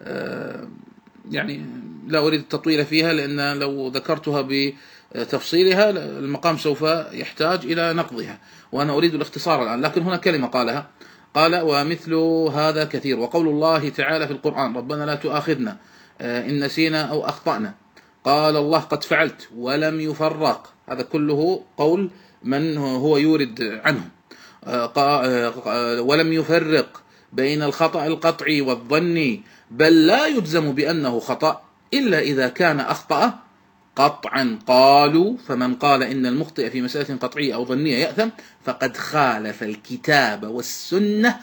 [SPEAKER 1] يعني لا أريد التطويل فيها، لأن لو ذكرتها بتفصيلها المقام سوف يحتاج إلى نقضها، وأنا أريد الاختصار الآن. لكن هنا كلمة قالها، قال ومثل هذا كثير. وقول الله تعالى في القرآن ربنا لا تؤاخذنا إن نسينا أو أخطأنا، قال الله قد فعلت ولم يفرق، هذا كله قول من هو يورد عنه. ولم يفرق بين الخطأ القطعي والظني بل لا يجزم بأنه خطأ إلا إذا كان أخطأ قطعا. قالوا فمن قال إن المخطئ في مسألة قطعية أو ظنية يأثم فقد خالف الكتاب والسنة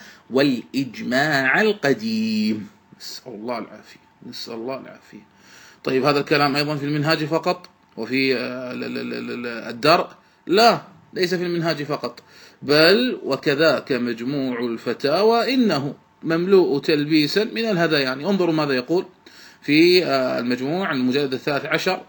[SPEAKER 1] والإجماع القديم. نسأل الله العافية، نسأل الله العافية. طيب هذا الكلام أيضا في المنهاج فقط وفي الدرء؟ لا، ليس في المنهاج فقط بل وكذاك مجموع الفتاوى إنه مملوء تلبيسا من الهذيان. يعني انظروا ماذا يقول في المجموع المجلد الثالث عشر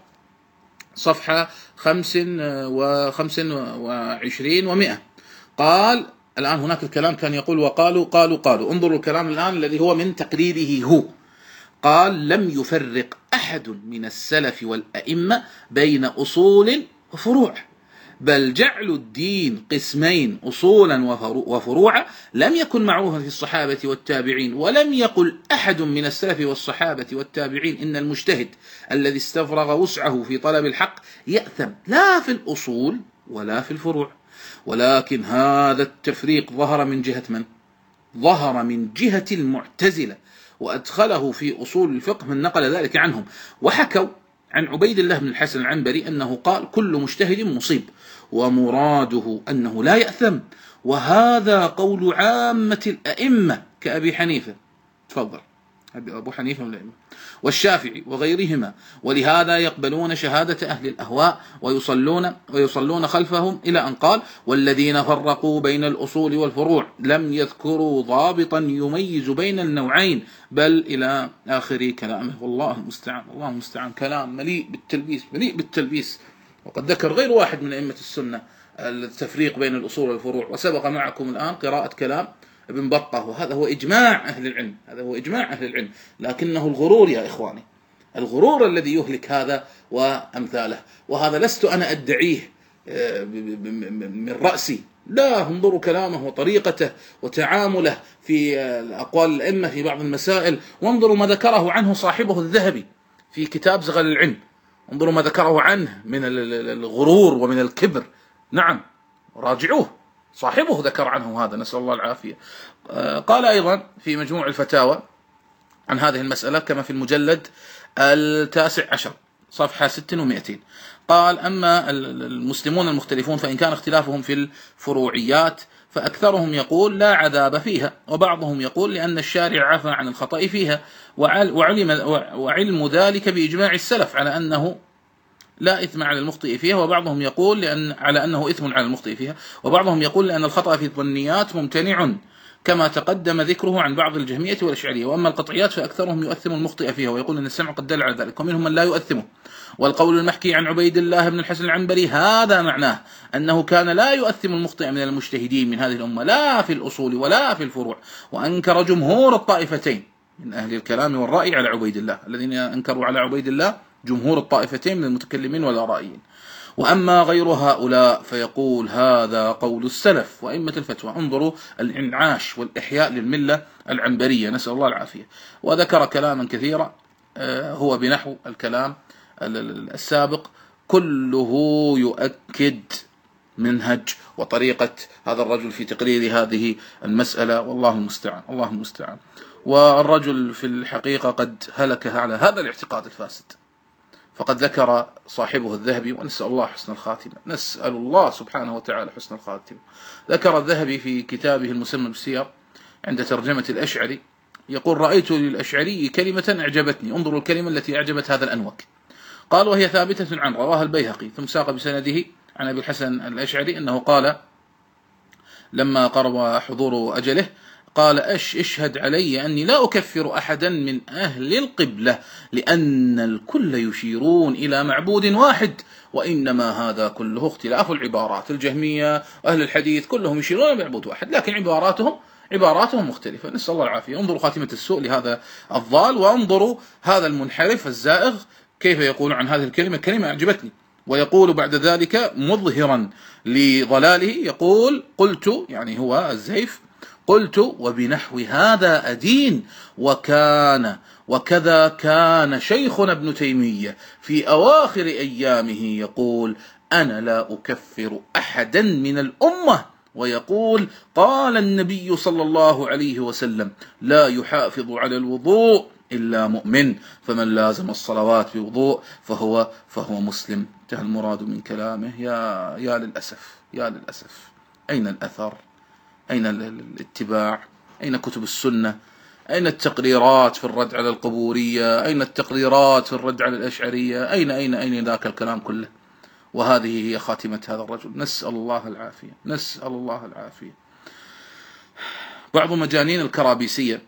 [SPEAKER 1] صفحة خمس وخمس وعشرين ومئة. قال الآن هناك الكلام كان يقول وقالوا قالوا قالوا، انظروا الكلام الآن الذي هو من تقريره هو. قال لم يفرق أحد من السلف والأئمة بين أصول وفروع بل جعل الدين قسمين أصولا وفروعا لم يكن معروفا في الصحابة والتابعين. ولم يقل أحد من السلف والصحابة والتابعين إن المجتهد الذي استفرغ وسعه في طلب الحق يأثم لا في الأصول ولا في الفروع. ولكن هذا التفريق ظهر من جهة من؟ ظهر من جهة المعتزلة وأدخله في أصول الفقه من نقل ذلك عنهم. وحكوا عن عبيد الله بن الحسن العنبري أنه قال كل مجتهد مصيب ومراده أنه لا يأثم، وهذا قول عامة الأئمة كأبي حنيفة، تفضل أبو حنيفة والأئمة والشافعي وغيرهما. ولهذا يقبلون شهادة أهل الأهواء ويصلون ويصلون خلفهم إلى أن قال والذين فرقوا بين الأصول والفروع لم يذكروا ضابطا يميز بين النوعين بل إلى آخر كلامه. والله المستعان، الله المستعان، كلام مليء بالتلبيس، مليء بالتلبيس. وقد ذكر غير واحد من أئمة السنة التفريق بين الأصول والفروع، وسبق معكم الآن قراءة كلام ابن بطة، وهذا هو إجماع أهل العلم، هذا هو إجماع أهل العلم. لكنه الغرور يا إخواني، الغرور الذي يهلك هذا وأمثاله. وهذا لست أنا أدعيه من رأسي، لا، انظروا كلامه وطريقته وتعامله في أقوال الأئمة في بعض المسائل، وانظروا ما ذكره عنه صاحبه الذهبي في كتاب زغل العلم، انظروا ما ذكره عنه من الغرور ومن الكبر. نعم راجعوه، صاحبه ذكر عنه هذا، نسأل الله العافية. قال أيضا في مجموع الفتاوى عن هذه المسألة كما في المجلد التاسع عشر صفحة ست ومئتين، قال أما المسلمون المختلفون فإن كان اختلافهم في الفروعيات فأكثرهم يقول لا عذاب فيها، وبعضهم يقول لأن الشارع عفى عن الخطأ فيها، وعلم, وعلم ذلك بإجماع السلف على أنه لا إثم على المخطئ فيها، وبعضهم يقول لأن على أنه إثم على المخطئ فيها، وبعضهم يقول لأن الخطأ في الظنيات ممتنع كما تقدم ذكره عن بعض الجهمية والأشعرية، وأما القطعيات فأكثرهم يؤثم المخطئ فيها ويقول أن السمع قد دل على ذلك، ومنهم من لا يؤثمه. والقول المحكي عن عبيد الله بن الحسن العنبري هذا معناه أنه كان لا يؤثم المخطئ من المجتهدين من هذه الأمة لا في الأصول ولا في الفروع، وأنكر جمهور الطائفتين من أهل الكلام والرأي على عبيد الله، الذين أنكروا على عبيد الله جمهور الطائفتين من المتكلمين والآرائيين. وأما غير هؤلاء فيقول هذا قول السلف وأئمة الفتوى. انظروا الإنعاش والإحياء للملة العنبرية، نسأل الله العافية. وذكر كلاما كثيرا هو بنحو الكلام السابق، كله يؤكد منهج وطريقة هذا الرجل في تقرير هذه المسألة، والله المستعان الله المستعان. والرجل في الحقيقة قد هلك على هذا الاعتقاد الفاسد، فقد ذكر صاحبه الذهبي، ونسأل الله حسن الخاتمة، نسأل الله سبحانه وتعالى حسن الخاتمة. ذكر الذهبي في كتابه المسمى بالسير عند ترجمة الأشعري، يقول رأيت للأشعري كلمة أعجبتني، انظروا الكلمة التي أعجبت هذا الأنوك، قال وهي ثابتة عنه رواها البيهقي، ثم ساق بسنده عن أبي الحسن الأشعري أنه قال لما قرب حضور أجله قال أش اشهد علي أني لا أكفر أحدا من أهل القبلة، لأن الكل يشيرون إلى معبود واحد، وإنما هذا كله اختلاف العبارات. الجهمية وأهل الحديث كلهم يشيرون إلى معبود واحد، لكن عباراتهم عباراتهم مختلفة، نسأل الله العافية. انظروا خاتمة السوء لهذا الضال، وانظروا هذا المنحرف الزائغ كيف يقول عن هذه الكلمة، كلمة أعجبتني. ويقول بعد ذلك مظهرا لضلاله، يقول قلت، يعني هو الزيف، قلت وبنحو هذا أدين، وكان وكذا كان شيخنا ابن تيمية في أواخر أيامه يقول أنا لا أكفر أحدا من الأمة، ويقول قال النبي صلى الله عليه وسلم لا يحافظ على الوضوء إلا مؤمن، فمن لازم الصلوات بوضوء فهو فهو مسلم. انتهى المراد من كلامه. يا يا للأسف يا للأسف، أين الأثر؟ أين الاتباع؟ أين كتب السنة؟ أين التقريرات في الرد على القبورية؟ أين التقريرات في الرد على الأشعرية؟ أين أين أين ذاك الكلام كله؟ وهذه هي خاتمة هذا الرجل، نسأل الله العافية نسأل الله العافية. بعض مجانين الكرابيسية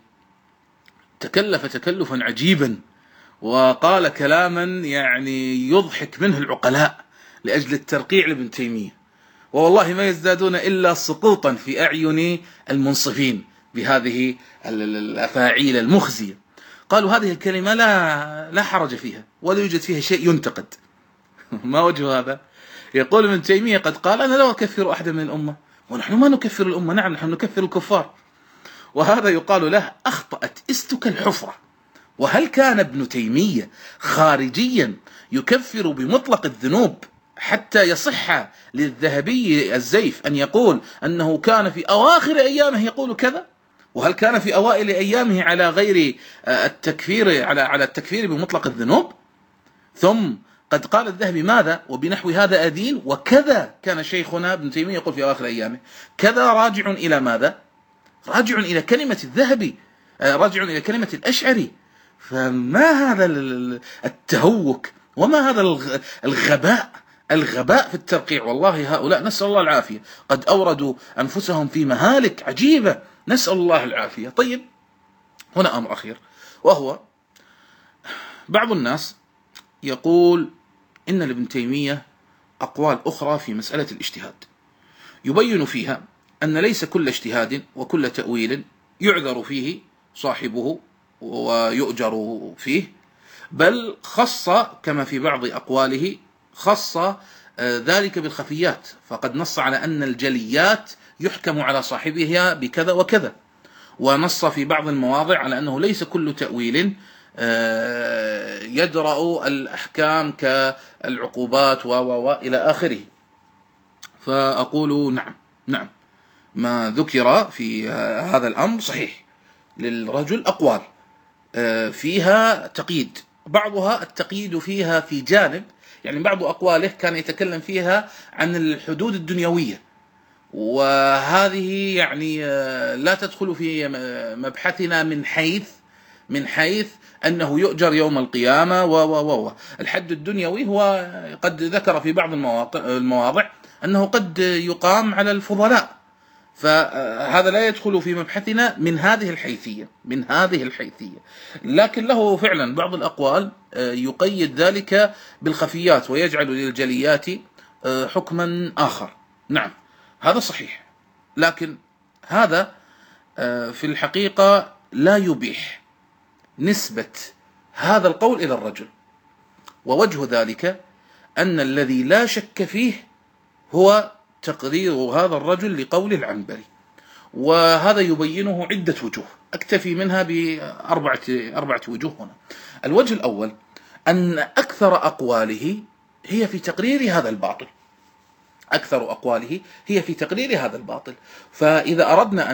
[SPEAKER 1] تكلف تكلفا عجيبا وقال كلاما يعني يضحك منه العقلاء لأجل الترقيع لابن تيمية، والله ما يزدادون إلا سقوطا في أعين المنصفين بهذه الأفاعيل المخزية. قالوا هذه الكلمة لا لا حرج فيها ولا يوجد فيها شيء ينتقد. ما وجه هذا؟ يقول ابن تيمية قد قال أنا لا أكفر أحدا من الأمة، ونحن ما نكفر الأمة، نعم نحن نكفر الكفار. وهذا يقال له أخطأت استك الحفرة. وهل كان ابن تيمية خارجيا يكفر بمطلق الذنوب حتى يصح للذهبي الزيف أن يقول أنه كان في أواخر أيامه يقول كذا؟ وهل كان في أوائل أيامه على غير التكفير على على التكفير بمطلق الذنوب؟ ثم قد قال الذهبي ماذا؟ وبنحو هذا أدين، وكذا كان شيخنا ابن تيمية يقول في أواخر أيامه. كذا راجع إلى ماذا؟ راجع إلى كلمة الذهبي، راجع إلى كلمة الأشعري. فما هذا التهوك وما هذا الغباء الغباء في الترقيع؟ والله هؤلاء نسأل الله العافية قد أوردوا أنفسهم في مهالك عجيبة، نسأل الله العافية. طيب هنا أمر أخير، وهو بعض الناس يقول إن لابن تيمية أقوال أخرى في مسألة الاجتهاد يبين فيها أن ليس كل اجتهاد وكل تأويل يعذر فيه صاحبه ويؤجر فيه، بل خص كما في بعض أقواله خص ذلك بالخفيات، فقد نص على أن الجليات يحكم على صاحبها بكذا وكذا، ونص في بعض المواضع على أنه ليس كل تأويل يدرأ الأحكام كالعقوبات و و إلى آخره. فأقول نعم نعم ما ذكر في هذا الأمر صحيح، للرجل أقوال فيها تقييد، بعضها التقييد فيها في جانب، يعني بعض أقواله كان يتكلم فيها عن الحدود الدنيوية، وهذه يعني لا تدخل في مبحثنا من حيث من حيث أنه يؤجر يوم القيامة و و و الحد الدنيوي هو قد ذكر في بعض المواضع أنه قد يقام على الفضلاء، فهذا لا يدخل في مبحثنا من هذه الحيثية من هذه الحيثية لكن له فعلا بعض الأقوال يقيد ذلك بالخفيات ويجعل للجليات حكما آخر. نعم هذا صحيح، لكن هذا في الحقيقة لا يبيح نسبة هذا القول إلى الرجل، ووجه ذلك أن الذي لا شك فيه هو تقرير هذا الرجل لقول العنبري، وهذا يبينه عدة وجوه أكتفي منها بأربعة أربعة وجوه هنا. الوجه الأول أن أكثر أقواله هي في تقرير هذا الباطل أكثر أقواله هي في تقرير هذا الباطل. فإذا أردنا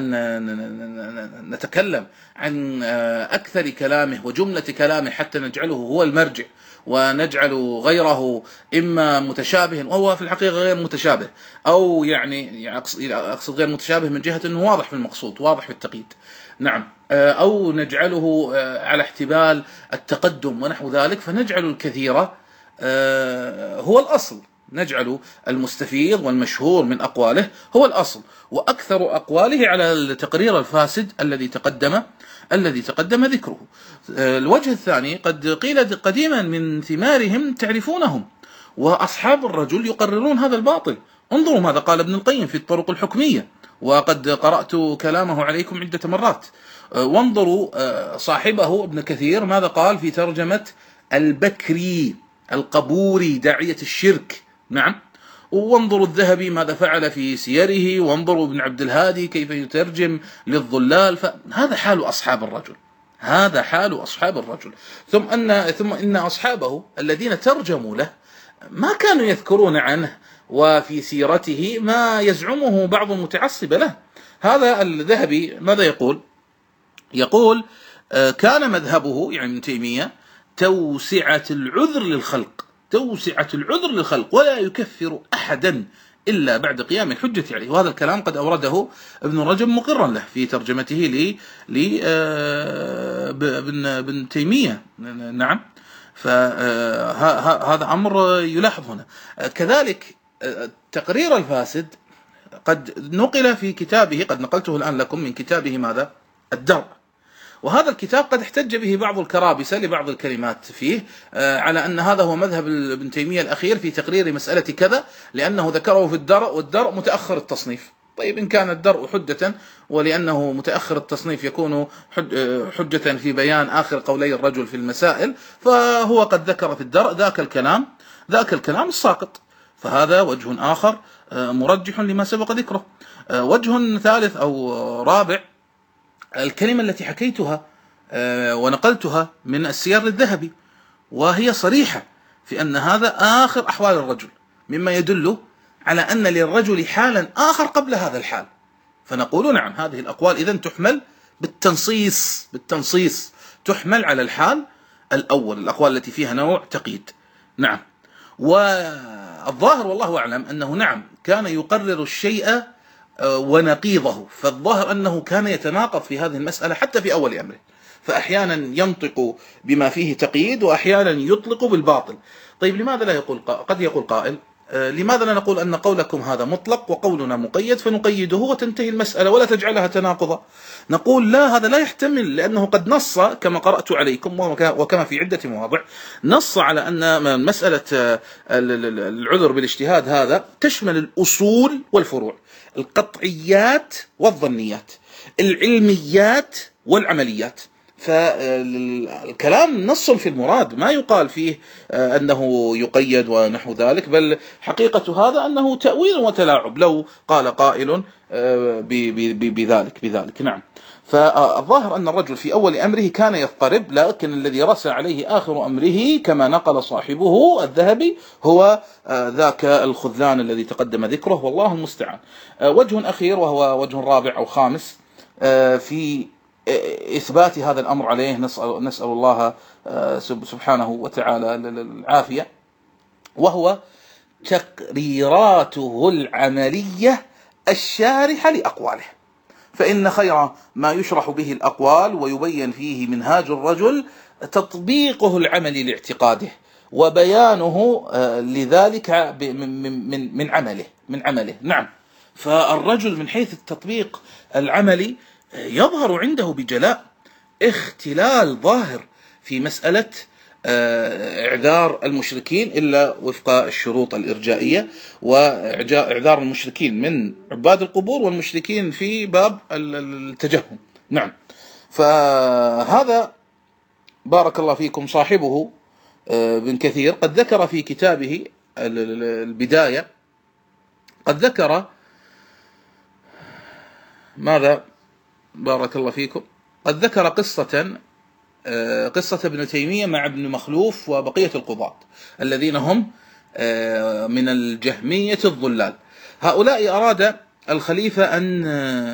[SPEAKER 1] أن نتكلم عن أكثر كلامه وجملة كلامه حتى نجعله هو المرجع ونجعل غيره إما متشابه وهو في الحقيقة غير متشابه، أو يعني أقصد غير متشابه من جهة أنه واضح في المقصود واضح في التقييد، نعم، أو نجعله على احتمال التقدم ونحو ذلك، فنجعل الكثير هو الأصل، نجعل المستفيض والمشهور من أقواله هو الأصل، وأكثر أقواله على التقرير الفاسد الذي تقدم الذي تقدم ذكره. الوجه الثاني قد قيل قديما من ثمارهم تعرفونهم، وأصحاب الرجل يقررون هذا الباطل. انظروا ماذا قال ابن القيم في الطرق الحكمية، وقد قرأت كلامه عليكم عدة مرات. وانظروا صاحبه ابن كثير ماذا قال في ترجمة البكري القبوري داعية الشرك، نعم. وانظروا الذهبي ماذا فعل في سيره، وانظروا ابن عبد الهادي كيف يترجم للظلال. فهذا حال أصحاب الرجل هذا حال أصحاب الرجل ثم أن ثم إن أصحابه الذين ترجموا له ما كانوا يذكرون عنه وفي سيرته ما يزعمه بعض المتعصب له. هذا الذهبي ماذا يقول؟ يقول كان مذهبه يعني ابن تيمية توسعة العذر للخلق توسعة العذر للخلق ولا يكفر أحدا إلا بعد قيام الحجة عليه. وهذا الكلام قد أورده ابن رجب مقرا له في ترجمته ل ابن تيمية، نعم. فهذا أمر يلاحظ هنا. كذلك تقرير الفاسد قد نقل في كتابه، قد نقلته الآن لكم من كتابه ماذا؟ الدرء. وهذا الكتاب قد احتج به بعض الكرابسة لبعض الكلمات فيه على أن هذا هو مذهب ابن تيمية الأخير في تقرير مسألة كذا، لأنه ذكره في الدرء، والدرء متأخر التصنيف. طيب إن كان الدرء حجة ولأنه متأخر التصنيف يكون حجة في بيان آخر قولي الرجل في المسائل، فهو قد ذكر في الدرء ذاك الكلام ذاك الكلام الساقط. فهذا وجه آخر مرجح لما سبق ذكره. وجه ثالث أو رابع الكلمة التي حكيتها ونقلتها من السير للذهبي، وهي صريحة في أن هذا آخر أحوال الرجل، مما يدل على أن للرجل حالا آخر قبل هذا الحال. فنقول نعم هذه الأقوال إذن تحمل بالتنصيص بالتنصيص تحمل على الحال الأول، الأقوال التي فيها نوع تقييد، نعم. والظاهر والله أعلم أنه نعم كان يقرر الشيء ونقيضه، فالظاهر أنه كان يتناقض في هذه المسألة حتى في أول أمره، فأحيانا ينطق بما فيه تقييد وأحيانا يطلق بالباطل. طيب لماذا لا يقول قد يقول قائل لماذا لا نقول أن قولكم هذا مطلق وقولنا مقيد فنقيده وتنتهي المسألة ولا تجعلها تناقضا؟ نقول لا، هذا لا يحتمل، لأنه قد نص كما قرأت عليكم وكما في عدة مواضع نص على أن مسألة العذر بالاجتهاد هذا تشمل الأصول والفروع، القطعيات والظنيات، العلميات والعمليات. فالكلام نص في المراد، ما يقال فيه أنه يقيد ونحو ذلك، بل حقيقة هذا أنه تأويل وتلاعب لو قال قائل بذلك بذلك نعم. فالظاهر أن الرجل في أول أمره كان يضطرب، لكن الذي رسى عليه آخر أمره كما نقل صاحبه الذهبي هو ذاك الخذلان الذي تقدم ذكره، والله المستعان. وجه أخير وهو وجه رابع أو خامس في إثبات هذا الأمر عليه، نسأل, نسأل الله سبحانه وتعالى العافية، وهو تقريراته العملية الشارحة لأقواله. فإن خير ما يشرح به الأقوال ويبين فيه منهاج الرجل تطبيقه العملي لاعتقاده وبيانه لذلك من من عمله من عمله نعم. فالرجل من حيث التطبيق العملي يظهر عنده بجلاء اختلال ظاهر في مسألة إعذار المشركين إلا وفق الشروط الإرجائية، وإعذار المشركين من عباد القبور والمشركين في باب التجهم نعم. فهذا بارك الله فيكم صاحبه ابن كثير قد ذكر في كتابه البداية، قد ذكر ماذا بارك الله فيكم قد ذكر قصة قصة ابن تيمية مع ابن مخلوف وبقية القضاة الذين هم من الجهمية الضلال. هؤلاء أراد الخليفة أن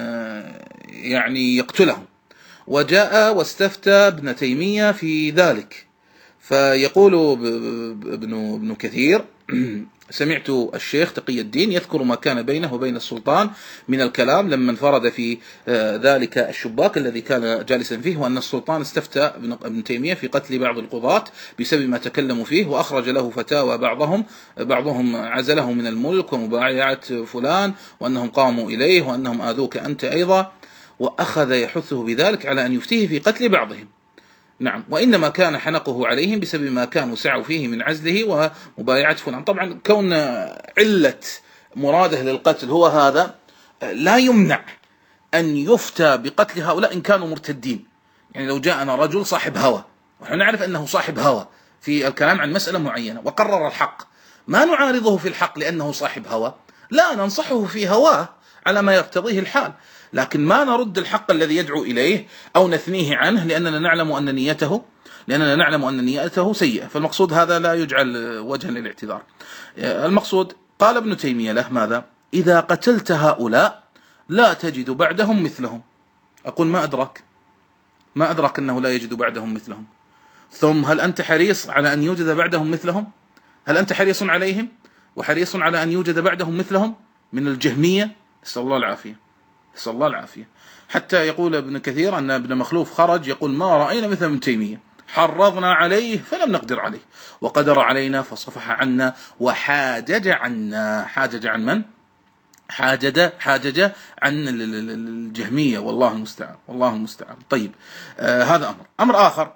[SPEAKER 1] يعني يقتلهم، وجاء واستفتى ابن تيمية في ذلك. فيقول ابن ابن كثير سمعت الشيخ تقي الدين يذكر ما كان بينه وبين السلطان من الكلام لما انفرد في ذلك الشباك الذي كان جالسا فيه، وأن السلطان استفتى ابن تيمية في قتل بعض القضاة بسبب ما تكلموا فيه، وأخرج له فتاوى بعضهم بعضهم عزله من الملك ومبايعة فلان وأنهم قاموا إليه وأنهم آذوك أنت أيضا، وأخذ يحثه بذلك على أن يفتيه في قتل بعضهم نعم. وإنما كان حنقه عليهم بسبب ما كانوا سعوا فيه من عزله ومبايعة فلان. طبعا كون علة مراده للقتل هو هذا لا يمنع أن يفتى بقتل هؤلاء إن كانوا مرتدين. يعني لو جاءنا رجل صاحب هوى، ونحن نعرف أنه صاحب هوى في الكلام عن مسألة معينة وقرر الحق، ما نعارضه في الحق لأنه صاحب هوى، لا ننصحه في هواه على ما يقتضيه الحال، لكن ما نرد الحق الذي يدعو إليه أو نثنيه عنه لأننا نعلم أن نيته لأننا نعلم أن نيته سيئة. فالمقصود هذا لا يجعل وجها للاعتذار. المقصود قال ابن تيمية له ماذا؟ إذا قتلت هؤلاء لا تجد بعدهم مثلهم. أقول ما أدرك ما أدرك أنه لا يجد بعدهم مثلهم، ثم هل أنت حريص على أن يوجد بعدهم مثلهم؟ هل أنت حريص عليهم وحريص على أن يوجد بعدهم مثلهم من الجهمية؟ نسأل الله العافية نسأل الله العافية. حتى يقول ابن كثير أن ابن مخلوف خرج يقول ما رأينا مثل ابن تيمية، حرضنا عليه فلم نقدر عليه، وقدر علينا فصفح عنا وحاجج عنا. حاجج عن من؟ حاجج حاجج عن الجهمية، والله المستعان والله المستعان. طيب آه هذا أمر أمر آخر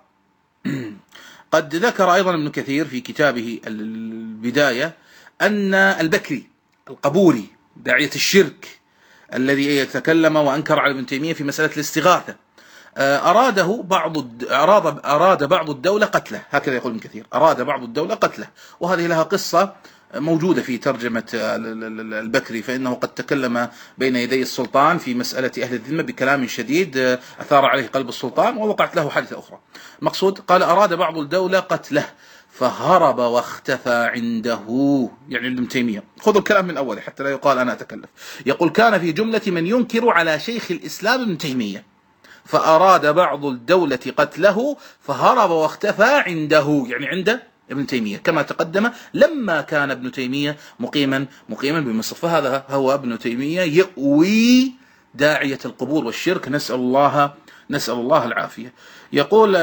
[SPEAKER 1] قد ذكر أيضا ابن كثير في كتابه البداية أن البكري القبوري داعية الشرك الذي يتكلم وأنكر على ابن تيمية في مسألة الاستغاثة أراده بعض أراد أراد بعض الدولة قتله، هكذا يقول ابن كثير، أراد بعض الدولة قتله. وهذه لها قصة موجودة في ترجمة البكري، فإنه قد تكلم بين يدي السلطان في مسألة أهل الذمة بكلام شديد أثار عليه قلب السلطان ووقعت له حادثة أخرى. مقصود قال أراد بعض الدولة قتله فهرب واختفى عنده، يعني ابن تيمية. خذوا الكلام من أوله حتى لا يقال أنا أتكلف. يقول كان في جملة من ينكر على شيخ الإسلام ابن تيمية، فأراد بعض الدولة قتله فهرب واختفى عنده، يعني عند ابن تيمية كما تقدم لما كان ابن تيمية مقيما مقيما بمصر. فهذا هو ابن تيمية يأوي داعية القبور والشرك، نسأل الله نسأل الله العافية. يقول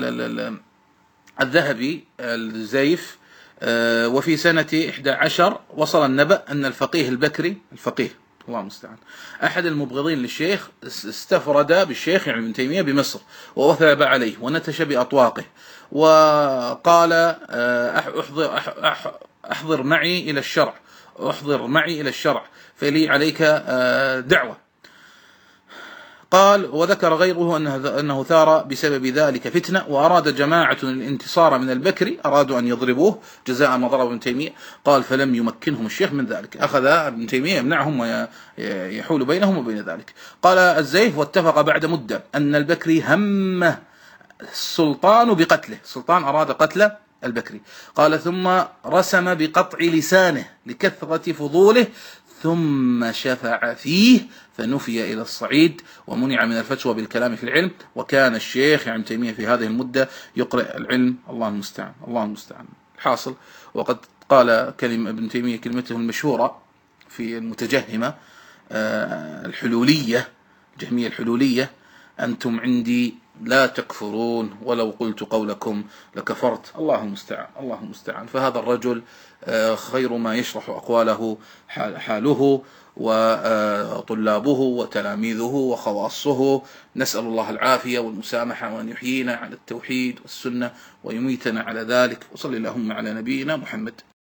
[SPEAKER 1] الذهبي الزيف وفي سنة إحدى عشر وصل النبأ أن الفقيه البكري الفقيه الله المستعان أحد المبغضين للشيخ استفرد بالشيخ يعني ابن تيمية بمصر ووثب عليه ونتش بأطواقه وقال أحضر, أحضر معي إلى الشرع أحضر معي إلى الشرع فلي عليك دعوة. قال وذكر غيره أنه ثار بسبب ذلك فتنة، وأراد جماعة الانتصار من البكري أرادوا أن يضربوه جزاء ما ضرب ابن تيمية. قال فلم يمكنهم الشيخ من ذلك، أخذ ابن تيمية يمنعهم ويحول بينهم وبين ذلك. قال الزيف واتفق بعد مدة أن البكري همه السلطان بقتله، السلطان أراد قتل البكري. قال ثم رسم بقطع لسانه لكثرة فضوله ثم شفع فيه فنفي إلى الصعيد ومنع من الفتوى بالكلام في العلم. وكان الشيخ يعني تيمية في هذه المدة يقرأ العلم، الله المستعان الله المستعان. حاصل وقد قال كلمة ابن تيمية كلمته المشهورة في المتجهمة الحلولية الجهمية الحلولية: أنتم عندي لا تكفرون، ولو قلت قولكم لكفرت. الله المستعان، الله المستعان. فهذا الرجل خير ما يشرح أقواله حاله وطلابه وتلاميذه وخواصه. نسأل الله العافية والمسامحة، وأن يحيينا على التوحيد والسنة ويميتنا على ذلك. وصلى اللهم على نبينا محمد.